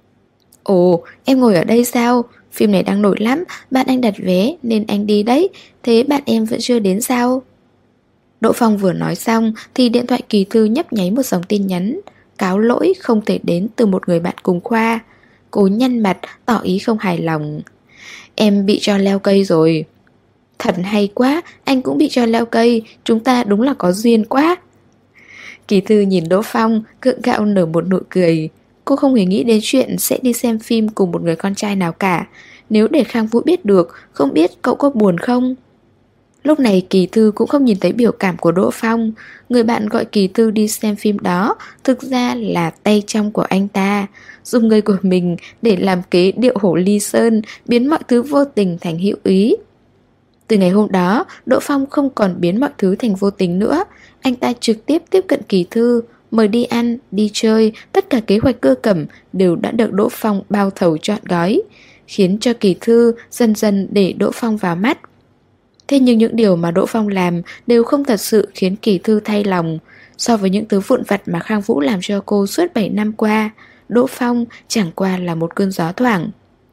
Ồ, em ngồi ở đây sao? Phim này đang nổi lắm, bạn anh đặt vé nên anh đi đấy. Thế bạn em vẫn chưa đến sao? Đỗ Phong vừa nói xong thì điện thoại Kỳ Thư nhấp nháy một dòng tin nhắn cáo lỗi không thể đến từ một người bạn cùng khoa. Cô nhăn mặt tỏ ý không hài lòng. Em bị cho leo cây rồi. Thật hay quá, anh cũng bị cho leo cây, chúng ta đúng là có duyên quá. Kỳ Thư nhìn Đỗ Phong, gượng gạo nở một nụ cười. Cô không hề nghĩ đến chuyện sẽ đi xem phim cùng một người con trai nào cả. Nếu để Khang Vũ biết được, không biết cậu có buồn không? Lúc này Kỳ Thư cũng không nhìn thấy biểu cảm của Đỗ Phong. Người bạn gọi Kỳ Thư đi xem phim đó thực ra là tay trong của anh ta, dùng người của mình để làm kế điệu hổ ly sơn, biến mọi thứ vô tình thành hữu ý. Từ ngày hôm đó, Đỗ Phong không còn biến mọi thứ thành vô tình nữa. Anh ta trực tiếp tiếp cận Kỳ Thư, mời đi ăn, đi chơi. Tất cả kế hoạch cơ cẩm đều đã được Đỗ Phong bao thầu trọn gói, khiến cho Kỳ Thư dần dần để Đỗ Phong vào mắt. Thế nhưng những điều mà Đỗ Phong làm đều không thật sự khiến Kỳ Thư thay lòng. So với những thứ vụn vặt mà Khang Vũ làm cho cô suốt 7 năm qua, Đỗ Phong chẳng qua là một cơn gió thoảng.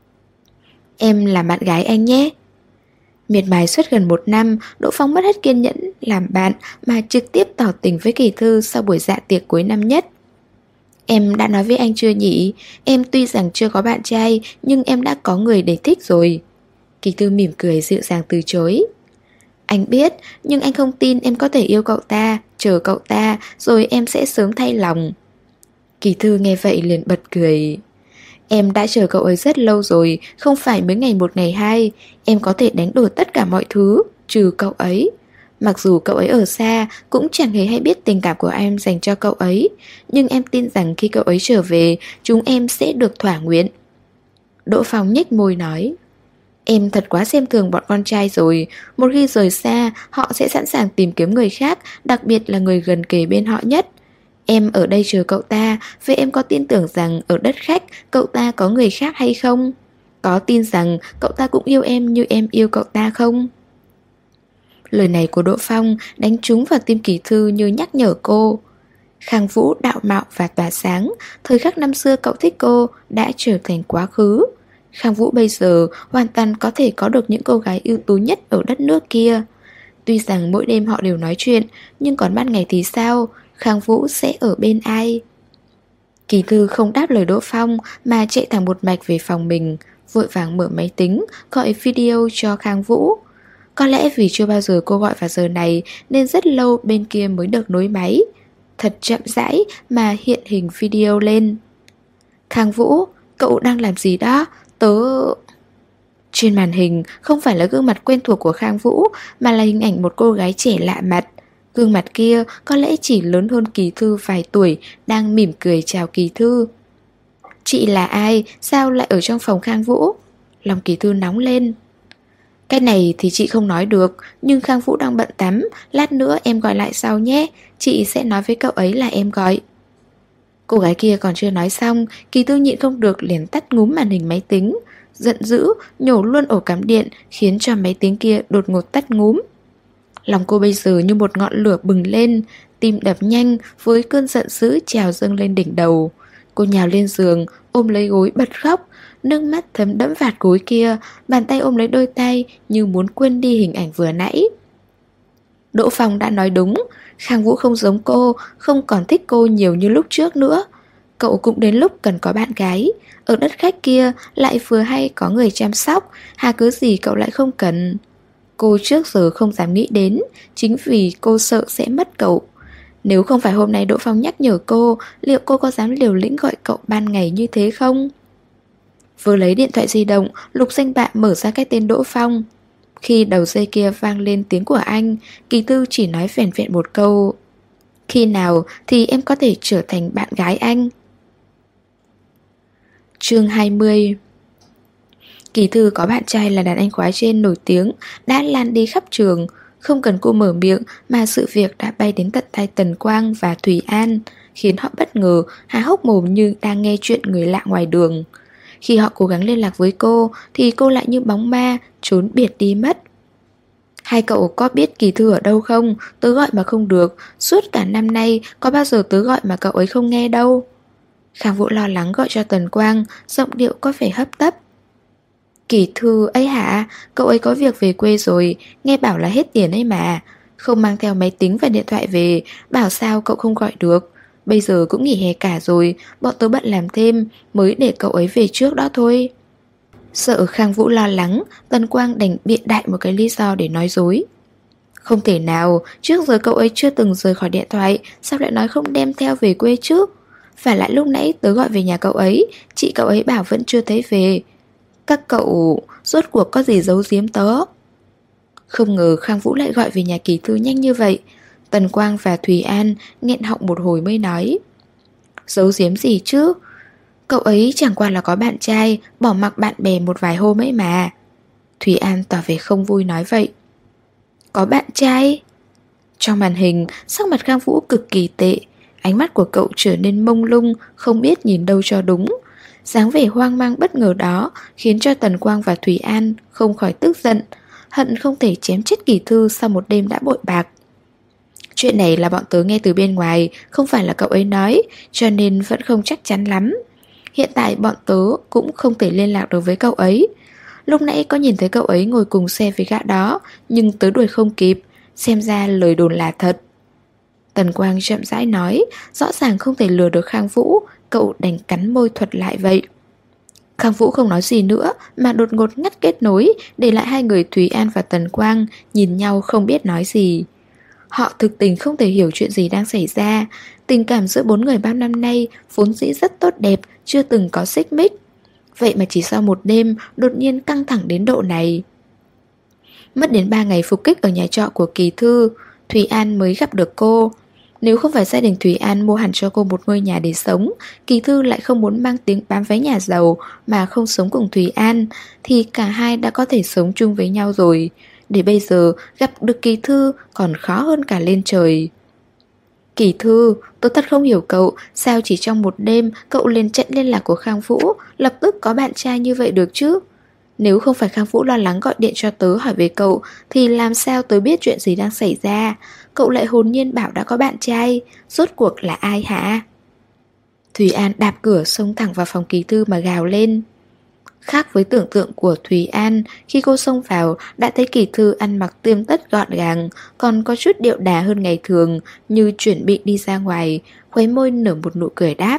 Em là bạn gái anh nhé. Miệt mài suốt gần 1 năm, Đỗ Phong mất hết kiên nhẫn làm bạn mà trực tiếp tỏ tình với Kỳ Thư sau buổi dạ tiệc cuối năm nhất. Em đã nói với anh chưa nhỉ? Em tuy rằng chưa có bạn trai, nhưng em đã có người để thích rồi. Kỳ Thư mỉm cười dịu dàng từ chối. Anh biết, nhưng anh không tin em có thể yêu cậu ta, chờ cậu ta, rồi em sẽ sớm thay lòng. Kỳ Thư nghe vậy liền bật cười. Em đã chờ cậu ấy rất lâu rồi, không phải mới ngày 1 ngày 2. Em có thể đánh đổi tất cả mọi thứ, trừ cậu ấy. Mặc dù cậu ấy ở xa, cũng chẳng hề hay biết tình cảm của em dành cho cậu ấy. Nhưng em tin rằng khi cậu ấy trở về, chúng em sẽ được thỏa nguyện. Đỗ Phong nhếch môi nói. Em thật quá xem thường bọn con trai rồi. Một khi rời xa, họ sẽ sẵn sàng tìm kiếm người khác, đặc biệt là người gần kề bên họ nhất. Em ở đây chờ cậu ta, vậy em có tin tưởng rằng ở đất khách cậu ta có người khác hay không? Có tin rằng cậu ta cũng yêu em như em yêu cậu ta không? Lời này của Đỗ Phong đánh trúng vào tim Kỳ Thư như nhắc nhở cô. Khang Vũ đạo mạo và tỏa sáng, thời khắc năm xưa cậu thích cô đã trở thành quá khứ. Khang Vũ bây giờ hoàn toàn có thể có được những cô gái ưu tú nhất ở đất nước kia. Tuy rằng mỗi đêm họ đều nói chuyện, nhưng còn ban ngày thì sao? Khang Vũ sẽ ở bên ai? Kỳ Thư không đáp lời Đỗ Phong mà chạy thẳng một mạch về phòng mình, vội vàng mở máy tính, gọi video cho Khang Vũ. Có lẽ vì chưa bao giờ cô gọi vào giờ này nên rất lâu bên kia mới được nối máy. Thật chậm rãi mà hiện hình video lên. Khang Vũ, cậu đang làm gì đó? Trên màn hình không phải là gương mặt quen thuộc của Khang Vũ, mà là hình ảnh một cô gái trẻ lạ mặt. Gương mặt kia có lẽ chỉ lớn hơn Kỳ Thư vài tuổi, đang mỉm cười chào Kỳ Thư. Chị là ai? Sao lại ở trong phòng Khang Vũ? Lòng Kỳ Thư nóng lên. Cái này thì chị không nói được, nhưng Khang Vũ đang bận tắm, lát nữa em gọi lại sau nhé, chị sẽ nói với cậu ấy là em gọi. Cô gái kia còn chưa nói xong, Kỳ Thư nhịn không được liền tắt ngúm màn hình máy tính, giận dữ nhổ luôn ổ cắm điện, khiến cho máy tính kia đột ngột tắt ngúm. Lòng cô bây giờ như một ngọn lửa bừng lên, tim đập nhanh với cơn giận dữ trào dâng lên đỉnh đầu. Cô nhào lên giường, ôm lấy gối bật khóc, nước mắt thấm đẫm vạt gối kia, bàn tay ôm lấy đôi tay như muốn quên đi hình ảnh vừa nãy. Đỗ Phong đã nói đúng, Khang Vũ không giống cô, không còn thích cô nhiều như lúc trước nữa. Cậu cũng đến lúc cần có bạn gái. Ở đất khách kia lại vừa hay có người chăm sóc, hà cớ gì cậu lại không cần. Cô trước giờ không dám nghĩ đến, chính vì cô sợ sẽ mất cậu. Nếu không phải hôm nay Đỗ Phong nhắc nhở cô, liệu cô có dám liều lĩnh gọi cậu ban ngày như thế không? Vừa lấy điện thoại di động, Lục Danh Bạ mở ra cái tên Đỗ Phong. Khi đầu dây kia vang lên tiếng của anh, Kỳ Thư chỉ nói vẻn vẹn một câu: khi nào thì em có thể trở thành bạn gái anh? Chương 20. Kỳ Thư có bạn trai là đàn anh khóa trên nổi tiếng, đã lan đi khắp trường. Không cần cô mở miệng mà sự việc đã bay đến tận tai Tần Quang và Thủy An, khiến họ bất ngờ, há hốc mồm như đang nghe chuyện người lạ ngoài đường. Khi họ cố gắng liên lạc với cô thì cô lại như bóng ma, trốn biệt đi mất. Hai cậu có biết Kỳ Thư ở đâu không? Tớ gọi mà không được. Suốt cả năm nay có bao giờ tớ gọi mà cậu ấy không nghe đâu. Khang Vũ lo lắng gọi cho Tần Quang, giọng điệu có vẻ hấp tấp. Kỳ Thư ấy hả? Cậu ấy có việc về quê rồi, nghe bảo là hết tiền ấy mà. Không mang theo máy tính và điện thoại về, bảo sao cậu không gọi được. Bây giờ cũng nghỉ hè cả rồi, bọn tớ bận làm thêm, mới để cậu ấy về trước đó thôi. Sợ Khang Vũ lo lắng, Tần Quang đành biện đại một cái lý do để nói dối. Không thể nào, trước giờ cậu ấy chưa từng rời khỏi điện thoại, sao lại nói không đem theo về quê trước? Và lại lúc nãy tớ gọi về nhà cậu ấy, chị cậu ấy bảo vẫn chưa thấy về. Các cậu rốt cuộc có gì giấu giếm tớ? Không ngờ Khang Vũ lại gọi về nhà Kỳ Thư nhanh như vậy. Tần Quang và Thùy An nghẹn họng một hồi mới nói: giấu giếm gì chứ? Cậu ấy chẳng qua là có bạn trai, bỏ mặc bạn bè một vài hôm ấy mà. Thùy An tỏ vẻ không vui nói vậy. Có bạn trai? Trong màn hình, sắc mặt Khang Vũ cực kỳ tệ. Ánh mắt của cậu trở nên mông lung, không biết nhìn đâu cho đúng. Dáng vẻ hoang mang bất ngờ đó khiến cho Tần Quang và Thùy An không khỏi tức giận, hận không thể chém chết Kỳ Thư sau một đêm đã bội bạc. Chuyện này là bọn tớ nghe từ bên ngoài, không phải là cậu ấy nói, cho nên vẫn không chắc chắn lắm. Hiện tại bọn tớ cũng không thể liên lạc được với cậu ấy. Lúc nãy có nhìn thấy cậu ấy ngồi cùng xe với gã đó, nhưng tớ đuổi không kịp, xem ra lời đồn là thật. Tần Quang chậm rãi nói, rõ ràng không thể lừa được Khang Vũ, cậu đành cắn môi thuật lại vậy. Khang Vũ không nói gì nữa mà đột ngột ngắt kết nối, để lại hai người Thúy An và Tần Quang nhìn nhau không biết nói gì. Họ thực tình không thể hiểu chuyện gì đang xảy ra. Tình cảm giữa bốn người bao năm nay vốn dĩ rất tốt đẹp, chưa từng có xích mích. Vậy mà chỉ sau một đêm đột nhiên căng thẳng đến độ này. Mất đến 3 ngày phục kích ở nhà trọ của Kỳ Thư, Thúy An mới gặp được cô. Nếu không phải gia đình Thúy An mua hẳn cho cô một ngôi nhà để sống, Kỳ Thư lại không muốn mang tiếng bám váy nhà giàu mà không sống cùng Thúy An, thì cả hai đã có thể sống chung với nhau rồi. Để bây giờ gặp được Kỳ Thư còn khó hơn cả lên trời. Kỳ Thư, tôi thật không hiểu cậu, sao chỉ trong một đêm cậu liền chặn liên lạc của Khang Vũ, lập tức có bạn trai như vậy được chứ? Nếu không phải Khang Vũ lo lắng gọi điện cho tớ hỏi về cậu, thì làm sao tớ biết chuyện gì đang xảy ra? Cậu lại hồn nhiên bảo đã có bạn trai, rốt cuộc là ai hả? Thùy An đạp cửa xông thẳng vào phòng Kỳ Thư mà gào lên. Khác với tưởng tượng của Thùy An, khi cô xông vào đã thấy Kỳ Thư ăn mặc tươm tất gọn gàng, còn có chút điệu đà hơn ngày thường, như chuẩn bị đi ra ngoài, khóe môi nở một nụ cười đáp.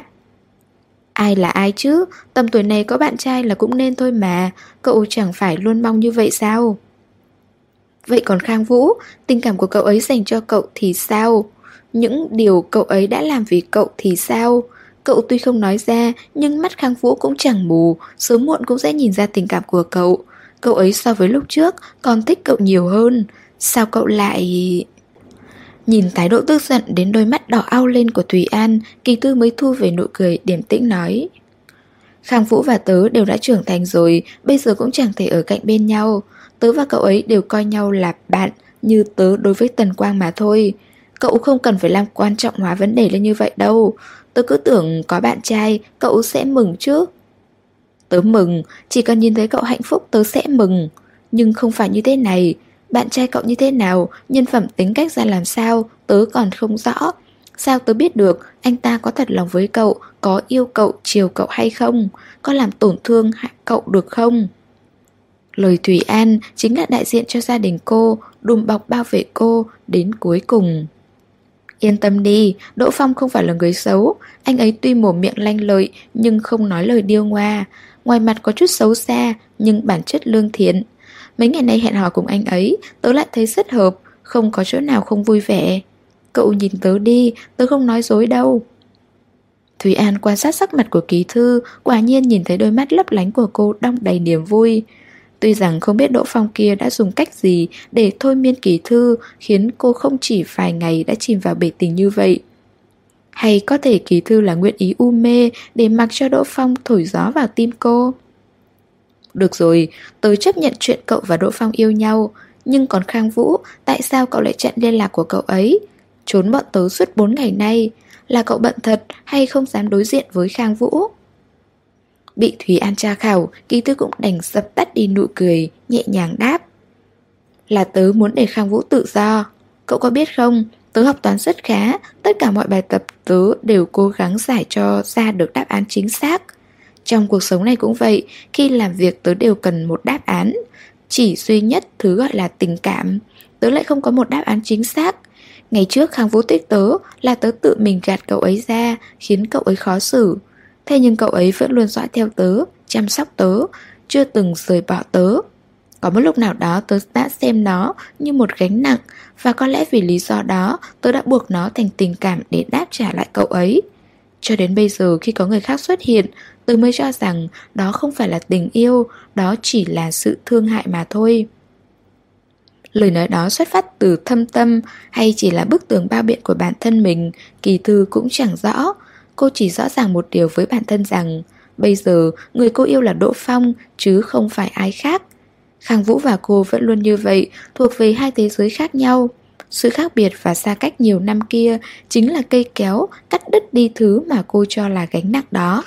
Ai là ai chứ, tầm tuổi này có bạn trai là cũng nên thôi mà, cậu chẳng phải luôn mong như vậy sao? Vậy còn Khang Vũ, tình cảm của cậu ấy dành cho cậu thì sao? Những điều cậu ấy đã làm vì cậu thì sao? Cậu tuy không nói ra, nhưng mắt Khang Vũ cũng chẳng mù, sớm muộn cũng sẽ nhìn ra tình cảm của cậu. Cậu ấy so với lúc trước còn thích cậu nhiều hơn. Sao cậu lại... Nhìn thái độ tức giận đến đôi mắt đỏ ao lên của Thùy An, Kỳ Thư mới thu về nụ cười điềm tĩnh nói. Khang Vũ và tớ đều đã trưởng thành rồi, bây giờ cũng chẳng thể ở cạnh bên nhau. Tớ và cậu ấy đều coi nhau là bạn, như tớ đối với Tần Quang mà thôi. Cậu không cần phải làm quan trọng hóa vấn đề lên như vậy đâu. Tớ cứ tưởng có bạn trai, cậu sẽ mừng chứ. Tớ mừng, chỉ cần nhìn thấy cậu hạnh phúc tớ sẽ mừng. Nhưng không phải như thế này. Bạn trai cậu như thế nào, nhân phẩm tính cách ra làm sao, tớ còn không rõ. Sao tớ biết được anh ta có thật lòng với cậu, có yêu cậu, chiều cậu hay không, có làm tổn thương hại cậu được không? Lời Thủy An chính là đại diện cho gia đình cô, đùm bọc bảo vệ cô đến cuối cùng. Yên tâm đi, Đỗ Phong không phải là người xấu. Anh ấy tuy mồm miệng lanh lợi nhưng không nói lời điêu ngoa. Ngoài mặt có chút xấu xa nhưng bản chất lương thiện. Mấy ngày nay hẹn hò cùng anh ấy, tớ lại thấy rất hợp, không có chỗ nào không vui vẻ. Cậu nhìn tớ đi, tớ không nói dối đâu. Thúy An quan sát sắc mặt của Kỳ Thư, quả nhiên nhìn thấy đôi mắt lấp lánh của cô đong đầy niềm vui. Tuy rằng không biết Đỗ Phong kia đã dùng cách gì để thôi miên Kỳ Thư, khiến cô không chỉ vài ngày đã chìm vào bể tình như vậy. Hay có thể Kỳ Thư là nguyện ý u mê để mặc cho Đỗ Phong thổi gió vào tim cô. Được rồi, tớ chấp nhận chuyện cậu và Đỗ Phong yêu nhau. Nhưng còn Khang Vũ, tại sao cậu lại chặn liên lạc của cậu ấy? Trốn bọn tớ suốt 4 ngày nay. Là cậu bận thật hay không dám đối diện với Khang Vũ? Bị Thúy An tra khảo, Kỳ Thư cũng đành dập tắt đi nụ cười, nhẹ nhàng đáp. Là tớ muốn để Khang Vũ tự do. Cậu có biết không, tớ học toán rất khá, tất cả mọi bài tập tớ đều cố gắng giải cho ra được đáp án chính xác. Trong cuộc sống này cũng vậy, khi làm việc tớ đều cần một đáp án. Chỉ duy nhất thứ gọi là tình cảm, tớ lại không có một đáp án chính xác. Ngày trước Khang Vũ thích tớ là tớ tự mình gạt cậu ấy ra, khiến cậu ấy khó xử. Thế nhưng cậu ấy vẫn luôn dõi theo tớ, chăm sóc tớ, chưa từng rời bỏ tớ. Có một lúc nào đó tớ đã xem nó như một gánh nặng, và có lẽ vì lý do đó tớ đã buộc nó thành tình cảm để đáp trả lại cậu ấy. Cho đến bây giờ khi có người khác xuất hiện, tớ mới cho rằng đó không phải là tình yêu, đó chỉ là sự thương hại mà thôi. Lời nói đó xuất phát từ thâm tâm hay chỉ là bức tường bao biện của bản thân mình, Kỳ Thư cũng chẳng rõ. Cô chỉ rõ ràng một điều với bản thân rằng bây giờ người cô yêu là Đỗ Phong chứ không phải ai khác. Khang Vũ và cô vẫn luôn như vậy, thuộc về hai thế giới khác nhau. Sự khác biệt và xa cách nhiều năm kia chính là cây kéo cắt đứt đi thứ mà cô cho là gánh nặng đó.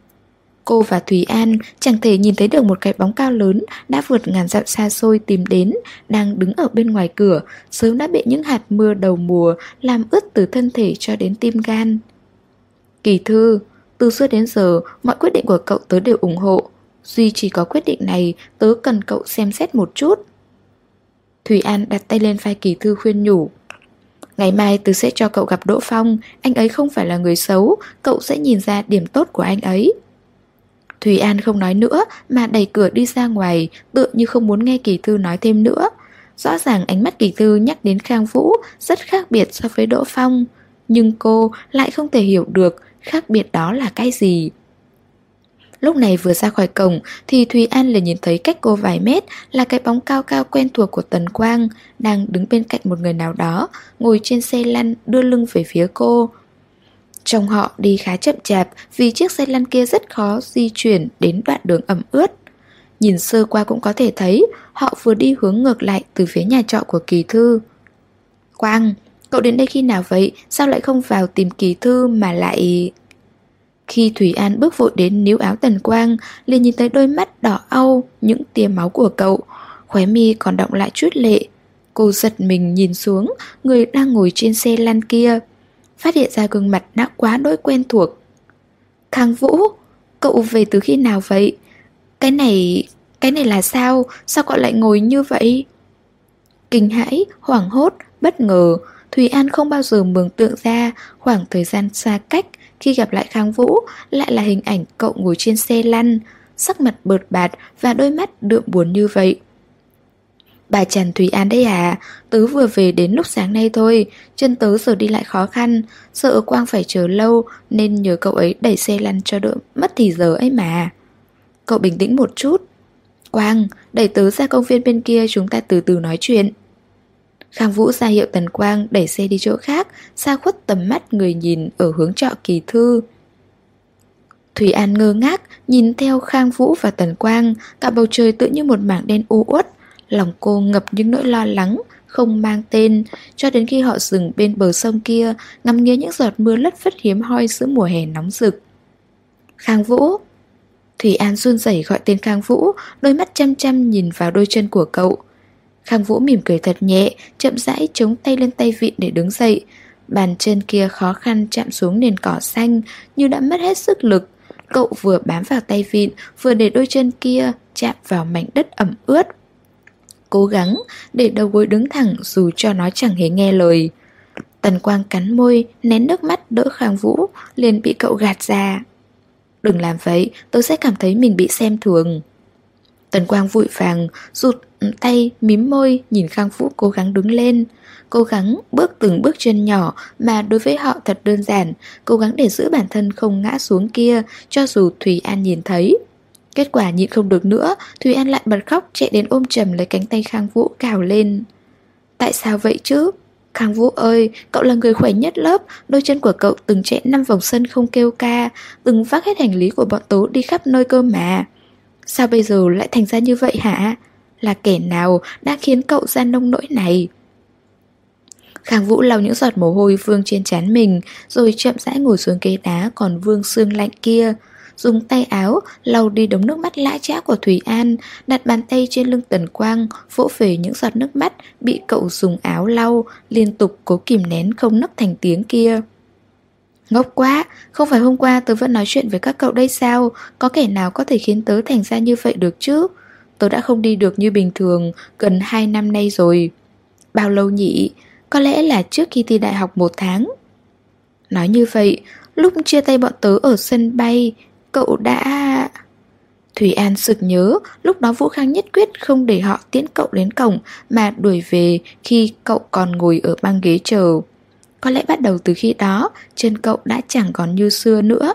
Cô và Thúy An chẳng thể nhìn thấy được một cái bóng cao lớn đã vượt ngàn dặm xa xôi tìm đến, đang đứng ở bên ngoài cửa, sớm đã bị những hạt mưa đầu mùa làm ướt từ thân thể cho đến tim gan. Kỳ Thư, từ xưa đến giờ, mọi quyết định của cậu tớ đều ủng hộ. Duy chỉ có quyết định này, tớ cần cậu xem xét một chút. Thúy An đặt tay lên vai Kỳ Thư khuyên nhủ. Ngày mai tớ sẽ cho cậu gặp Đỗ Phong, anh ấy không phải là người xấu, cậu sẽ nhìn ra điểm tốt của anh ấy. Thúy An không nói nữa mà đẩy cửa đi ra ngoài, tựa như không muốn nghe Kỳ Thư nói thêm nữa. Rõ ràng ánh mắt Kỳ Thư nhắc đến Khang Vũ rất khác biệt so với Đỗ Phong, nhưng cô lại không thể hiểu được khác biệt đó là cái gì. Lúc này vừa ra khỏi cổng thì Thúy An liền nhìn thấy cách cô vài mét là cái bóng cao cao quen thuộc của Tần Quang, đang đứng bên cạnh một người nào đó, ngồi trên xe lăn đưa lưng về phía cô. Trông họ đi khá chậm chạp vì chiếc xe lăn kia rất khó di chuyển đến đoạn đường ẩm ướt. Nhìn sơ qua cũng có thể thấy họ vừa đi hướng ngược lại từ phía nhà trọ của Kỳ Thư. Quang, cậu đến đây khi nào vậy? Sao lại không vào tìm Kỳ Thư mà lại... Khi Thúy An bước vội đến níu áo Tần Quang, liền nhìn thấy đôi mắt đỏ au, những tia máu của cậu, khóe mi còn đọng lại chút lệ. Cô giật mình nhìn xuống người đang ngồi trên xe lăn kia, phát hiện ra gương mặt đã quá đỗi quen thuộc. Khang Vũ, cậu về từ khi nào vậy? Cái này là sao? Sao cậu lại ngồi như vậy? Kinh hãi, hoảng hốt, bất ngờ, Thúy An không bao giờ mường tượng ra khoảng thời gian xa cách khi gặp lại Khang Vũ lại là hình ảnh cậu ngồi trên xe lăn, sắc mặt bợt bạt và đôi mắt đượm buồn như vậy. Bà Trần Thúy An đây à, tớ vừa về đến lúc sáng nay thôi, chân tớ giờ đi lại khó khăn, sợ Quang phải chờ lâu nên nhờ cậu ấy đẩy xe lăn cho đỡ mất thì giờ ấy mà. Cậu bình tĩnh một chút. Quang, đẩy tớ ra công viên bên kia chúng ta từ từ nói chuyện. Khang Vũ ra hiệu Tần Quang đẩy xe đi chỗ khác, xa khuất tầm mắt người nhìn ở hướng trọ Kỳ Thư. Thúy An ngơ ngác nhìn theo Khang Vũ và Tần Quang, cả bầu trời tự như một mảng đen u uất. Lòng cô ngập những nỗi lo lắng không mang tên, cho đến khi họ dừng bên bờ sông kia, ngắm nghía những giọt mưa lất phất hiếm hoi giữa mùa hè nóng rực. Khang Vũ. Thúy An run rẩy gọi tên Khang Vũ, đôi mắt chăm chăm nhìn vào đôi chân của cậu. Khang Vũ mỉm cười thật nhẹ, chậm rãi chống tay lên tay vịn để đứng dậy. Bàn chân kia khó khăn chạm xuống nền cỏ xanh như đã mất hết sức lực. Cậu vừa bám vào tay vịn, vừa để đôi chân kia chạm vào mảnh đất ẩm ướt. Cố gắng để đầu gối đứng thẳng dù cho nó chẳng hề nghe lời. Tần Quang cắn môi, nén nước mắt đỡ Khang Vũ, liền bị cậu gạt ra. Đừng làm vậy, tôi sẽ cảm thấy mình bị xem thường. Tần Quang vội vàng, rụt tay, mím môi, nhìn Khang Vũ cố gắng đứng lên. Cố gắng bước từng bước chân nhỏ mà đối với họ thật đơn giản, cố gắng để giữ bản thân không ngã xuống kia, cho dù Thùy An nhìn thấy. Kết quả nhịn không được nữa, Thùy An lại bật khóc chạy đến ôm chầm lấy cánh tay Khang Vũ cào lên. Tại sao vậy chứ? Khang Vũ ơi, cậu là người khỏe nhất lớp, đôi chân của cậu từng chạy 5 vòng sân không kêu ca, từng vác hết hành lý của bọn tớ đi khắp nơi cơ mà. Sao bây giờ lại thành ra như vậy hả? Là kẻ nào đã khiến cậu ra nông nỗi này? Khang Vũ lau những giọt mồ hôi vương trên trán mình, rồi chậm rãi ngồi xuống ghế đá còn vương sương lạnh kia, dùng tay áo lau đi đống nước mắt lã chã của Thùy An, đặt bàn tay trên lưng Tần Quang, vỗ về những giọt nước mắt bị cậu dùng áo lau, liên tục cố kìm nén không nấc thành tiếng kia. Ngốc quá, không phải hôm qua tớ vẫn nói chuyện với các cậu đây sao? Có kẻ nào có thể khiến tớ thành ra như vậy được chứ? Tớ đã không đi được như bình thường gần 2 năm nay rồi. Bao lâu nhỉ? Có lẽ là trước khi thi đại học 1 tháng. Nói như vậy, lúc chia tay bọn tớ ở sân bay, cậu đã... Thủy An sực nhớ, lúc đó Vũ Khang nhất quyết không để họ tiễn cậu đến cổng mà đuổi về khi cậu còn ngồi ở băng ghế chờ. Có lẽ bắt đầu từ khi đó, chân cậu đã chẳng còn như xưa nữa.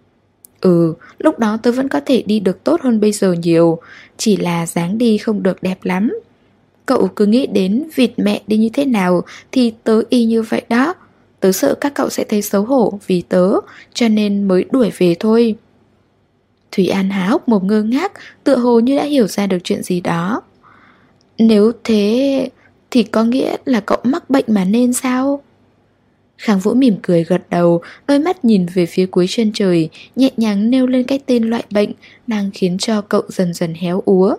Lúc đó tớ vẫn có thể đi được tốt hơn bây giờ nhiều, chỉ là dáng đi không được đẹp lắm. Cậu cứ nghĩ đến vịt mẹ đi như thế nào thì tớ y như vậy đó. Tớ sợ các cậu sẽ thấy xấu hổ vì tớ, cho nên mới đuổi về thôi. Thủy An há hốc mồm ngơ ngác, tựa hồ như đã hiểu ra được chuyện gì đó. Nếu thế thì có nghĩa là cậu mắc bệnh mà nên sao? Khang Vũ mỉm cười gật đầu, đôi mắt nhìn về phía cuối chân trời, nhẹ nhàng nêu lên cái tên loại bệnh đang khiến cho cậu dần dần héo úa.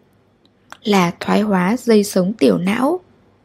Là thoái hóa dây sống tiểu não.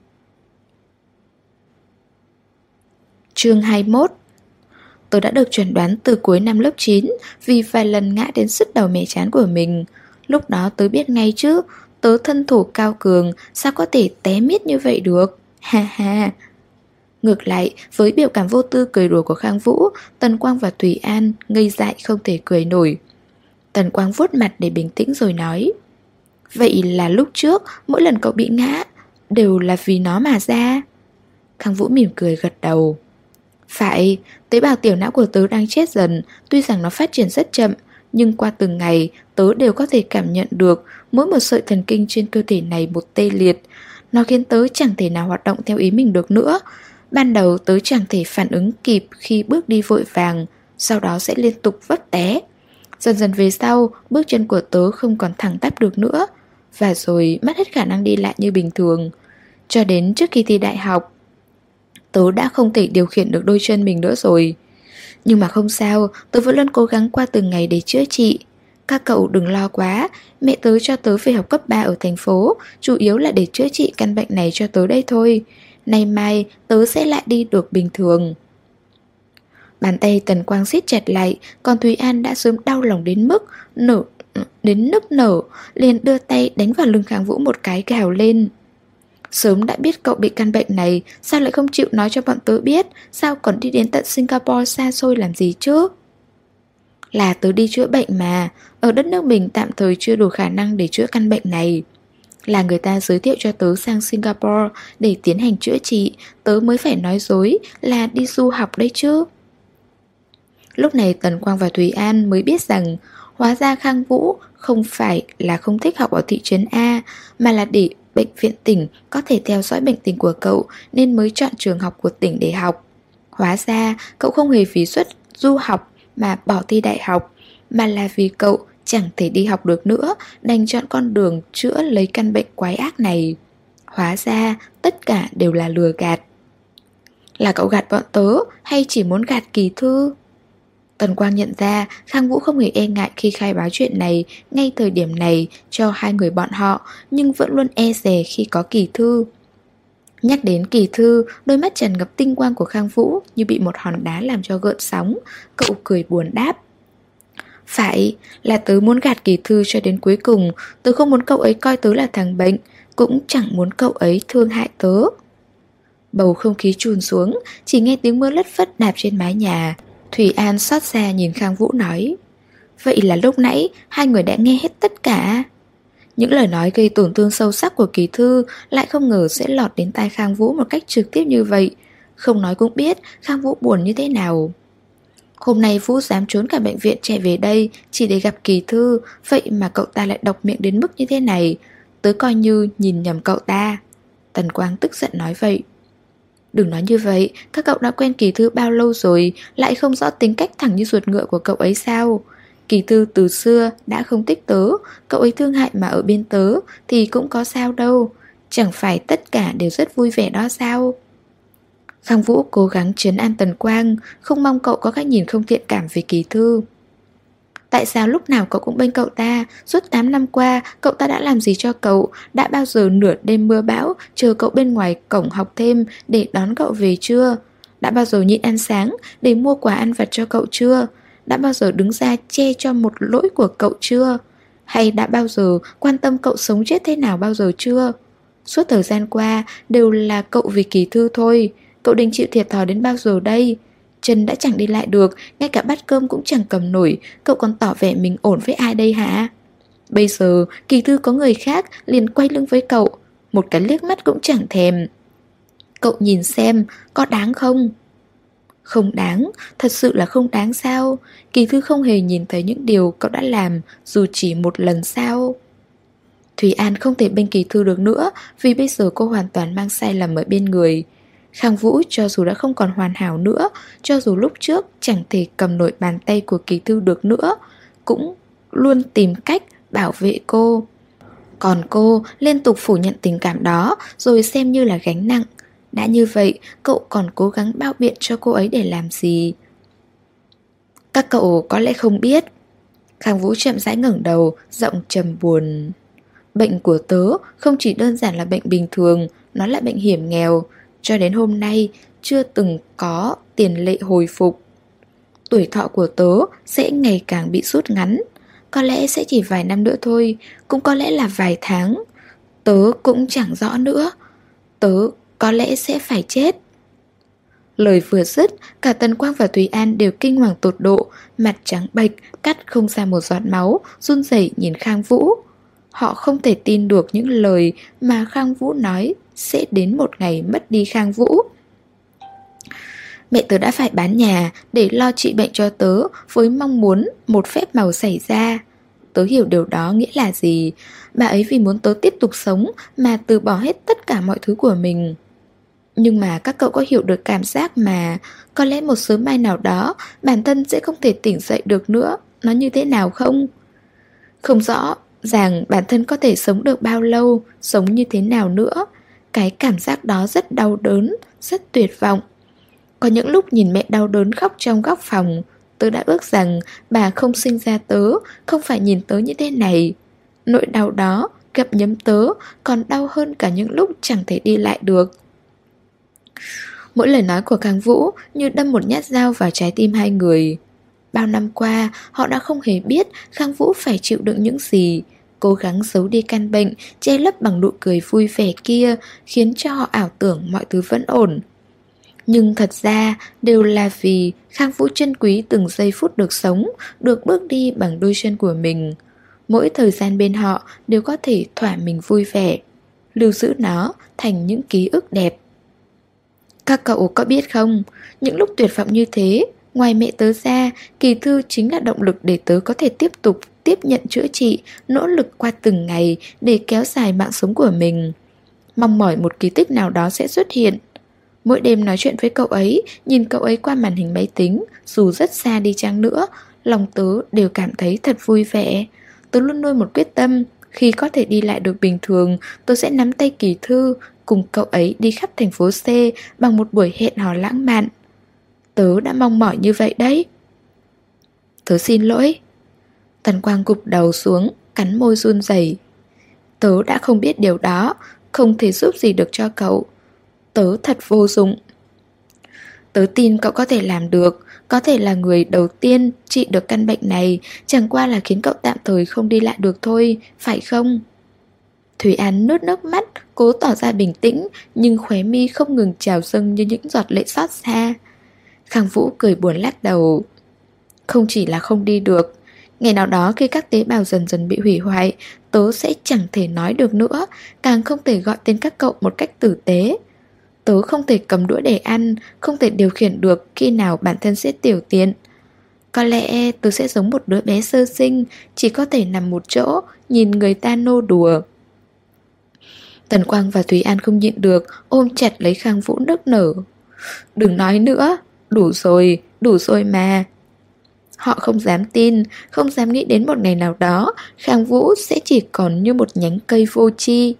Chương 21. Tôi đã được chẩn đoán từ cuối năm lớp 9 vì vài lần ngã đến sứt đầu mẻ trán của mình. Lúc đó tớ biết ngay chứ, tớ thân thủ cao cường, sao có thể té miết như vậy được. Ha ha. Ngược lại, với biểu cảm vô tư cười đùa của Khang Vũ, Tần Quang và Thùy An ngây dại không thể cười nổi. Tần Quang vuốt mặt để bình tĩnh rồi nói: Vậy là lúc trước, mỗi lần cậu bị ngã đều là vì nó mà ra. Khang Vũ mỉm cười gật đầu. Phải, tế bào tiểu não của tớ đang chết dần. Tuy rằng nó phát triển rất chậm, nhưng qua từng ngày tớ đều có thể cảm nhận được mỗi một sợi thần kinh trên cơ thể này một tê liệt. Nó khiến tớ chẳng thể nào hoạt động theo ý mình được nữa. Ban đầu tớ chẳng thể phản ứng kịp khi bước đi vội vàng, sau đó sẽ liên tục vấp té. Dần dần về sau, bước chân của tớ không còn thẳng tắp được nữa, và rồi mất hết khả năng đi lại như bình thường. Cho đến trước khi thi đại học, tớ đã không thể điều khiển được đôi chân mình nữa rồi. Nhưng mà không sao, tớ vẫn luôn cố gắng qua từng ngày để chữa trị. Các cậu đừng lo quá, mẹ tớ cho tớ về học cấp 3 ở thành phố, chủ yếu là để chữa trị căn bệnh này cho tớ đây thôi. Nay mai tớ sẽ lại đi được bình thường. Bàn tay Tần Quang siết chặt lại, còn Thúy An đã sớm đau lòng đến mức nức nở, liền đưa tay đánh vào lưng Khang Vũ một cái gào lên. Sớm đã biết cậu bị căn bệnh này, sao lại không chịu nói cho bọn tớ biết, sao còn đi đến tận Singapore xa xôi làm gì chứ? Là tớ đi chữa bệnh mà, ở đất nước mình tạm thời chưa đủ khả năng để chữa căn bệnh này. Là người ta giới thiệu cho tớ sang Singapore để tiến hành chữa trị, tớ mới phải nói dối là đi du học đấy chứ. Lúc này Tần Quang và Thùy An mới biết rằng hóa ra Khang Vũ không phải là không thích học ở thị trấn A, mà là để bệnh viện tỉnh có thể theo dõi bệnh tình của cậu nên mới chọn trường học của tỉnh để học. Hóa ra cậu không hề vì suất du học mà bỏ thi đại học, mà là vì cậu chẳng thể đi học được nữa, đành chọn con đường chữa lấy căn bệnh quái ác này. Hóa ra tất cả đều là lừa gạt. Là cậu gạt bọn tớ hay chỉ muốn gạt Kỳ Thư? Tần Quang nhận ra Khang Vũ không hề e ngại khi khai báo chuyện này ngay thời điểm này cho hai người bọn họ, nhưng vẫn luôn e dè khi có Kỳ Thư. Nhắc đến Kỳ Thư, đôi mắt tràn ngập tinh quang của Khang Vũ như bị một hòn đá làm cho gợn sóng. Cậu cười buồn đáp: phải, là tớ muốn gạt Kỳ Thư cho đến cuối cùng. Tớ không muốn cậu ấy coi tớ là thằng bệnh, cũng chẳng muốn cậu ấy thương hại tớ. Bầu không khí trùn xuống, chỉ nghe tiếng mưa lất phất đạp trên mái nhà. Thủy An xót xa nhìn Khang Vũ nói: vậy là lúc nãy hai người đã nghe hết tất cả. Những lời nói gây tổn thương sâu sắc của Kỳ Thư lại không ngờ sẽ lọt đến tai Khang Vũ một cách trực tiếp như vậy. Không nói cũng biết Khang Vũ buồn như thế nào. Hôm nay Vũ dám trốn cả bệnh viện chạy về đây chỉ để gặp Kỳ Thư, vậy mà cậu ta lại độc miệng đến mức như thế này. Tớ coi như nhìn nhầm cậu ta. Tần Quang tức giận nói vậy. Đừng nói như vậy, các cậu đã quen Kỳ Thư bao lâu rồi, lại không rõ tính cách thẳng như ruột ngựa của cậu ấy sao? Kỳ Thư từ xưa đã không thích tớ, cậu ấy thương hại mà ở bên tớ thì cũng có sao đâu. Chẳng phải tất cả đều rất vui vẻ đó sao? Khang Vũ cố gắng trấn an Tần Quang, không mong cậu có cách nhìn không thiện cảm về Kỳ Thư. Tại sao lúc nào cậu cũng bên cậu ta? Suốt 8 năm qua, cậu ta đã làm gì cho cậu? Đã bao giờ nửa đêm mưa bão chờ cậu bên ngoài cổng học thêm để đón cậu về chưa? Đã bao giờ nhịn ăn sáng để mua quà ăn vặt cho cậu chưa? Đã bao giờ đứng ra che cho một lỗi của cậu chưa? Hay đã bao giờ quan tâm cậu sống chết thế nào bao giờ chưa? Suốt thời gian qua đều là cậu vì Kỳ Thư thôi. Cậu định chịu thiệt thòi đến bao giờ đây? Chân đã chẳng đi lại được, ngay cả bát cơm cũng chẳng cầm nổi, cậu còn tỏ vẻ mình ổn với ai đây hả? Bây giờ Kỳ Thư có người khác liền quay lưng với cậu, một cái liếc mắt cũng chẳng thèm. Cậu nhìn xem, có đáng không? Không đáng, thật sự là không đáng sao? Kỳ Thư không hề nhìn thấy những điều cậu đã làm, dù chỉ một lần sao? Thủy An không thể bên Kỳ Thư được nữa, vì bây giờ cô hoàn toàn mang sai lầm ở bên người. Khang Vũ cho dù đã không còn hoàn hảo nữa, cho dù lúc trước chẳng thể cầm nổi bàn tay của Kỳ Thư được nữa, cũng luôn tìm cách bảo vệ cô. Còn cô liên tục phủ nhận tình cảm đó, rồi xem như là gánh nặng. Đã như vậy, cậu còn cố gắng bao biện cho cô ấy để làm gì? Các cậu có lẽ không biết. Khang Vũ chậm rãi ngẩng đầu, giọng trầm buồn. Bệnh của tớ không chỉ đơn giản là bệnh bình thường, nó là bệnh hiểm nghèo. Cho đến hôm nay chưa từng có tiền lệ hồi phục. Tuổi thọ của tớ sẽ ngày càng bị rút ngắn. Có lẽ sẽ chỉ vài năm nữa thôi, cũng có lẽ là vài tháng. Tớ cũng chẳng rõ nữa. Tớ có lẽ sẽ phải chết. Lời vừa dứt, cả Tần Quang và Thùy An đều kinh hoàng tột độ, mặt trắng bệch, cắt không ra một giọt máu, run rẩy nhìn Khang Vũ. Họ không thể tin được những lời mà Khang Vũ nói sẽ đến một ngày mất đi Khang Vũ. Mẹ tớ đã phải bán nhà để lo trị bệnh cho tớ, với mong muốn một phép màu xảy ra. Tớ hiểu điều đó nghĩa là gì. Bà ấy vì muốn tớ tiếp tục sống mà từ bỏ hết tất cả mọi thứ của mình. Nhưng mà các cậu có hiểu được cảm giác mà có lẽ một sớm mai nào đó bản thân sẽ không thể tỉnh dậy được nữa, nó như thế nào không? Không rõ rằng bản thân có thể sống được bao lâu, sống như thế nào nữa. Cái cảm giác đó rất đau đớn, rất tuyệt vọng. Có những lúc nhìn mẹ đau đớn khóc trong góc phòng, tớ đã ước rằng bà không sinh ra tớ, không phải nhìn tớ như thế này. Nỗi đau đó gặm nhấm tớ còn đau hơn cả những lúc chẳng thể đi lại được. Mỗi lời nói của Khang Vũ như đâm một nhát dao vào trái tim hai người. Bao năm qua, họ đã không hề biết Khang Vũ phải chịu đựng những gì. Cố gắng giấu đi căn bệnh, che lấp bằng nụ cười vui vẻ kia, khiến cho họ ảo tưởng mọi thứ vẫn ổn. Nhưng thật ra đều là vì Khang Vũ trân quý từng giây phút được sống, được bước đi bằng đôi chân của mình. Mỗi thời gian bên họ đều có thể thỏa mình vui vẻ, lưu giữ nó thành những ký ức đẹp. Các cậu có biết không, những lúc tuyệt vọng như thế, ngoài mẹ tớ ra, Kỳ Thư chính là động lực để tớ có thể tiếp tục tiếp nhận chữa trị, nỗ lực qua từng ngày để kéo dài mạng sống của mình. Mong mỏi một kỳ tích nào đó sẽ xuất hiện. Mỗi đêm nói chuyện với cậu ấy, nhìn cậu ấy qua màn hình máy tính, dù rất xa đi chăng nữa, lòng tớ đều cảm thấy thật vui vẻ. Tớ luôn nuôi một quyết tâm, khi có thể đi lại được bình thường, tớ sẽ nắm tay Kỳ Thư, cùng cậu ấy đi khắp thành phố C bằng một buổi hẹn hò lãng mạn. Tớ đã mong mỏi như vậy đấy. Tớ xin lỗi. Tần Quang gục đầu xuống, cắn môi run rẩy. Tớ đã không biết điều đó, không thể giúp gì được cho cậu. Tớ thật vô dụng. Tớ tin cậu có thể làm được, có thể là người đầu tiên trị được căn bệnh này, chẳng qua là khiến cậu tạm thời không đi lại được thôi, phải không? Thúy An nuốt nước mắt, cố tỏ ra bình tĩnh, nhưng khóe mi không ngừng trào dâng như những giọt lệ xót xa. Khang Vũ cười buồn lắc đầu. Không chỉ là không đi được, ngày nào đó khi các tế bào dần dần bị hủy hoại, tớ sẽ chẳng thể nói được nữa, càng không thể gọi tên các cậu một cách tử tế. Tớ không thể cầm đũa để ăn, không thể điều khiển được khi nào bản thân sẽ tiểu tiện. Có lẽ tớ sẽ giống một đứa bé sơ sinh, chỉ có thể nằm một chỗ, nhìn người ta nô đùa. Tần Quang và Thúy An không nhịn được, ôm chặt lấy Khang Vũ nức nở. Đừng nói nữa, đủ rồi mà. Họ không dám tin, không dám nghĩ đến một ngày nào đó Khang Vũ sẽ chỉ còn như một nhánh cây vô tri.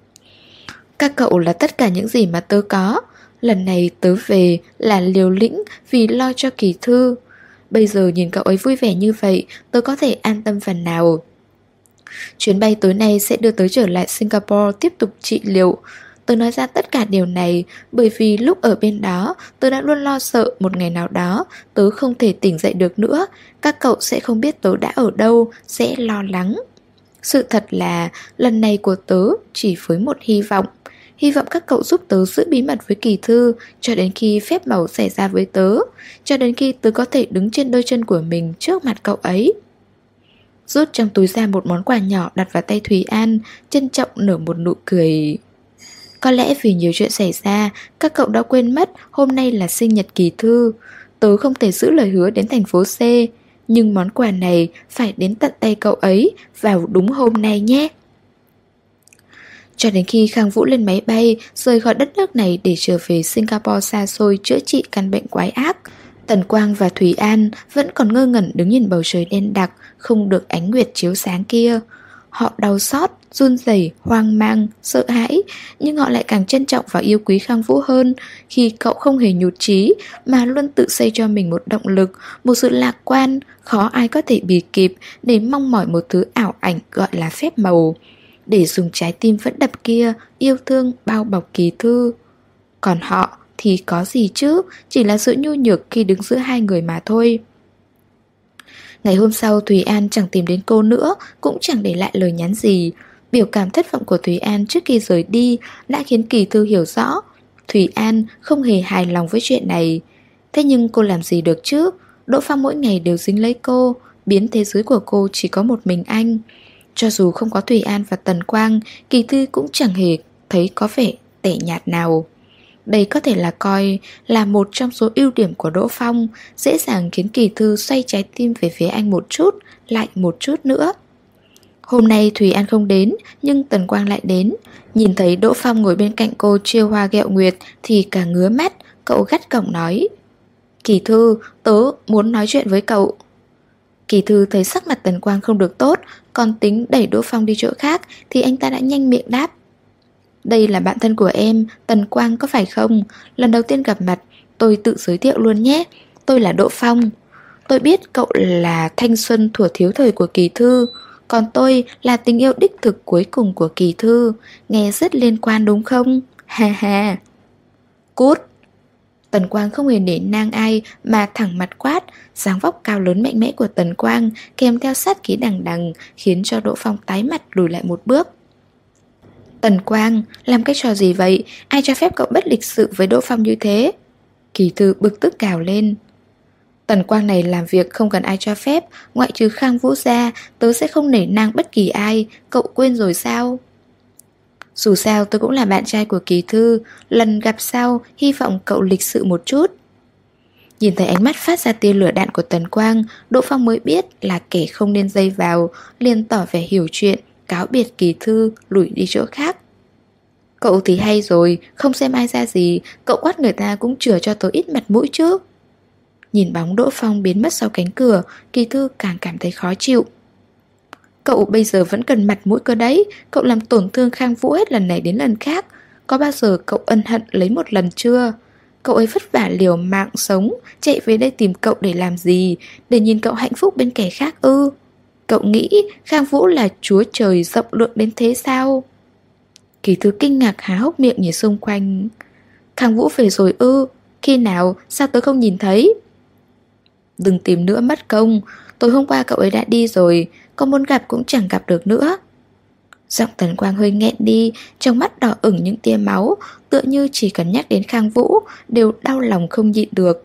Các cậu là tất cả những gì mà tớ có. Lần này tớ về là liều lĩnh vì lo cho Kỳ Thư. Bây giờ nhìn cậu ấy vui vẻ như vậy, tớ có thể an tâm phần nào. Chuyến bay tối nay sẽ đưa tớ trở lại Singapore tiếp tục trị liệu. Tớ nói ra tất cả điều này bởi vì lúc ở bên đó tớ đã luôn lo sợ một ngày nào đó tớ không thể tỉnh dậy được nữa. Các cậu sẽ không biết tớ đã ở đâu, sẽ lo lắng. Sự thật là lần này của tớ chỉ với một hy vọng. Hy vọng các cậu giúp tớ giữ bí mật với Kỳ Thư cho đến khi phép màu xảy ra với tớ, cho đến khi tớ có thể đứng trên đôi chân của mình trước mặt cậu ấy. Rút trong túi ra một món quà nhỏ đặt vào tay Thúy An, trân trọng nở một nụ cười. Có lẽ vì nhiều chuyện xảy ra, các cậu đã quên mất hôm nay là sinh nhật Kỳ Thư. Tớ không thể giữ lời hứa đến thành phố C, nhưng món quà này phải đến tận tay cậu ấy vào đúng hôm nay nhé. Cho đến khi Khang Vũ lên máy bay rời khỏi đất nước này để trở về Singapore xa xôi chữa trị căn bệnh quái ác, Tần Quang và Thúy An vẫn còn ngơ ngẩn đứng nhìn bầu trời đen đặc không được ánh nguyệt chiếu sáng kia. Họ đau xót, run rẩy, hoang mang, sợ hãi, nhưng họ lại càng trân trọng và yêu quý Khang Vũ hơn khi cậu không hề nhụt chí mà luôn tự xây cho mình một động lực, một sự lạc quan khó ai có thể bì kịp để mong mỏi một thứ ảo ảnh gọi là phép màu, để dùng trái tim vẫn đập kia yêu thương bao bọc Kỳ Thư. Còn họ thì có gì chứ, chỉ là sự nhu nhược khi đứng giữa hai người mà thôi. Ngày hôm sau Thúy An chẳng tìm đến cô nữa, cũng chẳng để lại lời nhắn gì. Biểu cảm thất vọng của Thúy An trước khi rời đi đã khiến Kỳ Thư hiểu rõ Thúy An không hề hài lòng với chuyện này. Thế nhưng cô làm gì được chứ? Đỗ Phong mỗi ngày đều dính lấy cô, biến thế giới của cô chỉ có một mình anh. Cho dù không có Thúy An và Tần Quang, Kỳ Thư cũng chẳng hề thấy có vẻ tẻ nhạt nào. Đây có thể là coi là một trong số ưu điểm của Đỗ Phong, dễ dàng khiến Kỳ Thư xoay trái tim về phía anh một chút, lại một chút nữa. Hôm nay Thúy An không đến, nhưng Tần Quang lại đến. Nhìn thấy Đỗ Phong ngồi bên cạnh cô chiêu hoa ghẹo nguyệt thì cả ngứa mắt, cậu gắt gỏng nói: Kỳ Thư, tớ muốn nói chuyện với cậu. Kỳ Thư thấy sắc mặt Tần Quang không được tốt, còn tính đẩy Đỗ Phong đi chỗ khác thì anh ta đã nhanh miệng đáp: Đây là bạn thân của em, Tần Quang có phải không? Lần đầu tiên gặp mặt, tôi tự giới thiệu luôn nhé. Tôi là Đỗ Phong. Tôi biết cậu là thanh xuân thuở thiếu thời của Kỳ Thư, còn tôi là tình yêu đích thực cuối cùng của Kỳ Thư. Nghe rất liên quan đúng không? Ha ha. Cút. Tần Quang không hề nể nang ai mà thẳng mặt quát. Dáng vóc cao lớn mạnh mẽ của Tần Quang kèm theo sát khí đằng đằng khiến cho Đỗ Phong tái mặt lùi lại một bước. Tần Quang, làm cái trò gì vậy? Ai cho phép cậu bất lịch sự với Đỗ Phong như thế? Kỳ Thư bực tức gào lên. Tần Quang này làm việc không cần ai cho phép, ngoại trừ Khang Vũ ra, tớ sẽ không nể nang bất kỳ ai, cậu quên rồi sao? Dù sao tôi cũng là bạn trai của Kỳ Thư, lần gặp sau hy vọng cậu lịch sự một chút. Nhìn thấy ánh mắt phát ra tia lửa đạn của Tần Quang, Đỗ Phong mới biết là kẻ không nên dây vào, liền tỏ vẻ hiểu chuyện, cáo biệt Kỳ Thư, lủi đi chỗ khác. Cậu thì hay rồi, không xem ai ra gì, cậu quát người ta cũng chừa cho tớ ít mặt mũi chứ. Nhìn bóng Đỗ Phong biến mất sau cánh cửa, Kỳ Thư càng cảm thấy khó chịu. Cậu bây giờ vẫn cần mặt mũi cơ đấy, cậu làm tổn thương Khang Vũ hết lần này đến lần khác. Có bao giờ cậu ân hận lấy một lần chưa? Cậu ấy vất vả liều mạng sống, chạy về đây tìm cậu để làm gì? Để nhìn cậu hạnh phúc bên kẻ khác ư? Cậu nghĩ Khang Vũ là chúa trời rộng lượng đến thế sao? Kỳ Thư kinh ngạc há hốc miệng nhìn xung quanh. Khang Vũ về rồi ư? Khi nào? Sao tớ không nhìn thấy? Đừng tìm nữa mất công. Tối hôm qua cậu ấy đã đi rồi, có muốn gặp cũng chẳng gặp được nữa. Giọng Tần Quang hơi nghẹn đi, trong mắt đỏ ửng những tia máu, tựa như chỉ cần nhắc đến Khang Vũ đều đau lòng không nhịn được.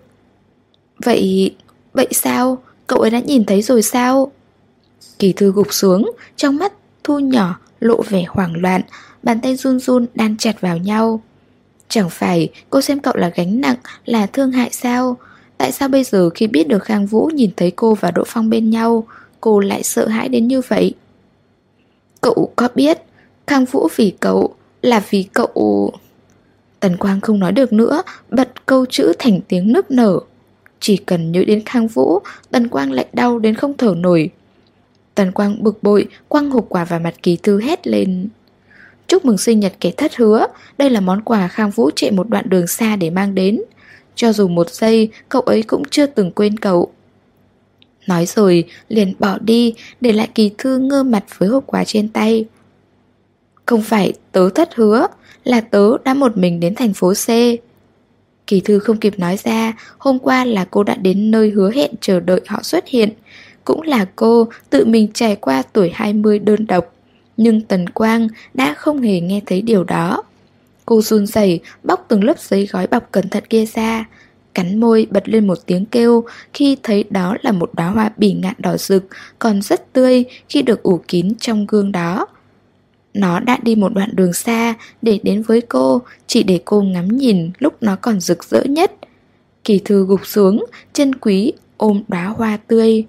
Vậy sao? Cậu ấy đã nhìn thấy rồi sao? Kỳ Thư gục xuống, trong mắt thu nhỏ lộ vẻ hoảng loạn, bàn tay run run đan chặt vào nhau. Chẳng phải cô xem cậu là gánh nặng, là thương hại sao? Tại sao bây giờ khi biết được Khang Vũ nhìn thấy cô và Đỗ Phong bên nhau, cô lại sợ hãi đến như vậy? Cậu có biết Khang Vũ vì cậu là vì cậu... Tần Quang không nói được nữa, bật câu chữ thành tiếng nức nở. Chỉ cần nhớ đến Khang Vũ, Tần Quang lại đau đến không thở nổi. Tần Quang bực bội, quăng hộp quà vào mặt Kỳ Thư hét lên. Chúc mừng sinh nhật kẻ thất hứa. Đây là món quà Khang Vũ chạy một đoạn đường xa để mang đến. Cho dù một giây, cậu ấy cũng chưa từng quên cậu. Nói rồi, liền bỏ đi, để lại Kỳ Thư ngơ mặt với hộp quà trên tay. Không phải tớ thất hứa, là tớ đã một mình đến thành phố C. Kỳ Thư không kịp nói ra, hôm qua là cô đã đến nơi hứa hẹn chờ đợi họ xuất hiện. Cũng là cô tự mình trải qua tuổi 20 đơn độc. Nhưng Tần Quang đã không hề nghe thấy điều đó. Cô run rẩy bóc từng lớp giấy gói bọc cẩn thận kia ra, cắn môi bật lên một tiếng kêu khi thấy đó là một đóa hoa bỉ ngạn đỏ rực, còn rất tươi khi được ủ kín trong gương đó. Nó đã đi một đoạn đường xa để đến với cô, chỉ để cô ngắm nhìn lúc nó còn rực rỡ nhất. Kỳ Thư gục xuống, chân quý ôm đóa hoa tươi.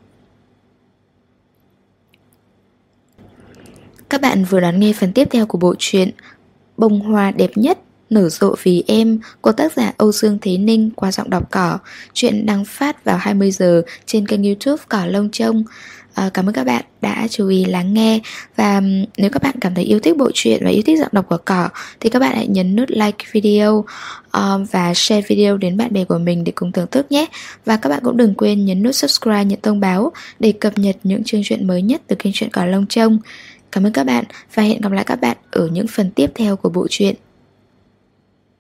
Các bạn vừa đón nghe phần tiếp theo của bộ truyện Bông hoa đẹp nhất nở rộ vì em của tác giả Âu Dương Thế Ninh qua giọng đọc Cỏ. Chuyện đăng phát vào 20 giờ trên kênh YouTube Cỏ Lông Trông. Cảm ơn các bạn đã chú ý lắng nghe. Và nếu các bạn cảm thấy yêu thích bộ truyện và yêu thích giọng đọc của Cỏ thì các bạn hãy nhấn nút like video và share video đến bạn bè của mình để cùng thưởng thức nhé. Và các bạn cũng đừng quên nhấn nút subscribe, nhận thông báo để cập nhật những chương truyện mới nhất từ kênh truyện Cỏ Lông Trông. Cảm ơn các bạn và hẹn gặp lại các bạn ở những phần tiếp theo của bộ truyện.